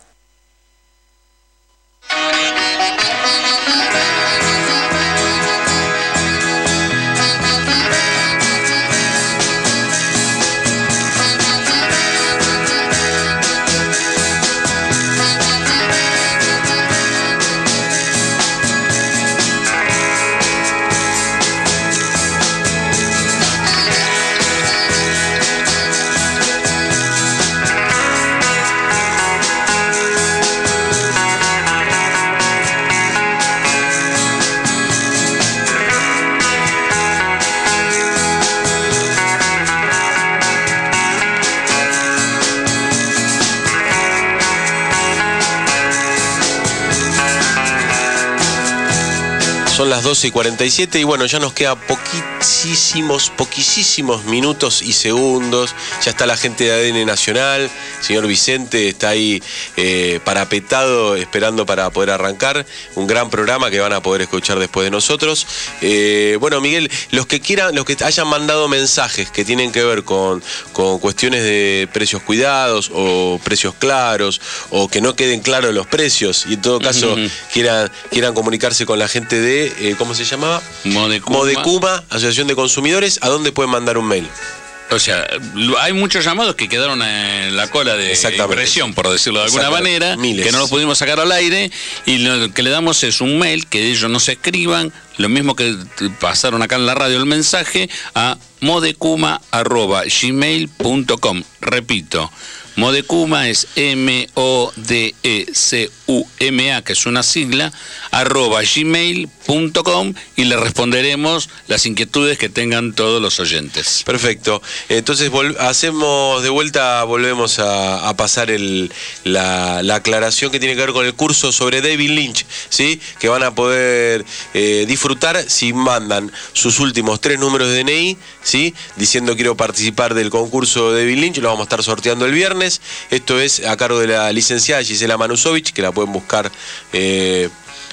S3: Son las doce y cuarenta y siete y bueno, ya nos queda poquísimos, poquísimos minutos y segundos. Ya está la gente de A D N Nacional, señor Vicente está ahí eh, parapetado esperando para poder arrancar. Un gran programa que van a poder escuchar después de nosotros. Eh, bueno, Miguel, los que quieran, los que hayan mandado mensajes que tienen que ver con, con cuestiones de precios cuidados o precios claros o que no queden claros los precios y en todo caso uh-huh. quieran, quieran comunicarse con la gente de Eh, ¿cómo se llamaba?
S5: Modecuma.
S3: Modecuma, Asociación de Consumidores. ¿A dónde pueden mandar un mail?
S5: O sea, hay muchos llamados que quedaron en la cola de impresión, por decirlo de alguna manera, Miles. que no los pudimos sacar al aire, y lo que le damos es un mail, que ellos nos escriban, lo mismo que pasaron acá en la radio el mensaje, a modecuma arroba gmail punto com. Repito, Modecuma es M O D E C U M A, que es una sigla, arroba gmail punto com, y le responderemos las inquietudes que tengan todos los oyentes.
S3: Perfecto. Entonces hacemos de vuelta, volvemos a, a pasar el, la, la aclaración que tiene que ver con el curso sobre David Lynch, ¿sí? Que van a poder eh, disfrutar si mandan sus últimos tres números de D N I, ¿sí? Diciendo quiero participar del concurso de David Lynch, lo vamos a estar sorteando el viernes. Esto es a cargo de la licenciada Gisela Manusovich, que la pueden buscar eh,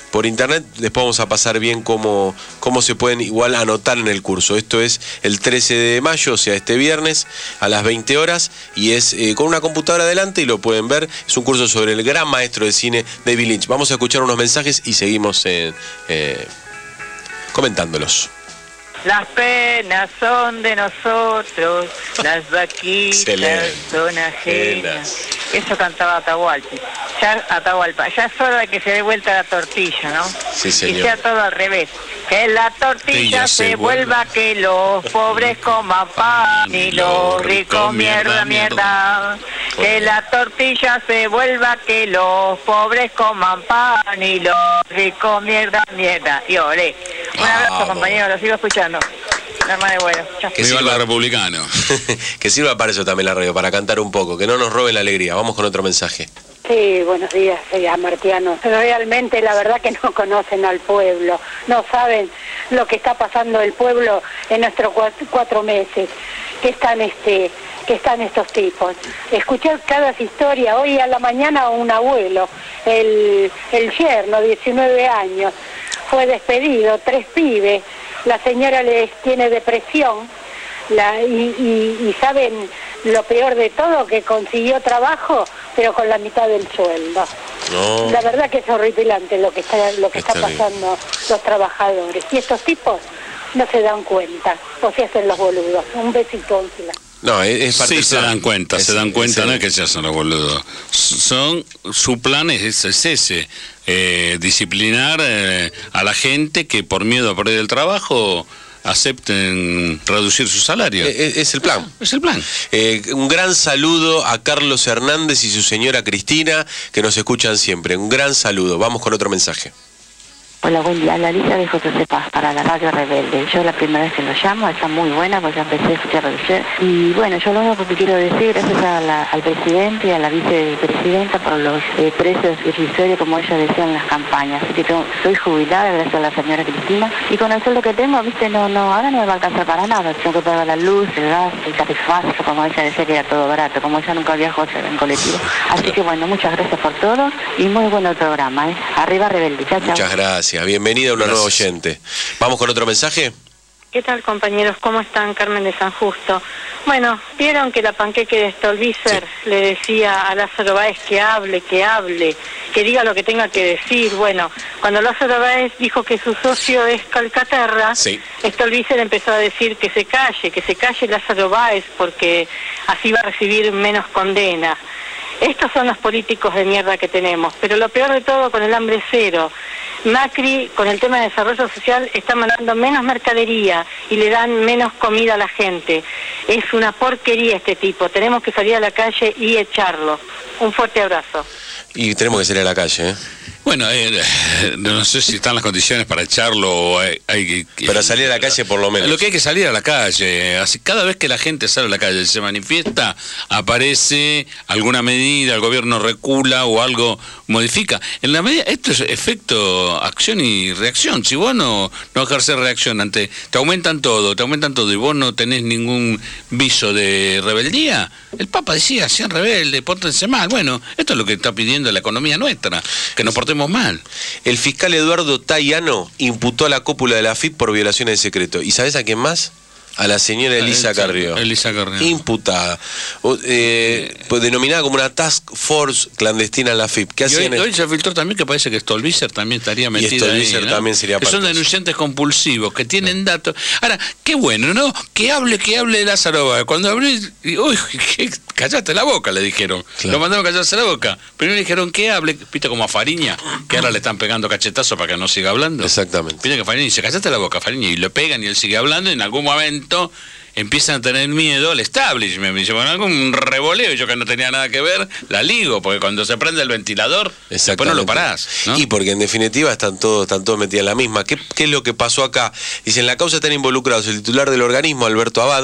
S3: por internet. Después vamos a pasar bien cómo, cómo se pueden igual anotar en el curso. Esto es el trece de mayo, o sea, este viernes a las veinte horas, y es eh, con una computadora adelante y lo pueden ver. Es un curso sobre el gran maestro de cine David Lynch. Vamos a escuchar unos mensajes y seguimos eh, eh, comentándolos.
S2: Las penas son de nosotros, las vaquitas son ajenas. Eso cantaba Atahualpa. Ya, Atahualpa. Ya es hora de que se dé vuelta la tortilla, ¿no?
S3: Sí, señor.
S2: Y sea todo al revés. Que la tortilla se, se vuelva, que los pobres coman pan y los ricos mierda, mierda. Que la tortilla se vuelva, que los pobres coman pan y los ricos mierda, mierda. Y olé. Un abrazo, compañero, lo sigo escuchando. Nada de bueno. Chao.
S3: Que
S5: Viva
S3: sirva,
S5: el republicano.
S3: Que sirva para eso también la radio, para cantar un poco, que no nos robe la alegría. Vamos con otro mensaje.
S6: Sí, buenos días, soy Amartiano. Realmente la verdad que no conocen al pueblo, no saben lo que está pasando el pueblo en nuestros cuatro, cuatro meses, que están este, que están estos tipos. Escuché cada historia, hoy a la mañana un abuelo, el, el yerno, diecinueve años, fue despedido, tres pibes, la señora les tiene depresión, la, y, y, y saben lo peor de todo, que consiguió trabajo, pero con la mitad del sueldo. No. La verdad que es horripilante lo que está, lo que está, está pasando los trabajadores. Y estos tipos no se dan cuenta, o se hacen los boludos. Un besito, Ángela.
S3: No, es parte
S5: sí, se dan cuenta, es, se dan cuenta, no es que se hacen los boludos. Son, su plan es, es ese, eh, disciplinar eh, a la gente que por miedo a perder el trabajo acepten reducir su salario.
S3: Es, es el plan.
S5: Es el plan.
S3: Eh, un gran saludo a Carlos Hernández y su señora Cristina, que nos escuchan siempre. Un gran saludo. Vamos con otro mensaje.
S7: Hola, buen día. La Alicia de José Paz para la Radio Rebelde. Yo la primera vez que lo llamo, está muy buena, pues ya empecé a escuchar ayer. Y bueno, yo lo único que quiero decir, gracias a la, al presidente y a la vicepresidenta por los eh, precios irrisorios, como ella decía en las campañas. Así que tengo, soy jubilada, gracias a la señora Cristina. Y con el sueldo que tengo, viste, no, no, ahora no me va a alcanzar para nada. Tengo que pagar la luz, el gas, el tarifazo, como ella decía que era todo barato, como ella nunca viajó en colectivo. Así que bueno, muchas gracias por todo y muy bueno el programa, ¿eh? Arriba Rebelde. Chao, chao.
S3: Muchas gracias. Bienvenida a una nueva oyente. ¿Vamos con otro mensaje?
S12: ¿Qué tal, compañeros? ¿Cómo están? Carmen de San Justo. Bueno, vieron que la panqueque de Stolbizer sí. le decía a Lázaro Báez que hable, que hable, que diga lo que tenga que decir. Bueno, cuando Lázaro Báez dijo que su socio es Calcaterra, sí. Stolbizer empezó a decir que se calle, que se calle Lázaro Báez porque así va a recibir menos condena. Estos son los políticos de mierda que tenemos, pero lo peor de todo con el hambre cero. Macri, con el tema de desarrollo social, está mandando menos mercadería y le dan menos comida a la gente. Es una porquería este tipo, tenemos que salir a la calle y echarlo. Un fuerte abrazo.
S3: Y tenemos que salir a la calle, ¿eh?
S5: Bueno, eh, no sé si están las condiciones para echarlo o hay, hay que...
S3: Pero salir a la calle por lo menos.
S5: Lo que hay que salir a la calle. Así, cada vez que la gente sale a la calle y se manifiesta, aparece alguna medida, el gobierno recula o algo modifica. En la medida, esto es efecto acción y reacción. Si vos no, no ejerces reacción ante... Te aumentan todo, te aumentan todo y vos no tenés ningún viso de rebeldía. El Papa decía, sean rebeldes, pórtense mal. Bueno, esto es lo que está pidiendo la economía nuestra, que nos portemos mal.
S3: El fiscal Eduardo Tayano imputó a la cúpula de la A F I P por violaciones de secreto. ¿Y sabés a quién más? A la señora Elisa Carrió.
S5: Elisa Carrió.
S3: Imputada. Eh, pues denominada como una task force clandestina en la A F I P. ¿Qué hacían?
S5: Hoy, hoy se filtró también que parece que Stolbizer también estaría metido. Y
S3: Stolbizer
S5: ahí, ¿no?
S3: también sería
S5: que
S3: parte.
S5: Son denunciantes compulsivos, que tienen no. datos. Ahora, qué bueno, ¿no? Que hable, que hable Lázaro Báez. Cuando hablé, uy, callaste la boca, le dijeron. Claro. Lo mandaron a callarse la boca. Primero le dijeron que hable, viste como a Fariña, que ahora le están pegando cachetazos para que no siga hablando.
S3: Exactamente.
S5: Viste que Fariña dice, callaste la boca, Fariña, y lo pegan y él sigue hablando, y en algún momento empiezan a tener miedo al establishment. Me dice, bueno, algún revoleo, yo que no tenía nada que ver, la ligo, porque cuando se prende el ventilador, después no lo parás, ¿no?
S3: Y porque en definitiva están todos, están todos metidos en la misma. ¿Qué, qué es lo que pasó acá? Dice, en la causa están involucrados el titular del organismo, Alberto Abad,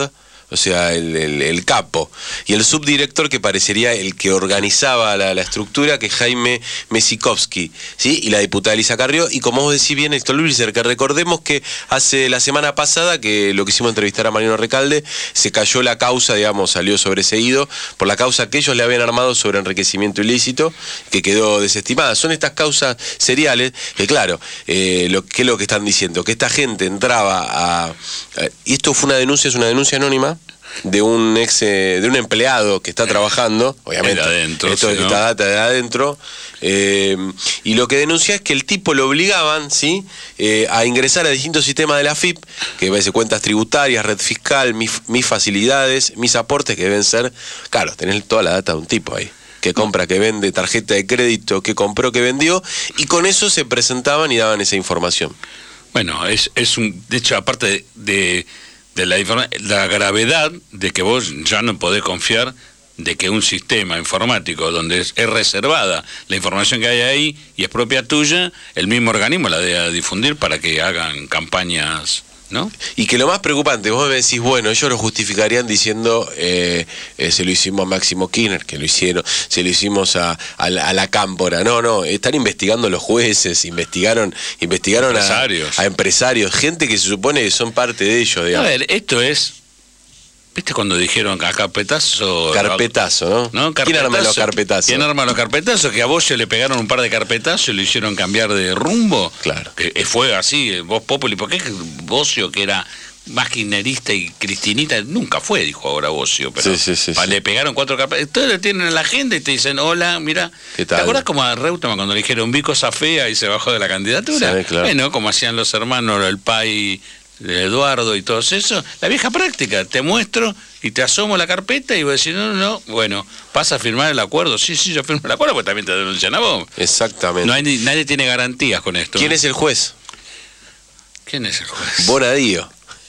S3: o sea, el, el, el capo, y el subdirector que parecería el que organizaba la, la estructura, que es Jaime Mesikovsky, ¿sí? Y la diputada Elisa Carrió, y como vos decís bien, Héctor Luis, que recordemos que hace la semana pasada, que lo que hicimos entrevistar a Mariano Recalde, se cayó la causa, digamos, salió sobreseído por la causa que ellos le habían armado sobre enriquecimiento ilícito, que quedó desestimada. Son estas causas seriales, que claro, eh, lo, ¿qué es lo que están diciendo? Que esta gente entraba a... a y esto fue una denuncia, es una denuncia anónima, de un ex, eh, de un empleado que está trabajando, obviamente,
S5: de adentro,
S3: esto
S5: sí,
S3: es
S5: ¿no?
S3: esta data de adentro, eh, y lo que denuncia es que el tipo lo obligaban, ¿sí? Eh, a ingresar a distintos sistemas de la F I P, que va a ser cuentas tributarias, red fiscal, mis, mis facilidades, mis aportes, que deben ser, claro, tener toda la data de un tipo ahí, que compra, que vende, tarjeta de crédito, que compró, que vendió, y con eso se presentaban y daban esa información.
S5: Bueno, es, es un, de hecho, aparte de, de de la, la gravedad de que vos ya no podés confiar de que un sistema informático donde es, es reservada la información que hay ahí y es propia tuya, el mismo organismo la debe difundir para que hagan campañas, ¿no?
S3: Y que lo más preocupante, vos me decís, bueno, ellos lo justificarían diciendo, eh, eh, se lo hicimos a Máximo Kirchner, que lo hicieron, se lo hicimos a, a, la, a la Cámpora. No, no, están investigando los jueces, investigaron, investigaron
S5: empresarios.
S3: A, a empresarios, gente que se supone que son parte de ellos, digamos.
S5: A ver, esto es... ¿Viste cuando dijeron a carpetazo?
S3: Carpetazo, ¿no?
S5: ¿no? Carpetazo.
S3: ¿Quién arma los carpetazos?
S5: ¿Quién arma los carpetazos? Que a Bocio le pegaron un par de carpetazos y lo hicieron cambiar de rumbo.
S3: Claro.
S5: Que fue así, Voz Populi. ¿Por qué Bocio, que era más kirchnerista y cristinita, nunca fue, dijo ahora Bocio? Pero
S3: sí, sí, sí, sí.
S5: Le pegaron cuatro carpetazos. Todos le tienen en la agenda y te dicen, hola, mira.
S3: ¿Qué tal?
S5: ¿Te acuerdas como a Reutemann cuando le dijeron Vico Zafea y se bajó de la candidatura?
S3: Sí, claro.
S5: Bueno, como hacían los hermanos, el Pai de Eduardo y todo eso, la vieja práctica, te muestro y te asomo la carpeta y voy a decir, no, no, bueno, pasa a firmar el acuerdo. Sí, sí, yo firmo el acuerdo, porque también te denuncian a vos.
S3: Exactamente.
S5: No hay, nadie tiene garantías con esto.
S3: ¿Quién es el juez?
S5: ¿Quién es el juez?
S3: Bonadío.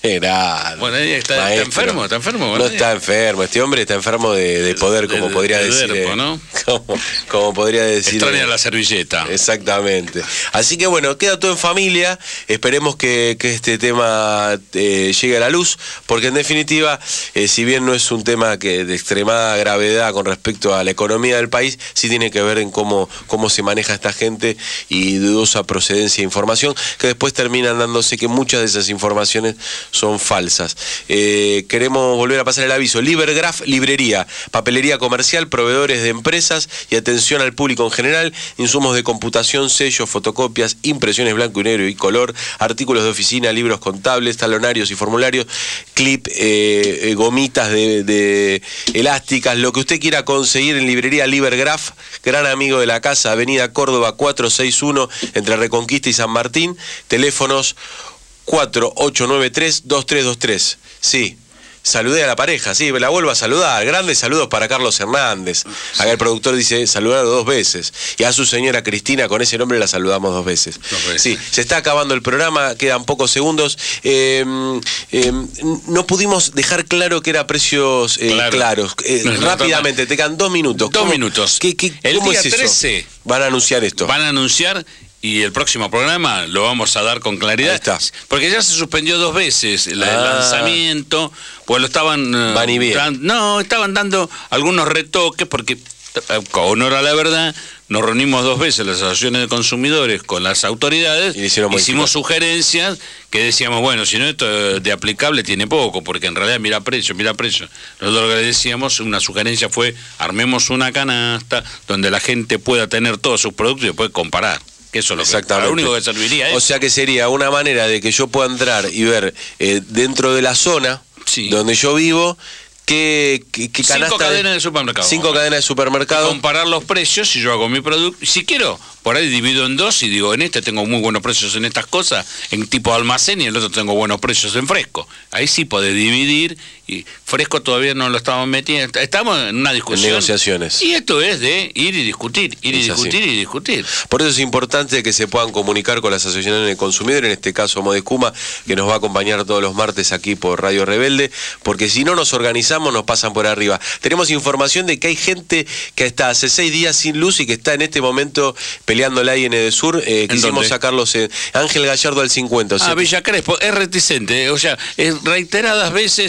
S3: Era,
S5: bueno, está, está enfermo, está enfermo.
S3: Bonadío. No está enfermo, este hombre está enfermo de, de poder, como de, podría de, de decir.
S5: Derpo, ¿no?
S3: como, como podría decir.
S5: Extraña eh, la servilleta.
S3: Exactamente. Así que bueno, queda todo en familia. Esperemos que, que este tema eh, llegue a la luz, porque en definitiva, eh, si bien no es un tema que de extremada gravedad con respecto a la economía del país, sí tiene que ver en cómo, cómo se maneja esta gente y dudosa procedencia de información, que después terminan dándose que muchas de esas informaciones son falsas. Eh, queremos volver a pasar el aviso. Libergraph, librería, papelería comercial, proveedores de empresas y atención al público en general, insumos de computación, sellos, fotocopias, impresiones blanco y negro y color, artículos de oficina, libros contables, talonarios y formularios, clip, eh, gomitas de, de elásticas, lo que usted quiera conseguir en librería Libergraph, gran amigo de la casa, Avenida Córdoba cuatrocientos sesenta y uno, entre Reconquista y San Martín, teléfonos cuatro ocho nueve tres dos tres dos tres. Sí, saludé a la pareja, sí, la vuelvo a saludar. Grandes saludos para Carlos Hernández. Acá el productor dice saludar dos veces. Y a su señora Cristina, con ese nombre la saludamos dos veces. Dos veces. Sí, se está acabando el programa, quedan pocos segundos. Eh, eh, no pudimos dejar claro que era precios eh, claro. claros. Eh, no, rápidamente, no, te quedan dos minutos.
S5: Dos minutos.
S3: ¿Qué, qué,
S5: el
S3: ¿Cómo
S5: día
S3: es eso?
S5: trece
S3: van a anunciar esto.
S5: Van a anunciar... Y el próximo programa lo vamos a dar con claridad.
S3: Ahí está.
S5: Porque ya se suspendió dos veces el, ah. el lanzamiento, pues lo estaban...
S3: Van y bien.
S5: Dan, no, estaban dando algunos retoques porque, con honor a la verdad, nos reunimos dos veces las asociaciones de consumidores con las autoridades, y hicimos sugerencias que decíamos, bueno, si no esto de aplicable tiene poco, porque en realidad mira precio, mira precio. Nosotros lo que decíamos, una sugerencia fue, armemos una canasta donde la gente pueda tener todos sus productos y después comparar. Eso es lo,
S3: exactamente.
S5: Que, lo único que serviría es...
S3: O sea que sería una manera de que yo pueda entrar y ver eh, dentro de la zona sí. donde yo vivo qué, qué, qué canasta...
S5: Cinco cadenas de supermercado.
S3: Cinco cadenas de supermercado.
S5: Comparar los precios si yo hago mi producto. Si quiero, por ahí divido en dos y digo, en este tengo muy buenos precios en estas cosas, en tipo almacén, y en el otro tengo buenos precios en fresco. Ahí sí podés dividir, y fresco todavía no lo estamos metiendo. Estamos en una discusión.
S3: En negociaciones.
S5: Y esto es de ir y discutir, ir y es discutir así. y discutir.
S3: Por eso es importante que se puedan comunicar con las asociaciones de consumidores, en este caso Modescuma, que nos va a acompañar todos los martes aquí por Radio Rebelde, porque si no nos organizamos nos pasan por arriba. Tenemos información de que hay gente que está hace seis días sin luz y que está en este momento peleándola ahí en Edesur. Eh, quisimos sacarlos en Ángel Gallardo al cincuenta. O sea,
S5: ah, Villa Crespo, es reticente, o sea, es reiteradas veces siempre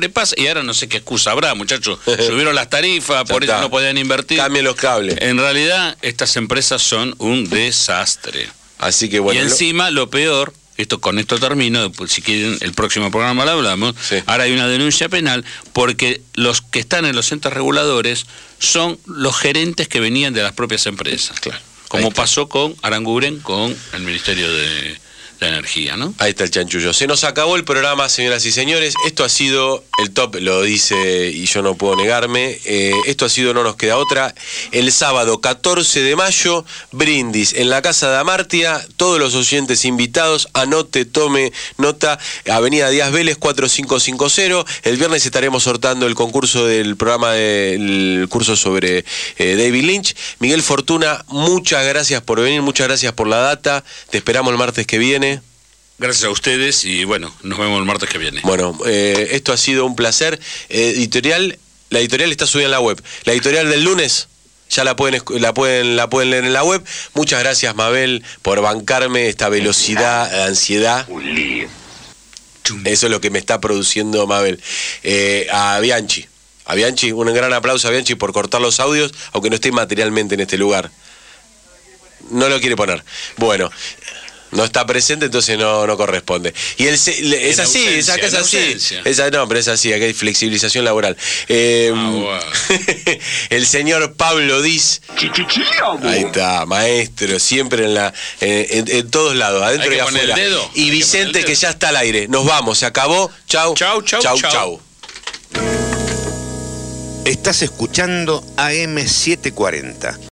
S5: le pasa, y ahora no sé qué excusa habrá, muchachos, subieron las tarifas, por eso no podían invertir.
S3: Cambien los cables.
S5: En realidad, estas empresas son un desastre.
S3: Así que bueno.
S5: Y encima, lo, lo peor, esto con esto termino, pues, si quieren, el próximo programa lo hablamos, sí. Ahora hay una denuncia penal, porque los que están en los entes reguladores son los gerentes que venían de las propias empresas. Claro. Como pasó con Aranguren, con el Ministerio de... la energía, ¿no?
S3: Ahí está el chanchullo. Se nos acabó el programa, señoras y señores. Esto ha sido el top, lo dice y yo no puedo negarme. Eh, esto ha sido No Nos Queda Otra. El sábado catorce de mayo, brindis en la Casa de Amartya. Todos los oyentes invitados, anote, tome nota. Avenida Díaz Vélez cuatro cinco cinco cero. El viernes estaremos sortando el concurso del programa del curso sobre eh, David Lynch. Miguel Fortuna, muchas gracias por venir, muchas gracias por la data. Te esperamos el martes que viene.
S5: Gracias a ustedes y bueno, nos vemos el martes que viene.
S3: Bueno, eh, esto ha sido un placer. Eh, editorial, la editorial está subida en la web. La editorial del lunes ya la pueden, la pueden, la pueden leer en la web. Muchas gracias, Mabel, por bancarme esta velocidad, ansiedad. Eso es lo que me está produciendo Mabel. Eh, a Bianchi, a Bianchi, un gran aplauso a Bianchi por cortar los audios, aunque no esté materialmente en este lugar. No lo quiere poner. Bueno. No está presente, entonces no, no corresponde. Y el, es así, esa es así. Esa, no, pero es así, acá hay flexibilización laboral. Eh, ah, wow. El señor Pablo Diz. Ahí está, maestro, siempre en la en, en, en todos lados, adentro y afuera. Y Vicente, que, que ya está al aire. Nos vamos, se acabó. Chau.
S5: Chau, chau,
S3: chau.
S5: chau.
S3: chau.
S9: Estás escuchando A M setecientos cuarenta.